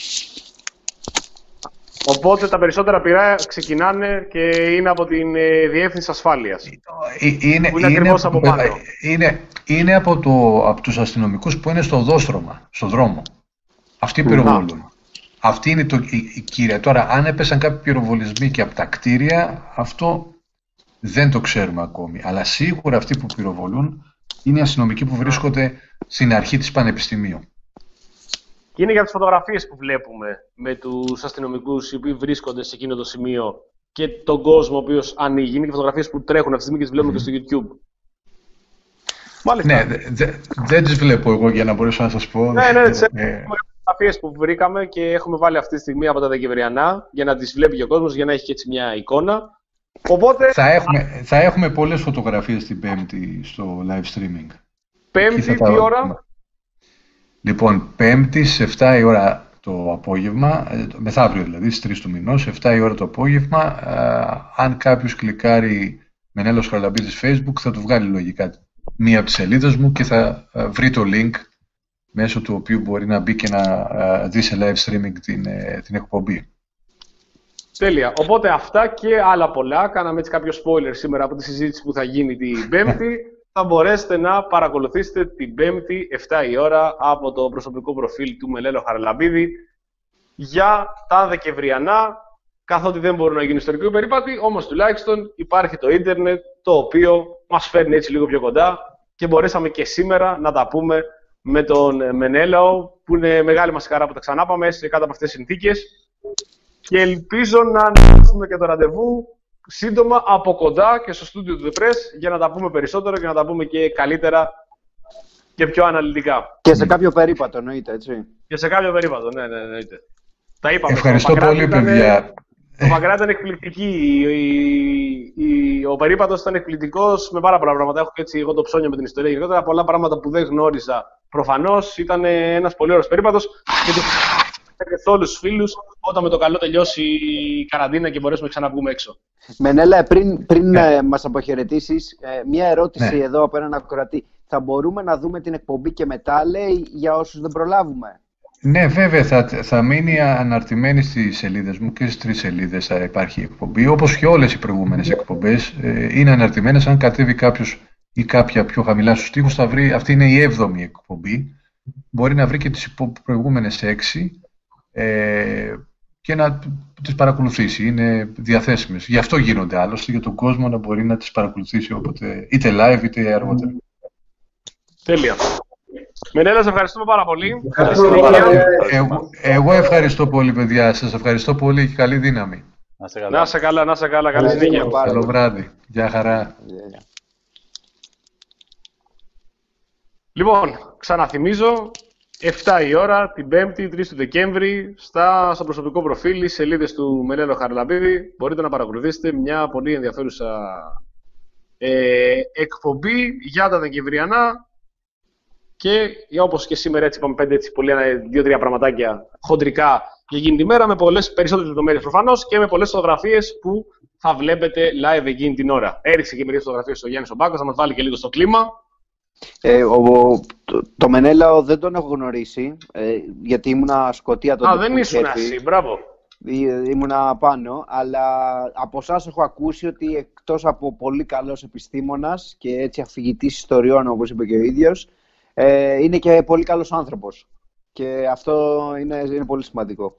Οπότε τα περισσότερα πυρά ξεκινάνε και είναι από την ε, Διεύθυνση Ασφάλειας.
Ε, είναι,
που είναι, είναι ακριβώς από, από πάνω.
Είναι, είναι από, το, από τους αστυνομικούς που είναι στο οδόστρωμα, στο δρόμο. Αυτοί πυροβολούν. Αυτή είναι το, η, η κύρια. Τώρα, αν έπεσαν κάποιοι πυροβολισμοί και από τα κτίρια, αυτό δεν το ξέρουμε ακόμη. Αλλά σίγουρα αυτοί που πυροβολούν είναι οι αστυνομικοί που βρίσκονται στην αρχή της Πανεπιστημίου.
Και είναι για τις φωτογραφίες που βλέπουμε με τους αστυνομικούς οι οποίοι βρίσκονται σε εκείνο το σημείο και τον κόσμο ο οποίος ανοίγει. Είναι και φωτογραφίες που τρέχουν αυτή τη στιγμή και τις βλέπουμε mm. και στο YouTube. Μάλιστα.
Ναι, δεν δε, δε τις βλέπω εγώ για να μπορέσω να σας πω.
Ναι, ναι, τις έχουμε φωτογραφίες που βρήκαμε και έχουμε βάλει αυτή τη στιγμή από τα Δεκεμβριανά για να τις βλέπει και ο κόσμος, για να έχει και έτσι μια εικόνα. Οπότε...
Θα έχουμε, θα έχουμε πολλές φωτογραφίες την Πέμπτη στο live streaming.
Πέμπτη, τι ώρα?
Λοιπόν, Πέμπτη σε εφτά η ώρα το απόγευμα, μεθαύριο δηλαδή, στις τρεις του μηνός, εφτά η ώρα το απόγευμα. Α, αν κάποιος κλικάρει Μενέλαος Χαραλαμπίδης Facebook, θα του βγάλει λογικά μία από τις σελίδες μου και θα α, βρει το link μέσω του οποίου μπορεί να μπει και να α, δει σε live streaming την, την εκπομπή.
Τέλεια. Οπότε αυτά και άλλα πολλά. Κάναμε έτσι κάποιο spoiler σήμερα από τη συζήτηση που θα γίνει την Πέμπτη. Θα μπορέσετε να παρακολουθήσετε την Πέμπτη, εφτά η ώρα, από το προσωπικό προφίλ του Μενέλαου Χαραλαμπίδη για τα Δεκεμβριανά, καθότι δεν μπορούν να γίνουν ιστορικό περίπατη, όμως τουλάχιστον υπάρχει το ίντερνετ, το οποίο μας φέρνει έτσι λίγο πιο κοντά και μπορέσαμε και σήμερα να τα πούμε με τον Μενέλαο, που είναι μεγάλη μας χαρά που τα ξανάπαμε σε κάτω από αυτές τις συνθήκες και ελπίζω να ανεβάσουμε και το ραντεβού σύντομα από κοντά και στο στούντιο του The Press για να τα πούμε περισσότερο και να τα πούμε και καλύτερα και πιο αναλυτικά.
Και σε κάποιο περίπατο, εννοείται, έτσι.
Και σε κάποιο περίπατο, ναι, ναι, εννοείται. Τα είπαμε.
Ευχαριστώ πολύ, ήταν, παιδιά.
Το Παγκράτη ήταν εκπληκτική. Η, η, η, ο περίπατος ήταν εκπληκτικός με πάρα πολλά πράγματα. Έχω και έτσι εγώ το ψώνιο με την ιστορία. Γενικότερα πολλά πράγματα που δεν γνώριζα. Προφανώς ήταν ένας πολύ ωραίος περίπατος. Και σε όλους τους φίλους, όταν με το καλό τελειώσει η καραντίνα και μπορέσουμε ξανά να βγούμε έξω.
Μενέλα, πριν, πριν ναι. μας αποχαιρετήσεις, ε, μια ερώτηση ναι. εδώ από έναν ακροατή. Θα μπορούμε να δούμε την εκπομπή και μετά, λέει, για όσους δεν προλάβουμε?
Ναι, βέβαια, θα, θα μείνει αναρτημένη στις σελίδες μου και στις τρεις σελίδες θα υπάρχει η εκπομπή. Όπως και όλες οι προηγούμενες εκπομπές ε, είναι αναρτημένες. Αν κατέβει κάποιος ή κάποια πιο χαμηλά στους τοίχους, θα βρει, αυτή είναι η έβδομη εκπομπή. μπορεί να βρει και τις υπο- προηγούμενες έξι ε, και να τις παρακολουθήσει. Είναι διαθέσιμες. Γι' αυτό γίνονται άλλωστε, για τον κόσμο να μπορεί να τις παρακολουθήσει όποτε, είτε live είτε αργότερα.
Τέλεια. Μενέλα, σε ευχαριστούμε πάρα πολύ.
Ευχαριστούμε
Καλή
πάρα
συνέχεια.
πολύ.
Εγώ, εγώ ευχαριστώ πολύ, παιδιά. Σας ευχαριστώ πολύ και καλή δύναμη.
Να σε καλά.
Να σε καλά, να σε καλά. Καλή
Ευχαριστούμε
συνέχεια.
πάρα
Καλό
πολύ.
βράδυ. Γεια χαρά.
Λοιπόν, ξαναθυμίζω, εφτά η ώρα, την Πέμπτη, τρεις του Δεκέμβρη, στα, στο προσωπικό προφίλ, στις σελίδες του Μενέλο Χαρλαμπίδη, μπορείτε να παρακολουθήσετε μια πολύ ενδιαφέρουσα ε, εκπομπή για τα Δεκεμβριανά και όπως και σήμερα έτσι είπαμε πέντε έτσι, πολύ, δύο-τρία πραγματάκια χοντρικά για εκείνη τη μέρα, με πολλές περισσότερες λεπτομέρειες προφανώς και με πολλές φωτογραφίες που θα βλέπετε live εκείνη την ώρα. Έριξε και μερικές φωτογραφίες ο Γιάννης ο Μπάκος, θα μας βάλει και λίγο στο κλίμα.
Ε, ο, το, το Μενέλαο δεν τον έχω γνωρίσει, ε, γιατί ήμουνα Σκωτία τότε.
Α,
που
δεν
είχε
ήσουν
έρθει.
εσύ, μπράβο.
Ή- Ήμουνα πάνω, αλλά από εσάς έχω ακούσει ότι εκτός από πολύ καλός επιστήμονας και έτσι αφηγητής ιστοριών, όπως είπε και ο ίδιος, ε, είναι και πολύ καλός άνθρωπος. Και αυτό είναι, είναι πολύ σημαντικό.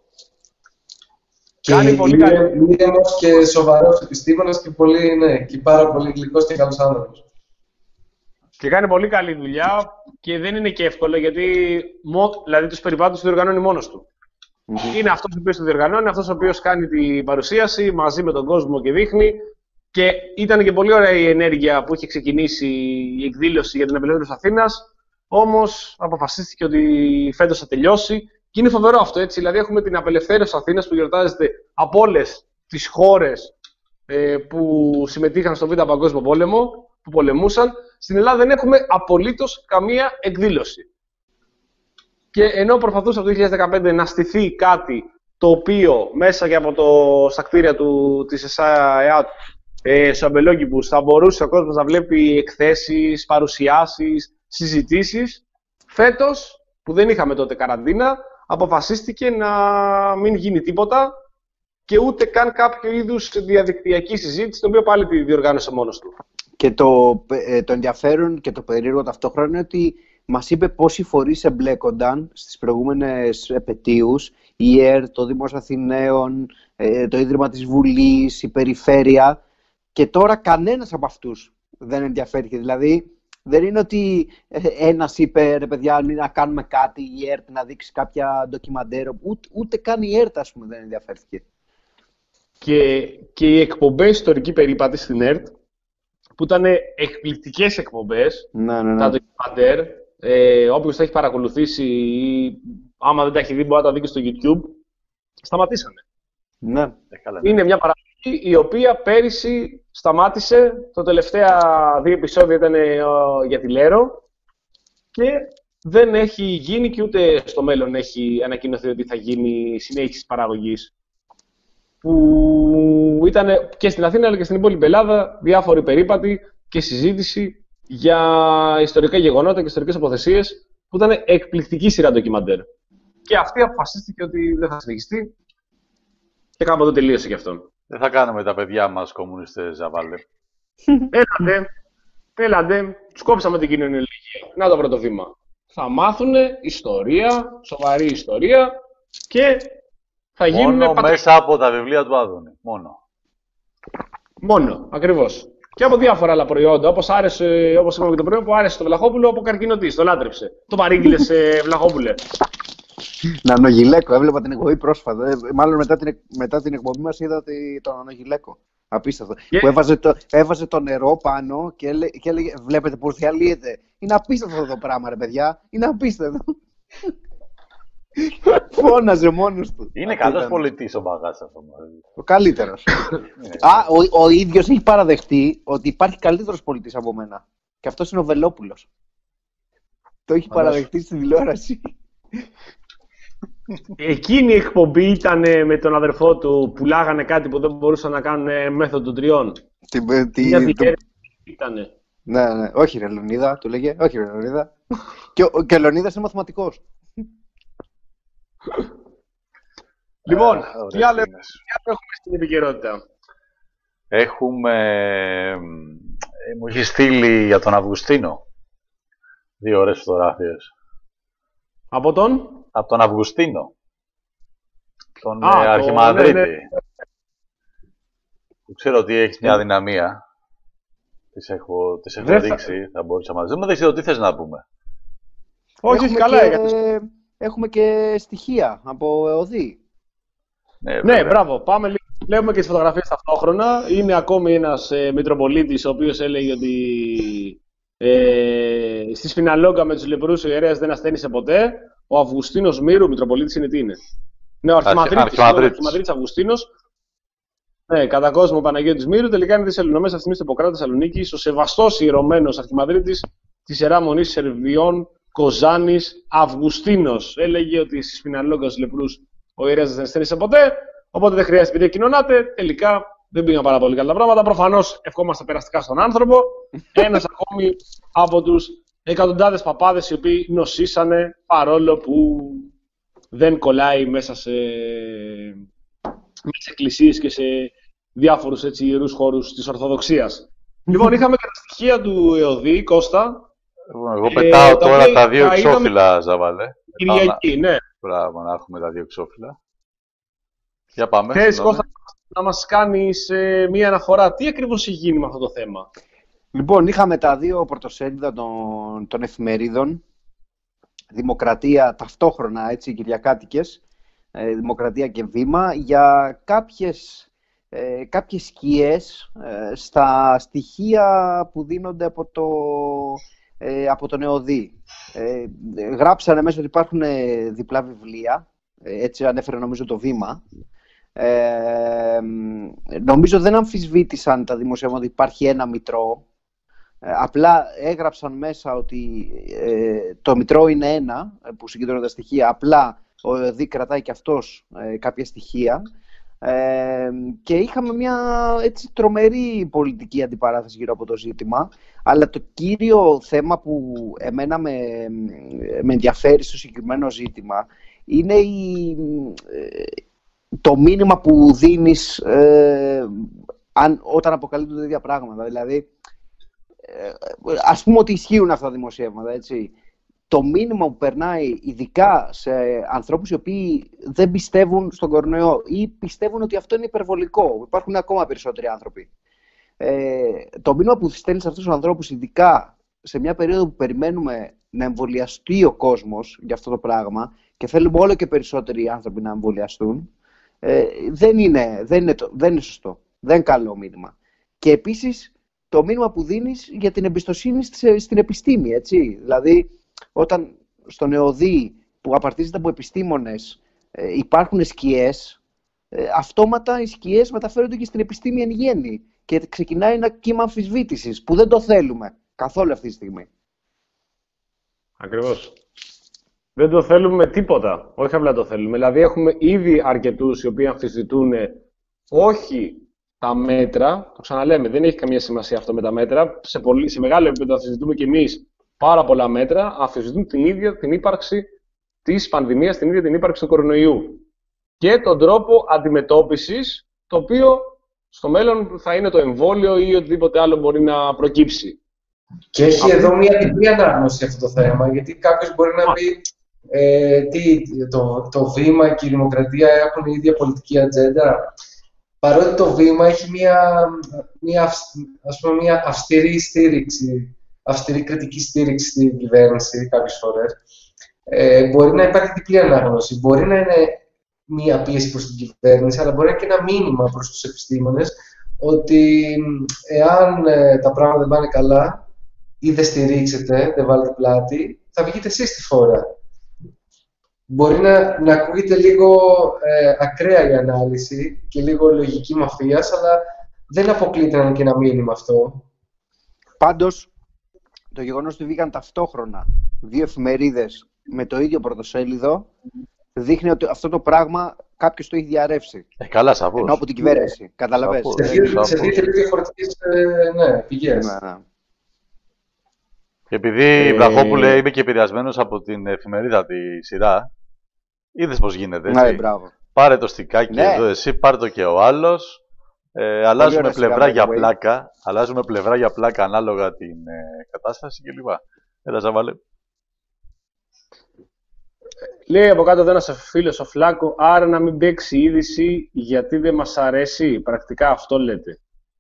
Κάνει
Και
πολύ
είναι
καλή.
ήρεμος και σοβαρός επιστήμονας και, πολύ, ναι, και πάρα πολύ γλυκός και καλός άνθρωπος.
Και κάνει πολύ καλή δουλειά και δεν είναι και εύκολο γιατί μο, δηλαδή τους περιπάτους του διοργανώνει μόνος του. Είναι αυτός ο οποίος το διοργανώνει, αυτός ο οποίος κάνει την παρουσίαση μαζί με τον κόσμο και δείχνει. Και ήταν και πολύ ωραία η ενέργεια που είχε ξεκινήσει η εκδήλωση για την απελευθέρωση Αθήνας. Όμως αποφασίστηκε ότι φέτος θα τελειώσει. Και είναι φοβερό αυτό, έτσι. Δηλαδή, έχουμε την απελευθέρωση Αθήνας που γιορτάζεται από όλες τις χώρες ε, που συμμετείχαν στο Β' Παγκόσμιο Πόλεμο, που πολεμούσαν. Στην Ελλάδα δεν έχουμε απολύτως καμία εκδήλωση. Και ενώ προσπαθούσε από το δύο χιλιάδες δεκαπέντε να στηθεί κάτι το οποίο μέσα και από το, στα κτίρια του, της ΕΣΑΕΑΤ ε, στους αμπελόκηπους θα μπορούσε ο κόσμος να βλέπει εκθέσεις, παρουσιάσεις, συζητήσεις, φέτος που δεν είχαμε τότε καραντίνα αποφασίστηκε να μην γίνει τίποτα και ούτε καν κάποιο είδους διαδικτυακή συζήτηση, την οποία πάλι τη διοργάνωσε μόνος του.
Και το, ε, το ενδιαφέρον και το περίεργο ταυτόχρονα είναι ότι μας είπε πόσοι φορείς εμπλέκονταν στις προηγούμενες επετείους, η ΕΡΤ, το Δήμος Αθηναίων, ε, το Ίδρυμα της Βουλής, η Περιφέρεια, και τώρα κανένας από αυτούς δεν ενδιαφέρθηκε. Δηλαδή, δεν είναι ότι ε, ένας είπε, ρε παιδιά, να κάνουμε κάτι, η ΕΡΤ να δείξει κάποια ντοκιμαντέρ, ούτε, ούτε καν η ΕΡΤ, ας πούμε, δεν ενδιαφέρθηκε.
Και, και οι εκπομπές ιστορική περίπατη στην ΕΡΤ, που ήταν εκπληκτικές εκπομπές,
Ναι, ναι, ναι.
τα ντοκιμαντέρ, ε, όποιος τα έχει παρακολουθήσει ή άμα δεν τα έχει δει μπορεί να τα δει και στο YouTube, σταματήσανε.
Ναι.
Ε, καλά, ναι.
Είναι μια παραγωγή η οποία πέρυσι σταμάτησε, το τελευταία δύο επεισόδια ήταν ε, για τη Λέρο και δεν έχει γίνει και ούτε στο μέλλον έχει ανακοινωθεί ότι θα γίνει συνέχιση παραγωγής. Που ήταν και στην Αθήνα αλλά και στην υπόλοιπη Ελλάδα διάφοροι περίπατοι και συζήτηση για ιστορικά γεγονότα και ιστορικές αποθεσίες που ήταν εκπληκτική σειρά ντοκιμαντέρ. Και αυτή αποφασίστηκε ότι δεν θα συνεχιστεί και κάποτε τελείωσε γι' αυτό.
Δεν θα κάνουμε τα παιδιά μας κομμουνιστές, Ζαβάλε.
Έλατε, έλατε, τους κόψαμε την κοινωνιολογία. Να το πρώτο βήμα. Θα μάθουν ιστορία, σοβαρή ιστορία και θα γίνουν
Μόνο
πατρι...
μέσα από τα βιβλία του Άδωνη. Μόνο.
Μόνο, ακριβώς. Και από διάφορα άλλα προϊόντα, όπως άρεσε, όπως είπαμε και το πρωί, που άρεσε στο Βλαχόπουλο από καρκινωτής, το λάτρεψε. Το παρήγγειλες, ε, Βλαχόπουλε.
Νανογιλέκο, έβλεπα την εκπομπή πρόσφατα. Ε, Μάλλον μετά την, εκ- μετά την εκπομπή μας είδα τη- το Νανογιλέκο. Απίστευτο.
Και-
Που έβαζε το, έβαζε το νερό πάνω και, έλε, και έλεγε: Βλέπετε πώς διαλύεται. Είναι απίστευτο αυτό το πράγμα, ρε παιδιά. Είναι απίστευτο. Φώναζε μόνος του.
Είναι
Αυτό
καλός
ήταν
πολιτής ο Μπαγάς αυτό.
Ο καλύτερος. Α, ο, ο ίδιος έχει παραδεχτεί ότι υπάρχει καλύτερος πολιτής από μένα. Και αυτός είναι ο Βελόπουλος. Το έχει παραδεχτεί στην τηλεόραση.
Εκείνη η εκπομπή ήταν με τον αδερφό του, πουλάγανε κάτι που δεν μπορούσαν να κάνουν ε, μέθοδο των τριών.
Την,
Μια
τη, το-
διέρεση ήτανε.
Ναι, ναι. Όχι ρε Λεωνίδα, του λέγε. Όχι ρε Λεωνίδα. και, ο- και ο Λεωνίδας είναι μαθηματικός.
Λοιπόν,
Ε,
τι
ωραίες
άλλο
στιγμές.
τι άλλο έχουμε στην επικαιρότητα.
Έχουμε... ε, μου έχει στείλει για τον Αυγουστίνο δύο ωραίες φωτογράφειες.
Από τον...
Από τον Αυγουστίνο. Τον
Α,
ε,
το-
Αρχιμανδρίτη.
ναι, ναι.
Που ξέρω ότι έχεις μια δυναμία. Τις έχω, τις έχω
Δεν θα-
ρίξει, θα μπορούσα να μαζί μου. Δεν ξέρω τι θες να πούμε.
Όχι, όχι,
Έχουμε
καλά
και,
έκανες.
έχουμε και στοιχεία από ΕΟΔΗ.
Ναι,
Ναι,
βέβαια.
μπράβο. Πάμε λίγο. Βλέπουμε και τις φωτογραφίες ταυτόχρονα. Είναι ακόμη ένας ε, Μητροπολίτης ο οποίος έλεγε ότι ε, στη Σφιναλόγκα με τους λεπρούς ο ιερέας δεν ασθένησε ποτέ. Ο Αυγουστίνος Μύρου, Μητροπολίτης είναι τι είναι. Ναι, ο Αρχιμανδρίτης.
Αρχιμανδρίτης.
Ο Αρχιμανδρίτης Αυγουστίνος. Ναι, κατά κόσμο Παναγιώτης Μύρου. Τελικά είναι Θεσσαλονομές Ευθυμής του Ιπποκράτη Θεσσαλονίκης. Ο σεβαστός ιερωμένος Αρχιμανδρίτης της Ιερά Μονής Σερβιών Κοζάνης Αυγουστίνος. Έλεγε ότι στη Σφιναλόγκα στους λεπρούς ο ιερέας δεν ασθένησε ποτέ. Οπότε δεν χρειάζεται επειδή κοινωνάτε. Τελικά δεν πήγαν πάρα πολύ καλά τα πράγματα. Προφανώς ευχόμαστε περαστικά στον άνθρωπο. Ένας ακόμη από τους εκατοντάδες παπάδες οι οποίοι νοσήσανε παρόλο που δεν κολλάει μέσα σε, μέσα σε εκκλησίες και σε διάφορους έτσι, ιερούς χώρους της Ορθοδοξίας. Λοιπόν, είχαμε και τα στοιχεία του ΕΟΔΗ, Κώστα.
Εγώ
Ε,
πετάω
τα
τώρα
οποία
τα δύο
τα είδαμε-
εξώφυλλα, Ζαβαλέ. Πετάω να-
Κυριακή, ναι.
Μπράβο, να έχουμε τα δύο εξώφυλλα. Για πάμε.
Θες,
συγγνώμη.
Κώστα, να μας κάνεις ε, μία αναφορά. Τι ακριβώς έχει γίνει με αυτό το θέμα.
Λοιπόν, είχαμε τα δύο πρωτοσέλιδα των, των εφημερίδων. Δημοκρατία ταυτόχρονα, έτσι, κυριακάτικες. Ε, Δημοκρατία και Βήμα για κάποιες, ε, κάποιες σκιές ε, στα στοιχεία που δίνονται από, το, ε, από τον ΕΟΔΗ. Ε, γράψανε μέσα ότι υπάρχουν ε, διπλά βιβλία. Ε, έτσι ανέφερε νομίζω το Βήμα. Ε, νομίζω δεν αμφισβήτησαν τα δημοσιεύματα ότι υπάρχει ένα μητρό. Ε, απλά έγραψαν μέσα ότι ε, το μητρό είναι ένα που συγκεντρώνουν τα στοιχεία. Απλά ο ΕΟΔΗ κρατάει και αυτός ε, κάποια στοιχεία. Ε, και είχαμε μια έτσι τρομερή πολιτική αντιπαράθεση γύρω από το ζήτημα. Αλλά το κύριο θέμα που εμένα με, με ενδιαφέρει στο συγκεκριμένο ζήτημα είναι η, ε, το μήνυμα που δίνεις ε, αν, όταν αποκαλύπτουν τέτοια πράγματα. Δηλαδή, ε, ας πούμε ότι ισχύουν αυτά τα δημοσιεύματα, έτσι. Το μήνυμα που περνάει ειδικά σε ανθρώπους οι οποίοι δεν πιστεύουν στον κορονοϊό ή πιστεύουν ότι αυτό είναι υπερβολικό. Υπάρχουν ακόμα περισσότεροι άνθρωποι. Ε, το μήνυμα που στέλνει σε αυτούς τους ανθρώπους, ειδικά σε μια περίοδο που περιμένουμε να εμβολιαστεί ο κόσμος για αυτό το πράγμα και θέλουμε όλο και περισσότεροι άνθρωποι να εμβολιαστούν, ε, δεν, είναι, δεν, είναι το, δεν είναι σωστό. Δεν είναι καλό μήνυμα. Και επίσης το μήνυμα που δίνεις για την εμπιστοσύνη στην επιστήμη, έτσι. Δηλαδή, όταν στον ΕΟΔΗ που απαρτίζεται από επιστήμονες ε, υπάρχουν σκιές, ε, αυτόματα οι σκιές μεταφέρονται και στην επιστήμη εν γέννη και ξεκινάει ένα κύμα αμφισβήτησης που δεν το θέλουμε καθόλου αυτή τη στιγμή.
Ακριβώς. Δεν το θέλουμε τίποτα. Όχι απλά το θέλουμε. Δηλαδή, έχουμε ήδη αρκετούς οι οποίοι αμφισβητούν όχι τα μέτρα. Το ξαναλέμε, δεν έχει καμία σημασία αυτό με τα μέτρα. Σε, πολύ, σε μεγάλο επίπεδο αμφισβητούμε κι εμείς πάρα πολλά μέτρα. Αμφισβητούν την ίδια την ύπαρξη της πανδημίας, την ίδια την ύπαρξη του κορονοϊού. Και τον τρόπο αντιμετώπισης, το οποίο στο μέλλον θα είναι το εμβόλιο ή οτιδήποτε άλλο μπορεί να προκύψει.
Και έχει εδώ μια διπλή ανάγνωση αυτό το θέμα, γιατί κάποιος μπορεί να πει ε, τι, το, το Βήμα και η Δημοκρατία έχουν η ίδια πολιτική ατζέντα. Παρότι το Βήμα έχει μια, μια, ας πούμε, μια αυστηρή στήριξη, αυστηρή κριτική στήριξη στην κυβέρνηση κάποιες φορές, ε, μπορεί να υπάρχει διπλή ανάγνωση. Μπορεί να είναι μια πίεση προς την κυβέρνηση, αλλά μπορεί να είναι και ένα μήνυμα προς τους επιστήμονες ότι εάν ε, τα πράγματα δεν πάνε καλά ή δεν στηρίξετε, δεν βάλετε πλάτη, θα βγείτε εσείς στη φόρα. Μπορεί να, να ακούγεται λίγο ε, ακραία η ανάλυση και λίγο λογική μαφίας, αλλά δεν αποκλείται να είναι και ένα μήνυμα αυτό.
Πάντως, το γεγονός ότι βγήκαν ταυτόχρονα δύο εφημερίδες με το ίδιο πρωτοσέλιδο δείχνει ότι αυτό το πράγμα κάποιος το έχει διαρρεύσει.
Ε, καλά, σαφώς.
Ενώ από την κυβέρνηση. Ναι. Καταλαβες.
Σαφώς.
Σε δύο,
σαφώς.
σε δύο τελείως διαφορετικές ε, ναι, πηγές.
Ναι, ναι.
Και επειδή
Ε,
η Βραχόπουλε είμαι και επηρεασμένος από την εφημερίδα τη σειρά, είδες πώς γίνεται, έτσι.
Ναι, μπράβο.
Πάρε το στικάκι
Ναι.
εδώ εσύ, πάρε το και ο άλλος. Ε, αλλάζουμε
ωραία
πλευρά
σειρά, by
για
the way.
πλάκα, αλλάζουμε πλευρά για πλάκα ανάλογα την ε, κατάσταση κλπ. Έλα, Ζαβαλέ.
λέει από κάτω εδώ ένας φίλος ο Φλάκο, άρα να μην παίξει η είδηση γιατί δεν μας αρέσει. Πρακτικά αυτό λέτε.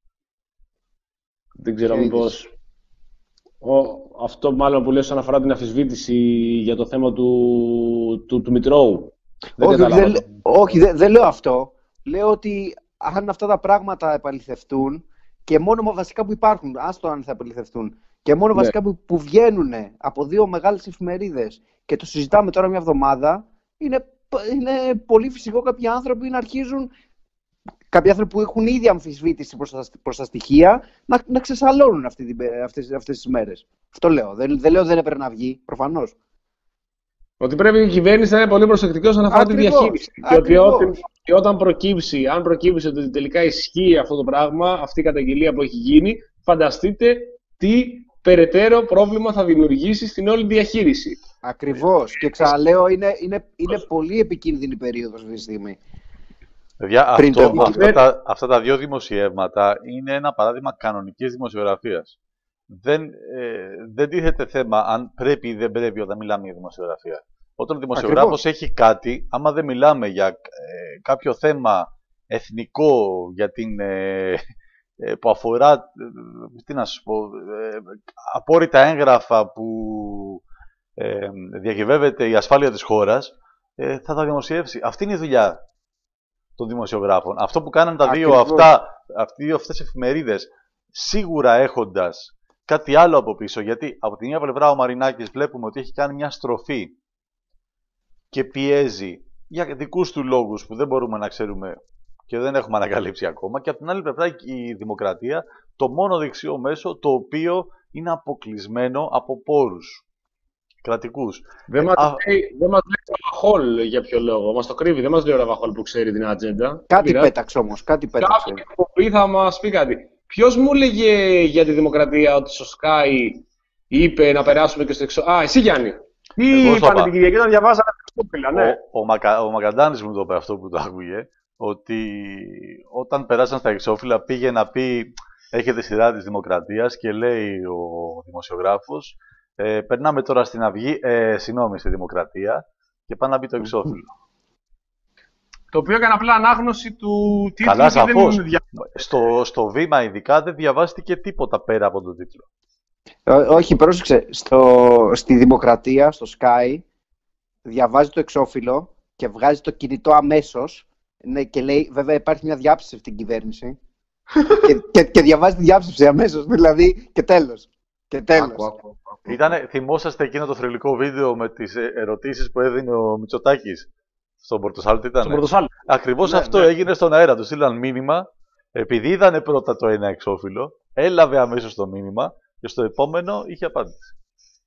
Δεν ξέρω μήπως... Ο, αυτό μάλλον που λέει όσον αφορά την αμφισβήτηση για το θέμα του, του, του Μητρώου. Δεν
όχι,
κατάλαβα.
δεν, όχι δεν, δεν λέω αυτό. Λέω ότι αν αυτά τα πράγματα επαληθευτούν και μόνο βασικά που υπάρχουν, άστο αν θα επαληθευτούν, και μόνο
Ναι.
βασικά που, που βγαίνουν από δύο μεγάλες εφημερίδες και το συζητάμε τώρα μια εβδομάδα, είναι, είναι πολύ φυσικό κάποιοι άνθρωποι να αρχίζουν, κάποιοι άνθρωποι που έχουν ήδη αμφισβήτηση προς τα, προς τα στοιχεία, να, να ξεσαλώνουν αυτή την, αυτές, αυτές τις μέρες. Αυτό λέω. Δεν, δεν λέω ότι δεν έπρεπε να βγει, προφανώς.
Ότι πρέπει η κυβέρνηση να είναι πολύ προσεκτική όσον αφορά τη
Ακριβώς,
διαχείριση. Και ότι
ακριβώς.
ό,τι- και όταν προκύψει, αν προκύψει ότι τελικά ισχύει αυτό το πράγμα, αυτή η καταγγελία που έχει γίνει, φανταστείτε τι περαιτέρω πρόβλημα θα δημιουργήσει στην όλη διαχείριση.
Ακριβώς. Και ξαναλέω, είναι, είναι, είναι πολύ επικίνδυνη περίοδος αυτή τη στιγμή.
Παιδιά,
Πριν
αυτό,
το-
αυτά, τα, αυτά τα δύο δημοσιεύματα είναι ένα παράδειγμα κανονικής δημοσιογραφίας. Δεν, ε, δεν τίθεται θέμα αν πρέπει ή δεν πρέπει όταν μιλάμε για δημοσιογραφία. Όταν ο δημοσιογράφος έχει κάτι, άμα δεν μιλάμε για ε, κάποιο θέμα εθνικό, για την, ε, ε, που αφορά, ε, τι να σας πω, ε, απόρριτα έγγραφα που ε, διακυβεύεται η ασφάλεια της χώρας, ε, θα τα δημοσιεύσει. Αυτή είναι η δουλειά των δημοσιογράφων. Αυτό που κάναν τα δύο
Ακριβώς.
αυτά, αυτοί, δύο αυτές εφημερίδες, σίγουρα έχοντας κάτι άλλο από πίσω, γιατί από τη μία πλευρά ο Μαρινάκης βλέπουμε ότι έχει κάνει μια στροφή και πιέζει για δικούς του λόγους που δεν μπορούμε να ξέρουμε και δεν έχουμε ανακαλύψει ακόμα, και από την άλλη πλευρά η Δημοκρατία, το μόνο δεξιό μέσο το οποίο είναι αποκλεισμένο από πόρους κρατικούς.
Δεν μας,
α-
λέει, δεν μας λέει ο Ραβαχόλ για ποιο λόγο. Μας το κρύβει. Δεν μας λέει ο Ραβαχόλ που ξέρει την ατζέντα.
Κάτι
Πειράζει.
πέταξε όμως, κάτι πέταξε.
Κάποια εκπομπή θα μας πει κάτι. Ποιος μου έλεγε για τη Δημοκρατία ότι στο Sky είπε να περάσουμε και στο εξω... Α, εσύ Γιάννη. Τι
Εγώ στο
είπανε
είπα.
την Κυριακή όταν διαβάζαμε το Σκόπιλα, ναι.
Ο, ο, Μακα, ο Μακαντάνης μου το είπε αυτό που το άκουγε, ότι όταν περάσαν στα εξώφυλλα πήγε να πει έχετε σειρά της Δημοκρατίας και λέει ο δημοσιογράφος ε, περνάμε τώρα στην Αυγή, ε, συγγνώμη, στη Δημοκρατία και πάει να μπει το εξώφυλλο.
Το οποίο έκανε απλά ανάγνωση του τίτλου.
Καλά,
και δεν
σαφώς.
δια-
Στο, στο βήμα ειδικά δεν διαβάστηκε τίποτα πέρα από τον τίτλο.
Ό- όχι, πρόσεξε. Στο, στη Δημοκρατία, στο Sky, διαβάζει το εξώφυλλο και βγάζει το κινητό αμέσως. Ναι, και λέει, βέβαια υπάρχει μια διάψευση στην κυβέρνηση. και, και, και διαβάζει τη διάψευση αμέσως, δηλαδή, και τέλος. Και τέλος.
Άκου, άκου, άκου.
Ήτανε, θυμόσαστε εκείνο το θρυλικό βίντεο με τις ε, ερωτήσεις που έδινε ο Μητσοτάκης στον Πορτοσάλτη, ήταν.
Στον Πορτοσάλτη.
Ακριβώς
Ναι,
αυτό
ναι.
έγινε στον αέρα. Του στείλαν μήνυμα, επειδή είδανε πρώτα το ένα εξώφυλλο, έλαβε αμέσως το μήνυμα και στο επόμενο είχε απάντηση.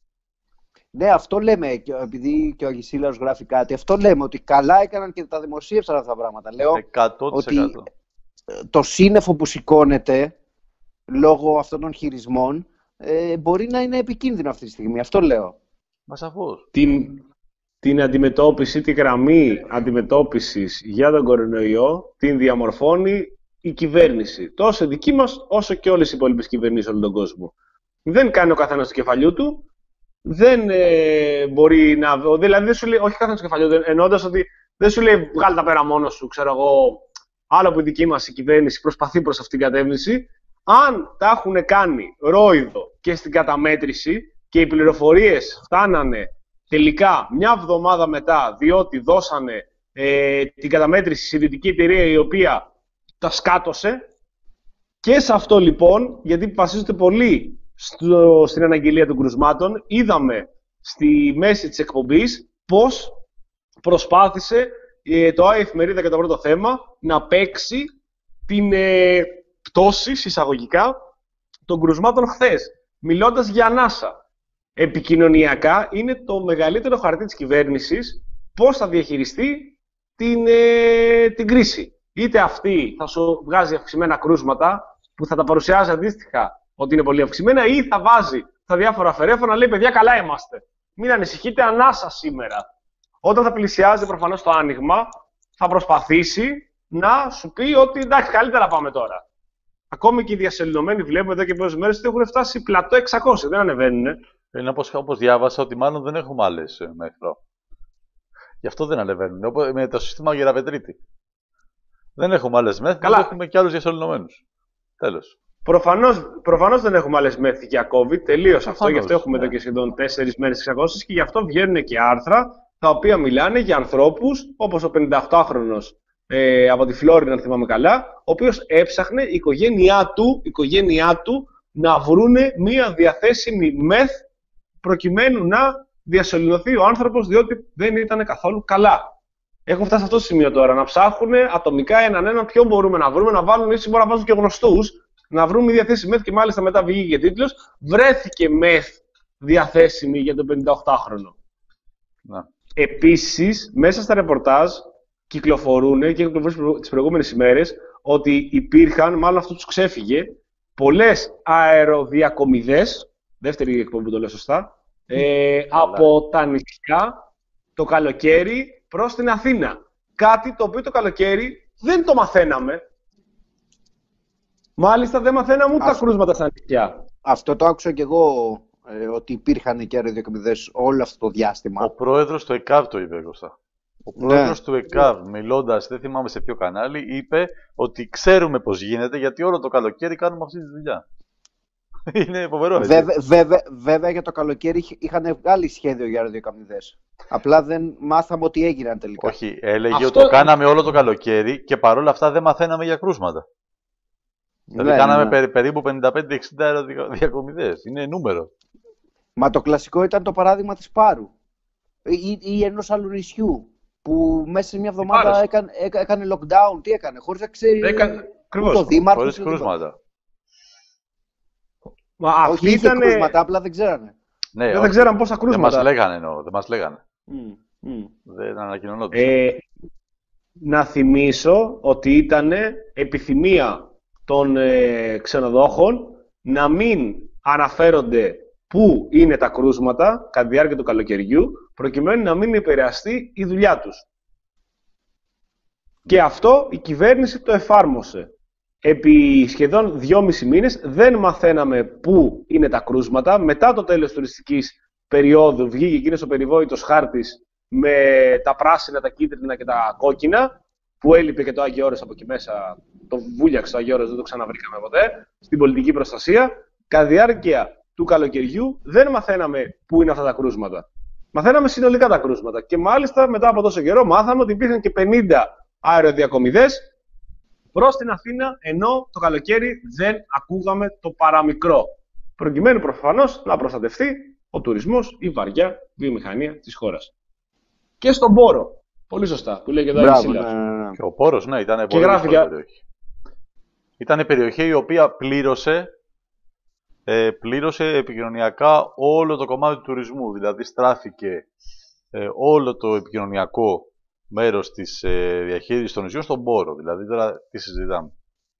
Ναι, αυτό λέμε, και- επειδή και ο Αγισίλαος γράφει κάτι, αυτό λέμε, ότι καλά έκαναν και τα δημοσίευσαν αυτά τα πράγματα. Λέω,
εκατό τοις εκατό.
το σύννεφο που σηκώνεται λόγω αυτών των χειρισμών ε, μπορεί να είναι επικίνδυνο αυτή τη στιγμή. Αυτό λέω.
Μα σαφώς.
Την, την αντιμετώπιση, τη γραμμή αντιμετώπισης για τον κορονοϊό την διαμορφώνει η κυβέρνηση. Τόσο η δική μας, όσο και όλες οι υπόλοιπες κυβερνήσεις όλο τον κόσμο. Δεν κάνει ο καθένας του κεφαλιού του, δεν ε, μπορεί να... Δηλαδή δεν σου λέει, όχι καθένας του κεφαλιού, εννοώντας ότι δεν σου λέει βγάλε τα πέρα μόνος σου, ξέρω εγώ, άλλο που η δική μας η κυβέρνηση προσπαθεί προς αυτήν την κατεύθυνση. Αν τα έχουν κάνει ρόιδο και στην καταμέτρηση και οι πληροφορίες φτάνανε τελικά μια εβδομάδα μετά, διότι δώσανε ε, την καταμέτρηση στη δυτική εταιρεία η οποία τα σκάτωσε, και σε αυτό λοιπόν, γιατί βασίζονται πολύ στο, στην αναγγελία των κρουσμάτων, είδαμε στη μέση της εκπομπής πώς προσπάθησε ε, το ΆΗ Εφημερίδα και το πρώτο θέμα να παίξει την ε, πτώση, εισαγωγικά, των κρουσμάτων χθες, μιλώντας για ανάσα. Επικοινωνιακά είναι το μεγαλύτερο χαρτί της κυβέρνησης πώς θα διαχειριστεί την, ε, την κρίση. Είτε αυτή θα σου βγάζει αυξημένα κρούσματα, που θα τα παρουσιάζει αντίστοιχα ότι είναι πολύ αυξημένα, ή θα βάζει τα διάφορα φερέφωνα, λέει παιδιά καλά είμαστε. Μην ανησυχείτε, ανάσα σήμερα. Όταν θα πλησιάζει προφανώς το άνοιγμα, θα προσπαθήσει να σου πει ότι εντάξει, καλύτερα πάμε τώρα. Ακόμη και οι διασωληνωμένοι βλέπουμε εδώ και πολλές μέρες ότι έχουν φτάσει πλατό εξακόσια, δεν ανεβαίνουν.
Είναι όπως, όπως διάβασα ότι μάλλον δεν έχουμε άλλες ε, μέτρο. Γι' αυτό δεν ανεβαίνουν. Οπότε, με το σύστημα Γεραπετρίτη. Δεν έχουμε άλλες μεθ,
Καλά.
δεν έχουμε και άλλους διασωληνωμένους. Τέλος.
Προφανώς, προφανώς δεν έχουμε άλλες μεθ για COVID, τελείως αυτό.
Προφανώς,
Γι' αυτό έχουμε
ναι.
εδώ και σχεδόν τέσσερις μέρες εξακόσιες και γι' αυτό βγαίνουν και άρθρα τα οποία μιλάνε για ανθρώπους όπως ο πενηνταοκτάχρονος ε, από τη Φλόρινα, αν θυμάμαι καλά, ο οποίος έψαχνε η οικογένειά του, η οικογένειά του να βρούνε μία διαθέσιμη μεθ προκειμένου να διασωληνωθεί ο άνθρωπος, διότι δεν ήταν καθόλου καλά. Έχουν φτάσει σε αυτό το σημείο τώρα να ψάχνουν ατομικά έναν έναν ποιο μπορούμε να βρούμε, να βάλουν ίσως μπορεί να βάζουν και γνωστούς, να βρούμε διαθέσιμη μεθ και μάλιστα μετά βγήκε τίτλος. Βρέθηκε μεθ διαθέσιμη για τον πενηνταοκτάχρονο.
Να.
Επίσης, μέσα στα ρεπορτάζ κυκλοφορούν και έχουν κυκλοφορήσει τις προηγούμενες ημέρες ότι υπήρχαν, μάλλον αυτό τους ξέφυγε, πολλές αεροδιακομιδές, δεύτερη εκπομπή που το λέω σωστά, ε, από τα νησιά το καλοκαίρι προς την Αθήνα. Κάτι το οποίο το καλοκαίρι δεν το μαθαίναμε. Μάλιστα δεν μαθαίναμε ούτε τα
Αυτό-
κρούσματα στα νησιά.
Αυτό το άκουσα κι εγώ, ε, ότι υπήρχαν και αεροδιακομιδές όλο αυτό το διάστημα.
Ο πρόεδρος του ΕΚΑΒ το είπε, Κώστα. Ο
Ναι.
πρόεδρος του ΕΚΑΒ, μιλώντας, δεν θυμάμαι σε ποιο κανάλι, είπε ότι ξέρουμε πώς γίνεται γιατί όλο το καλοκαίρι κάνουμε αυτή τη δουλειά. Είναι φοβερό, έτσι.
Βέβαια, βέβαια, βέβαια για το καλοκαίρι είχ- είχαν βγάλει σχέδιο για αεροδιακομιδές. Απλά δεν μάθαμε ότι έγιναν τελικά.
Όχι, έλεγε
Αυτό-
ότι το κάναμε όλο το καλοκαίρι και παρόλα αυτά δεν μαθαίναμε για κρούσματα. Δηλαδή
Ναι,
κάναμε
ναι.
περί- περίπου πενήντα πέντε εξήντα αεροδιακομιδές. Είναι νούμερο.
Μα το κλασικό ήταν το παράδειγμα της Πάρου ή, ή ενός άλλου νησιού που μέσα σε μια εβδομάδα
Πάρος.
έκανε, έκα- έκανε lockdown. Τι έκανε, χωρίς να ξέρει
Έκανε-
ούτε
ακριβώς.
ο δήμαρχος.
Χωρίς
ούτε τίποτα.
κρούσματα.
Μα αυτή
Όχι, είχε
ήταν.
κρούσματα, απλά δεν ξέρανε.
Ναι,
Δεν
όχι.
ξέραν πόσα
Δεν μας
κρούσματα.
λέγανε εννοώ, δεν μας λέγανε.
Μμ, μμ.
Δεν ανακοινωνόταν.
Ε, να θυμίσω ότι ήταν επιθυμία των ε, ξενοδόχων να μην αναφέρονται πού είναι τα κρούσματα κατά τη διάρκεια του καλοκαιριού, προκειμένου να μην επηρεαστεί η δουλειά τους. Και αυτό η κυβέρνηση το εφάρμοσε. Επί σχεδόν δυόμισι μήνες δεν μαθαίναμε πού είναι τα κρούσματα. Μετά το τέλος τουριστικής περίοδου βγήκε εκείνος ο περιβόητος χάρτης με τα πράσινα, τα κίτρινα και τα κόκκινα, που έλειπε και το Άγιο Όρος από εκεί μέσα, το βούλιαξε το Άγιο Όρος, δεν το ξαναβρήκαμε ποτέ, στην πολιτική προστασία. Κατά τη διάρκεια του καλοκαιριού δεν μαθαίναμε πού είναι αυτά τα κρούσματα. Μαθαίναμε συνολικά τα κρούσματα. Και μάλιστα μετά από τόσο καιρό μάθαμε ότι υπήρχαν και πενήντα αεροδιακομιδές προς την Αθήνα, ενώ το καλοκαίρι δεν ακούγαμε το παραμικρό. Προκειμένου προφανώς να προστατευτεί ο τουρισμός, η βαριά βιομηχανία της χώρας. Και στον Πόρο. Πολύ σωστά, που λέει εδώ η
Μπράβο,
Σίλα.
ναι, ναι, ναι.
Και ο Πόρος, ναι, ήταν πολύ
γράφει
δύσκολη
για-
περιοχή. Ήταν η περιοχή η οποία πλήρωσε, ε, πλήρωσε επικοινωνιακά όλο το κομμάτι του τουρισμού. Δηλαδή στράφηκε ε, όλο το επικοινωνιακό μέρος της ε, διαχείρισης των νησιών στον Πόρο. Δηλαδή τώρα τι συζητάμε.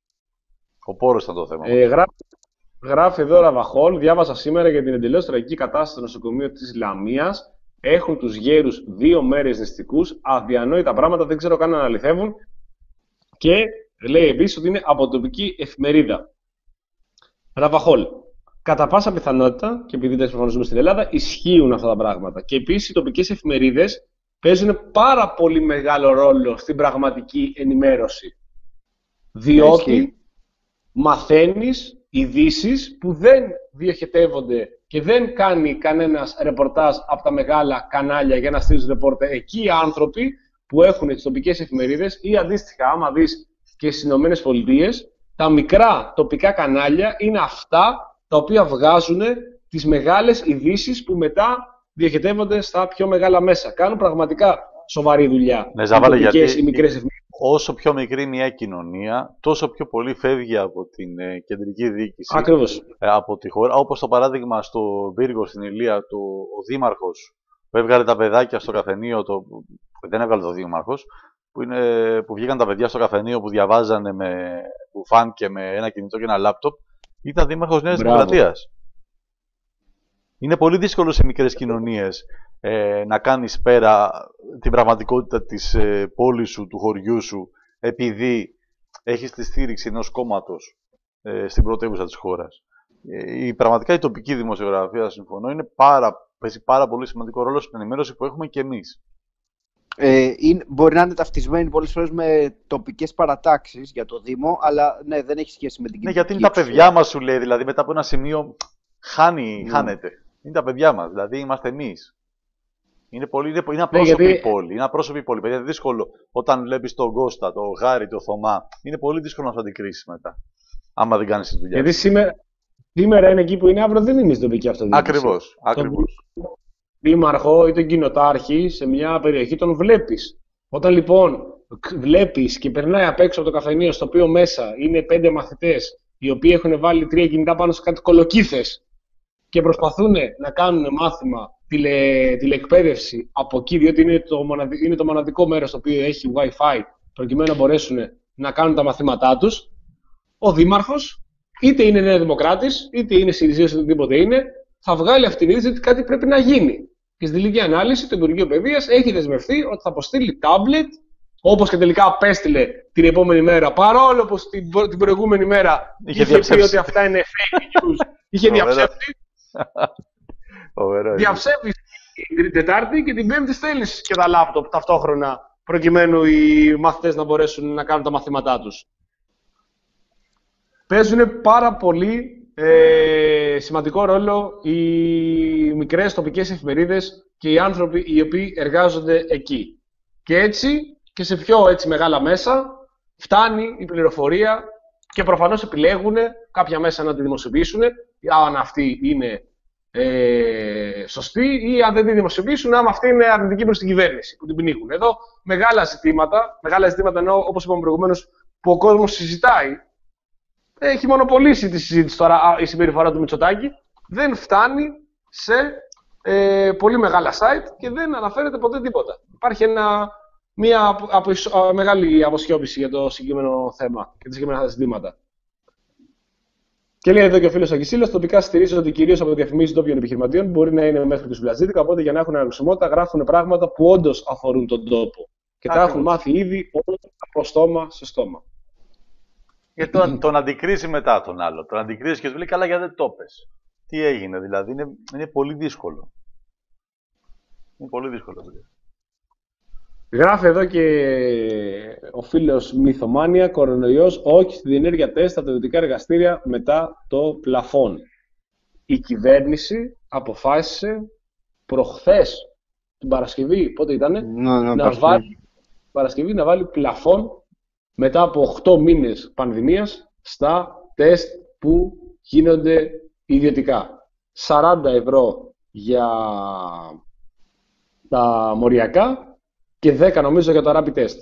Ο Πόρος ήταν το θέμα.
Ε, γράφει, γράφει εδώ Ραβαχόλ, διάβασα σήμερα για την εντελώς τραγική κατάσταση στο νοσοκομείο της Λαμίας. Έχουν τους γέρους δύο μέρες νηστικούς. Αδιανόητα πράγματα, δεν ξέρω καν να αληθεύουν. Και λέει επίσης ότι είναι από τοπική εφημερίδα. Ραβαχόλ. Κατά πάσα πιθανότητα, και επειδή δεν προφανώς ζούμε στην Ελλάδα, ισχύουν αυτά τα πράγματα. Και επίσης οι τοπικές εφημερίδες παίζουν πάρα πολύ μεγάλο ρόλο στην πραγματική ενημέρωση. Διότι
Ισχύει.
μαθαίνεις ειδήσεις που δεν διοχετεύονται και δεν κάνει κανένας ρεπορτάζ από τα μεγάλα κανάλια για να στείλουν ρεπόρτερ. Εκεί οι άνθρωποι που έχουν τις τοπικές εφημερίδες ή αντίστοιχα, άμα δεις και στις Ηνωμένες Πολιτείες, τα μικρά τοπικά κανάλια είναι αυτά τα οποία βγάζουν τις μεγάλες ειδήσεις που μετά διοχετεύονται στα πιο μεγάλα μέσα. Κάνουν πραγματικά σοβαρή δουλειά.
Ναι, Ζαβάλε,
οι τοπικές
γιατί
ή μικρές εφημερίδες.
όσο πιο μικρή μια κοινωνία, τόσο πιο πολύ φεύγει από την ε, κεντρική διοίκηση.
Ακριβώς.
ε, από τη χώρα. Όπως το παράδειγμα στο Πύργο, στην Ηλία, το, ο Δήμαρχος που έβγαλε τα παιδάκια στο καφενείο, το, δεν έβγαλε το Δήμαρχος, που, είναι, που βγήκαν τα παιδιά στο καφενείο που διαβάζανε με μπουφάν και με ένα κινητό και ένα λάπτοπ, ήταν Δήμαρχος Νέας
Μπράβο.
Δημοκρατίας. Είναι πολύ δύσκολο σε μικρές κοινωνίες ε, να κάνεις πέρα την πραγματικότητα της ε, πόλης σου, του χωριού σου, επειδή έχεις τη στήριξη ενός κόμματος ε, στην πρωτεύουσα της χώρας. Ε, η, πραγματικά η τοπική δημοσιογραφία, συμφωνώ, είναι πάρα, παίζει πάρα πολύ σημαντικό ρόλο στην ενημέρωση που έχουμε και εμείς.
Ε, είναι, μπορεί να είναι ταυτισμένοι πολλές φορές με τοπικές παρατάξεις για το Δήμο, αλλά ναι, δεν έχει σχέση με την
Ναι,
κοινωνική
γιατί είναι τα
εξουσία.
παιδιά μας, σου λέει, δηλαδή μετά από ένα σημείο χάνει,
Ναι.
χάνεται. Είναι τα παιδιά μας, δηλαδή είμαστε εμείς. Είναι, πολύ, είναι, είναι απρόσωπη
γιατί-
η πόλη. Είναι απρόσωπη η πόλη. Παιδιά, είναι δύσκολο όταν βλέπεις τον Κώστα, τον Γάρη, τον Θωμά. Είναι πολύ δύσκολο να σου αντικρίσεις μετά. Άμα δεν κάνεις τη δουλειά.
Γιατί σήμερα, σήμερα είναι εκεί που είναι, αύριο δεν είναι στην τοπική αυτοδιοίκηση.
Ακριβώς. Ακριβώς.
Δήμαρχο ή τον κοινοτάρχη σε μια περιοχή τον βλέπεις. Όταν λοιπόν βλέπεις και περνάει απ' έξω από το καφενείο, στο οποίο μέσα είναι πέντε μαθητές οι οποίοι έχουν βάλει τρία κινητά πάνω σε κάτι κολοκύθες και προσπαθούν να κάνουν μάθημα τηλε, τηλεεκπαίδευση από εκεί, διότι είναι το, μοναδι, είναι το μοναδικό μέρος το οποίο έχει Wi-Fi προκειμένου να μπορέσουν να κάνουν τα μαθήματά τους, ο δήμαρχος, είτε είναι Νέα Δημοκράτης, είτε είναι Συριζέος, είτε οτιδήποτε είναι, θα βγάλει αυτή την είδηση ότι κάτι πρέπει να γίνει. Και στη τελική ανάλυση, το Υπουργείο Παιδείας έχει δεσμευτεί ότι θα αποστείλει τάμπλετ, όπως και τελικά απέστειλε την επόμενη μέρα, παρόλο που την, προ- την προηγούμενη μέρα
Είχε
είχε πει
διαψεύσει.
ότι αυτά είναι fake news. Είχε
Ωραία.
διαψεύσει.
Φοβερό είναι.
Διαψεύει την Τετάρτη και την Πέμπτη στέλνει και τα λάπτοπ ταυτόχρονα, προκειμένου οι μαθητές να μπορέσουν να κάνουν τα μαθήματά τους. Παίζουν πάρα πολύ ε, σημαντικό ρόλο οι μικρές τοπικές εφημερίδες και οι άνθρωποι οι οποίοι εργάζονται εκεί. Και έτσι και σε πιο έτσι μεγάλα μέσα φτάνει η πληροφορία και προφανώς επιλέγουν κάποια μέσα να τη δημοσιοποιήσουν, αν αυτή είναι ε, σωστή ή αν δεν τη δημοσιοποιήσουν, άμα αυτή είναι αρνητική προς την κυβέρνηση που την πνίγουν. Εδώ μεγάλα ζητήματα, μεγάλα ζητήματα εννοώ, όπως είπαμε προηγουμένως, που ο κόσμος συζητάει. Έχει μονοπολίσει τη συζήτηση τώρα α, η συμπεριφορά του Μητσοτάκη. Δεν φτάνει σε ε, πολύ μεγάλα site και δεν αναφέρεται ποτέ τίποτα. Υπάρχει ένα, μια απο, απο, α, μεγάλη αποσιώπηση για το συγκεκριμένο θέμα και τα συγκεκριμένα ζητήματα. Και λέει εδώ και ο φίλος Αγγισίλας, τοπικά στηρίζονται κυρίως από διαφημίσεις τόπιων επιχειρηματιών, μπορεί να είναι μέχρι και σουλαζίδικα, οπότε για να έχουν αναγνωσιμότητα γράφουν πράγματα που όντως αφορούν τον τόπο. Και τα έχουν μάθει ήδη όλα από στόμα σε στόμα.
Γιατί τον, τον αντικρίζει μετά τον άλλο. Τον αντικρίζει και του λέει καλά, γιατί δεν το πες. Τι έγινε, δηλαδή. Είναι, είναι πολύ δύσκολο. Είναι πολύ δύσκολο. Δηλαδή.
Γράφει εδώ και ο φίλος Μυθομάνια, κορονοϊός, όχι στη διενέργεια τεστ στα ιδιωτικά εργαστήρια μετά το πλαφόν. Η κυβέρνηση αποφάσισε προχθές, την Παρασκευή, πότε ήτανε,
Ναι, ναι,
να βάλει, Παρασκευή, να βάλει πλαφόν μετά από οκτώ μήνες πανδημίας στα τεστ που γίνονται ιδιωτικά. σαράντα ευρώ για τα μοριακά και δέκα νομίζω για το rapid test.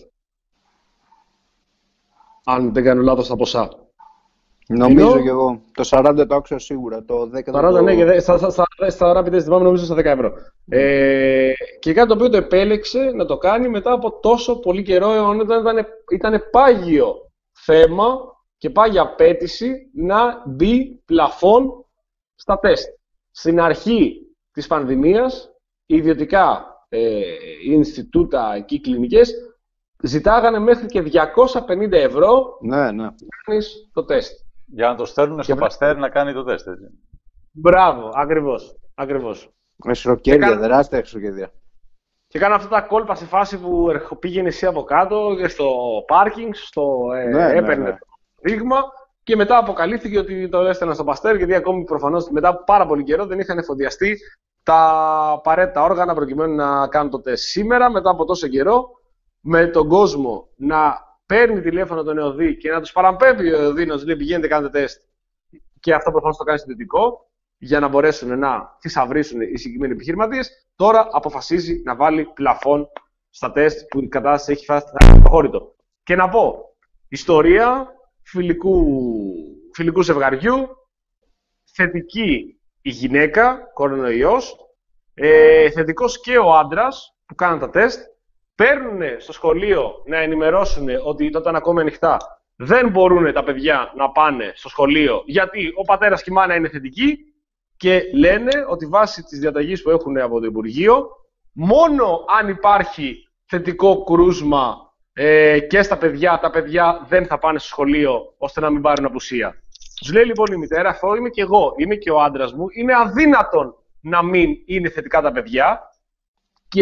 Αν δεν κάνω λάθος τα ποσά.
Νομίζω
Ενώ-
και εγώ. Το σαράντα το άκουσα σίγουρα. Το δέκα δεν
σαράντα
το...
ναι, και δε- στα, στα, στα, στα rapid test θυμάμαι νομίζω στα δέκα ευρώ. Ε, και κάτι το οποίο το επέλεξε να το κάνει μετά από τόσο πολύ καιρό, όταν ήταν, ήταν πάγιο θέμα και πάγια απέτηση να μπει πλαφόν στα τεστ. Στην αρχή της πανδημίας, οι ιδιωτικά ε, Ινστιτούτα και οι κλινικές ζητάγανε μέχρι και διακόσια πενήντα ευρώ
Ναι, ναι.
να κάνεις το τεστ.
Για να το στέλνουν στο
Και-
Παστέρ να κάνει το τεστ. Έτσι.
Μπράβο, ακριβώς. ακριβώς.
Εσχροκέρδια,
Και
τεράστια εσχροκέρδια.
Και κάνω αυτά τα κόλπα σε φάση που ερχο- πήγαινε εσύ από κάτω και στο πάρκινγκ, στο ε,
Ναι, ναι,
έπαιρνε
ναι.
το δείγμα και μετά αποκαλύφθηκε ότι το έστελνα στο Παστέρ, γιατί ακόμη προφανώς μετά από πάρα πολύ καιρό δεν είχαν εφοδιαστεί τα απαραίτητα όργανα προκειμένου να κάνουν το τεστ. Σήμερα, μετά από τόσο καιρό, με τον κόσμο να παίρνει τηλέφωνο τον ΕΟΔΗ και να τους παραμπέμπει ο ΕΟΔΗ να τους λέει πηγαίνετε κάντε τεστ, και αυτό προφανώς το κάνει συντηρητικό, για να μπορέσουν να θησαυρίσουν οι συγκεκριμένοι επιχειρηματίες, τώρα αποφασίζει να βάλει πλαφόν στα τεστ που η κατάσταση έχει φτάσει στο προχώρητο. Και να πω, ιστορία φιλικού, φιλικού ζευγαριού, θετική η γυναίκα, κορονοϊός, ε, θετικός και ο άντρας που κάνουν τα τεστ, παίρνουν στο σχολείο να ενημερώσουν ότι όταν είναι ακόμα ανοιχτά δεν μπορούν τα παιδιά να πάνε στο σχολείο γιατί ο πατέρας και η μάνα είναι θετικοί και λένε ότι βάσει της διαταγής που έχουν από το Υπουργείο, μόνο αν υπάρχει θετικό κρούσμα ε, και στα παιδιά, τα παιδιά δεν θα πάνε στο σχολείο ώστε να μην πάρουν απουσία. Τους λέει λοιπόν η μητέρα, αυτό είμαι και εγώ, είμαι και ο άντρας μου, είναι αδύνατον να μην είναι θετικά τα παιδιά και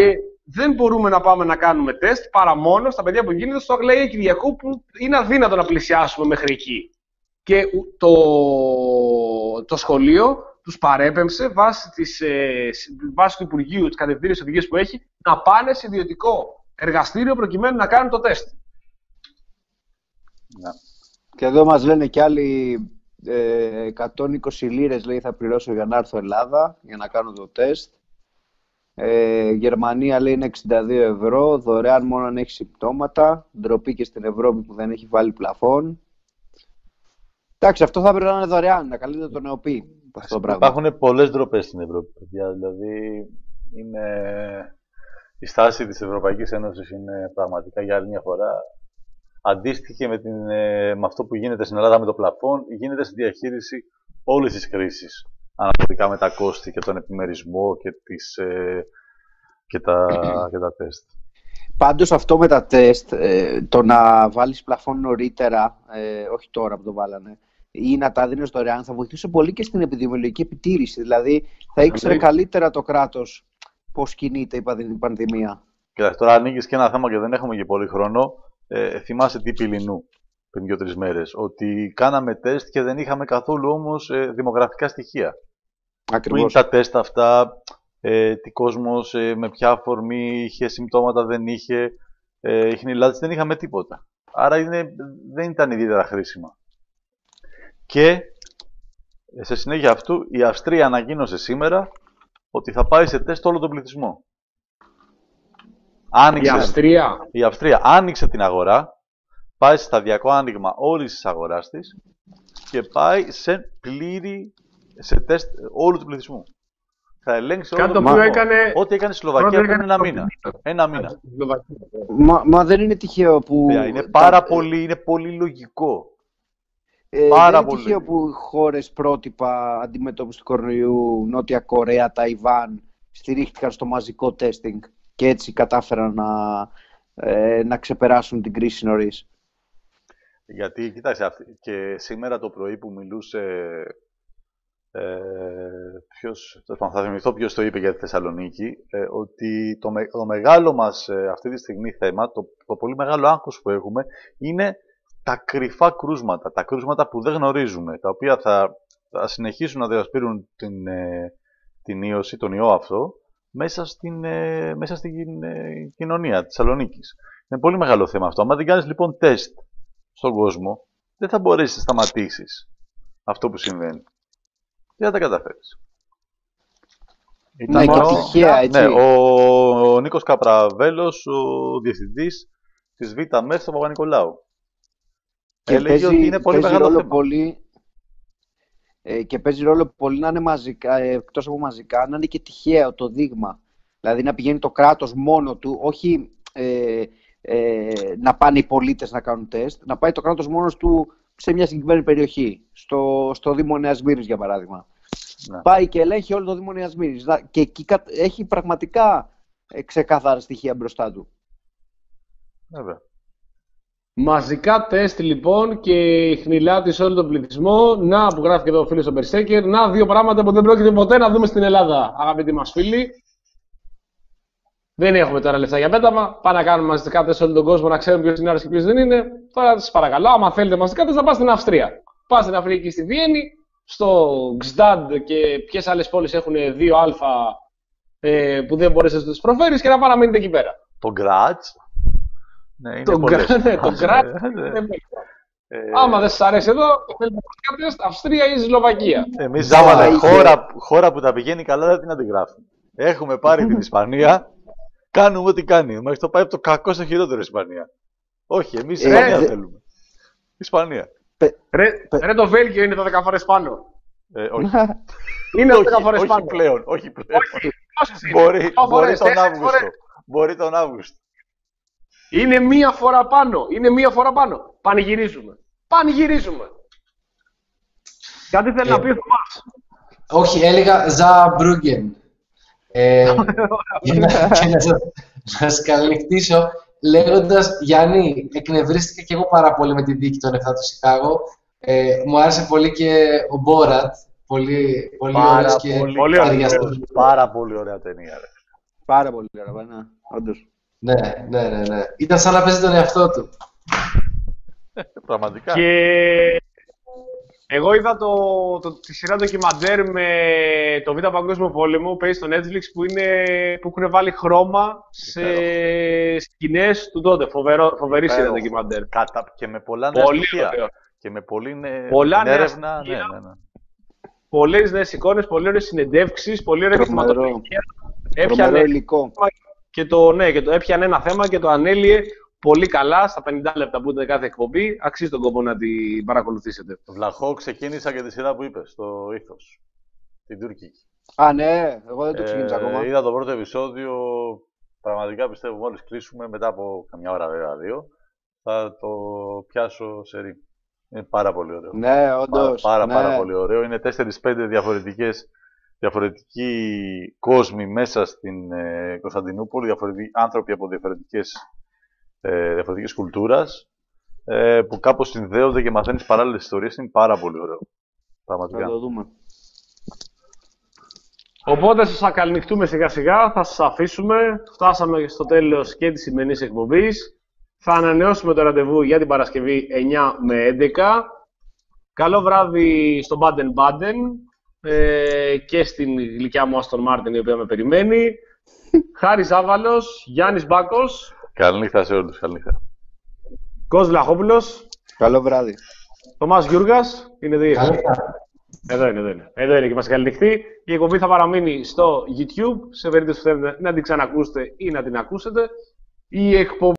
δεν μπορούμε να πάμε να κάνουμε τεστ παρά μόνο στα παιδιά που γίνεται στο Αγλαία Κυριακού, που είναι αδύνατο να πλησιάσουμε μέχρι εκεί. Και το, το σχολείο τους παρέπεμψε βάσει, της, ε, βάσει του Υπουργείου, της κατευθύνσεις οδηγίες που έχει, να πάνε σε ιδιωτικό εργαστήριο προκειμένου να κάνουν το τεστ.
Ναι.
Και εδώ μας λένε κι άλλοι ε, εκατόν είκοσι λίρες, λέει, θα πληρώσω για να έρθω Ελλάδα για να κάνω το τεστ. Ε, Γερμανία, λέει, είναι εξήντα δύο ευρώ, δωρεάν μόνο αν έχει συμπτώματα. Ντροπή και στην Ευρώπη που δεν έχει βάλει πλαφόν. Εντάξει, αυτό θα πρέπει να είναι δωρεάν, να καλύπτει το νεοπή.
Υπάρχουν πολλές ντροπές στην Ευρώπη, παιδιά. Δηλαδή, είναι... η στάση της Ευρωπαϊκής Ένωσης είναι πραγματικά για άλλη μια φορά αντίστοιχη με, την, με αυτό που γίνεται στην Ελλάδα με το πλαφόν. Γίνεται στη διαχείριση όλες τις κρίσεις αναφορικά με τα κόστη και τον επιμερισμό και, τις, και, τα, και τα τεστ.
Πάντως αυτό με τα τεστ, το να βάλεις πλαφόν νωρίτερα, όχι τώρα που το βάλανε, ή να τα δίνεις δωρεάν, θα βοηθούσε πολύ και στην επιδημιολογική επιτήρηση. Δηλαδή θα ήξερε καλύτερα το κράτος πώς κινείται η πανδημία.
Κοιτάξτε, τώρα ανοίγεις και ένα θέμα και δεν έχουμε και πολύ χρόνο. Ε, θυμάσαι τι πυλινού πριν δύο-τρεις μέρες, ότι κάναμε τεστ και δεν είχαμε καθόλου όμως ε, δημογραφικά στοιχεία.
Ακριβώς.
Που είναι τα τεστ αυτά, ε, τι κόσμος, ε, με ποια αφορμή είχε συμπτώματα, δεν είχε, ε, χνηλάτες, δεν είχαμε τίποτα. Άρα είναι, δεν ήταν ιδιαίτερα χρήσιμα. Και σε συνέχεια αυτού η Αυστρία ανακοίνωσε σήμερα ότι θα πάει σε τεστ όλο τον πληθυσμό. Άνοιξε,
η Αυστρία.
Η Αυστρία άνοιξε την αγορά, πάει σε σταδιακό άνοιγμα όλης της αγοράς της και πάει σε πλήρη, σε τεστ όλου του πληθυσμού. Θα ελέγξει όλο το πληθυσμό. Έκανε... Ό,τι έκανε η Σλοβακία πριν ένα μήνα. Ένα μήνα.
Μα, μα δεν είναι τυχαίο που...
Είναι πάρα τα... πολύ, είναι πολύ λογικό.
Ε, Πάρα δεν είναι πολύ. Τυχαίο που χώρες πρότυπα αντιμετώπισης του κορονοϊού, Νότια Κορέα, Ταϊβάν, στηρίχτηκαν στο μαζικό τέστινγκ και έτσι κατάφεραν να, ε, να ξεπεράσουν την κρίση νωρίς.
Γιατί, κοιτάξτε, και σήμερα το πρωί που μιλούσε, ε, ποιος, θα θυμηθώ ποιος το είπε για τη Θεσσαλονίκη, ε, ότι το, με, το μεγάλο μας ε, αυτή τη στιγμή θέμα, το, το πολύ μεγάλο άγχος που έχουμε, είναι τα κρυφά κρούσματα, τα κρούσματα που δεν γνωρίζουμε, τα οποία θα, θα συνεχίσουν να διασπείρουν την, ε, την ίωση, τον ιό αυτό, μέσα στην, ε, μέσα στην ε, κοινωνία της Θεσσαλονίκης. Είναι πολύ μεγάλο θέμα αυτό. Αν δεν κάνεις λοιπόν τεστ στον κόσμο, δεν θα μπορέσεις να σταματήσεις αυτό που συμβαίνει. Δεν θα τα καταφέρεις.
Ναι, και τυχαία, έτσι.
Ναι, ο, ο Νίκος Καπραβέλος, ο διευθυντής της ΒΜΕΘ στο Παπα-Νικολάου.
Και έλεγε παίζει, ότι είναι πολύ μεγάλο θέμα. Πολύ, ε, και παίζει ρόλο πολύ να είναι μαζικά, ε, εκτός από μαζικά, να είναι και τυχαίο το δείγμα. Δηλαδή να πηγαίνει το κράτος μόνο του, όχι ε, ε, να πάνε οι πολίτες να κάνουν τεστ, να πάει το κράτος μόνος του σε μια συγκεκριμένη περιοχή. Στο, στο Δήμο Νέας Μύρης, για παράδειγμα. Ναι. Πάει και ελέγχει όλο το Δήμο Νέας Μύρης. Και εκεί έχει πραγματικά ε, ξεκάθαρα στοιχεία μπροστά του.
Βέβαια.
Μαζικά τεστ λοιπόν και η χνηλάτη σε όλο τον πληθυσμό. Να, που γράφει και εδώ ο φίλος ο Μπερσέκερ. Να, δύο πράγματα που δεν πρόκειται ποτέ να δούμε στην Ελλάδα, αγαπητοί μας φίλοι. Δεν έχουμε τώρα λεφτά για πέταμα. Πάμε να κάνουμε μαζικά τεστ σε όλο τον κόσμο, να ξέρουμε ποιος είναι άρρωστος και ποιος δεν είναι. Τώρα σας παρακαλώ, άμα θέλετε μαζικά τεστ, να πάτε στην Αυστρία. Πάτε στην Αφρική, στη Βιέννη, στο Γκστάντ και ποιες άλλες πόλεις έχουν δύο α ε, που δεν μπορείς να τους προφέρεις και να πάνε να μείνετε εκεί πέρα.
Το Γκράτς. Ναι, είναι
το Γκράτς. Άμα δεν σας αρέσει εδώ, θέλετε να τεστ, Αυστρία ή Σλοβακία.
Εμείς ζάβανε χώρα, χώρα που τα πηγαίνει καλά, δεν την αντιγράφουμε. Έχουμε πάρει την Ισπανία, κάνουμε ό,τι κάνει. Μας το πάει από το κακό στο χειρότερο η Ισπανία. Όχι, εμείς Ισπανία ε, θέλουμε. Ισπανία.
Ρε, ρε το Βέλγιο είναι το δέκα φορές πάνω.
Ε, όχι.
Είναι το δέκα φορές
όχι,
πάνω.
Όχι πλέον, όχι πλέον. μπορεί, μπορεί, τον Αύγουστο. μπορεί τον Αύγουστο.
Είναι μία φορά πάνω. Είναι μία φορά πάνω. Πανηγυρίζουμε. Πανηγυρίζουμε. Κάτι θέλει ε, να πει ο Θωμάς.
Όχι, έλεγα Ζαμπρούγκεν. Ε, για να, και να, να σας καληνυχτήσω λέγοντας, Γιάννη, εκνευρίστηκα και εγώ πάρα πολύ με τη δίκη των εφτά του Σικάγο. Ε, μου άρεσε πολύ και ο Μπόρατ. Πολύ, πολύ
πάρα
ωραίος και
πολύ,
ταιριαστός.
Πάρα πολύ ωραία ταινία. Ρε.
Πάρα πολύ ωραία, ναι, όντως.
Ναι, ναι, ναι, ναι. Ήταν σαν να παίζει τον εαυτό του.
Πραγματικά.
Και εγώ είδα το, το, τη σειρά ντοκιμαντέρ με το Β' Παγκόσμιο Πόλεμο που παίζει στο Netflix που, είναι, που έχουν βάλει χρώμα σε σκηνές του τότε. Φοβερό, φοβερή σειρά ντοκιμαντέρ.
Κάτα και με πολλά νέα
Πολύ
στοιχεία.
ωραίο.
Και με πολύ νε...
Πολλά νέα
έρευνα.
στοιχεία.
Ναι, ναι, ναι.
Πολλές νέες εικόνες, πολύ ωραίες συνεντεύξεις, πολύ ωραία
Τρομερό.
θεματολογία.
Τρομερό
Έπιανε,
υλικό.
και το, ναι, και το έπιανε ένα θέμα και το ανέλυε πολύ καλά στα πενήντα λεπτά που ήταν κάθε εκπομπή. Αξίζει τον κόπο να την παρακολουθήσετε.
Βλαχό, ξεκίνησα και τη σειρά που είπες, το ήθος. Την τουρκική.
Α, ναι, εγώ δεν το ξεκίνησα ακόμα.
Είδα το πρώτο επεισόδιο. Πραγματικά πιστεύω μόλις κλείσουμε, μετά από καμιά ώρα βέβαια δύο, θα το πιάσω σε ρί. Είναι πάρα πολύ ωραίο.
Ναι, όντως.
Πάρα, πάρα,
ναι.
πάρα πολύ ωραίο. Είναι τέσσερις πέντε διαφορετικές, διαφορετικοί κόσμοι μέσα στην ε, Κωνσταντινούπολη, διαφορετικοί άνθρωποι από διαφορετικές, ε, διαφορετικές κουλτούρας, ε, που κάπως συνδέονται και μαθαίνεις παράλληλες ιστορίες. Είναι πάρα πολύ ωραίο. Πραγματικά.
Θα το δούμε.
Οπότε σας ακαλυφθούμε σιγά σιγά, θα σας αφήσουμε. Φτάσαμε στο τέλος και της σημερινής εκπομπής. Θα ανανεώσουμε το ραντεβού για την Παρασκευή εννιά με έντεκα. Καλό βράδυ στο Baden Baden ε, και στην γλυκιά μου Aston Martin η οποία με περιμένει. Χάρης Άβαλος, Γιάννης Μπάκος.
Καλή νύχτα σε όλους. Καλή νύχτα.
Κώστας Βλαχόπουλος.
Καλό βράδυ.
Θωμάς Γιούργας. Είναι δύο.
Καλή.
Εδώ είναι, εδώ είναι. Εδώ είναι και μας καληνυχθεί. Η εκπομπή θα παραμείνει στο YouTube, σε περίπτωση που θέλετε να την ξανακούσετε ή να την ακούσετε. Η εκπομπή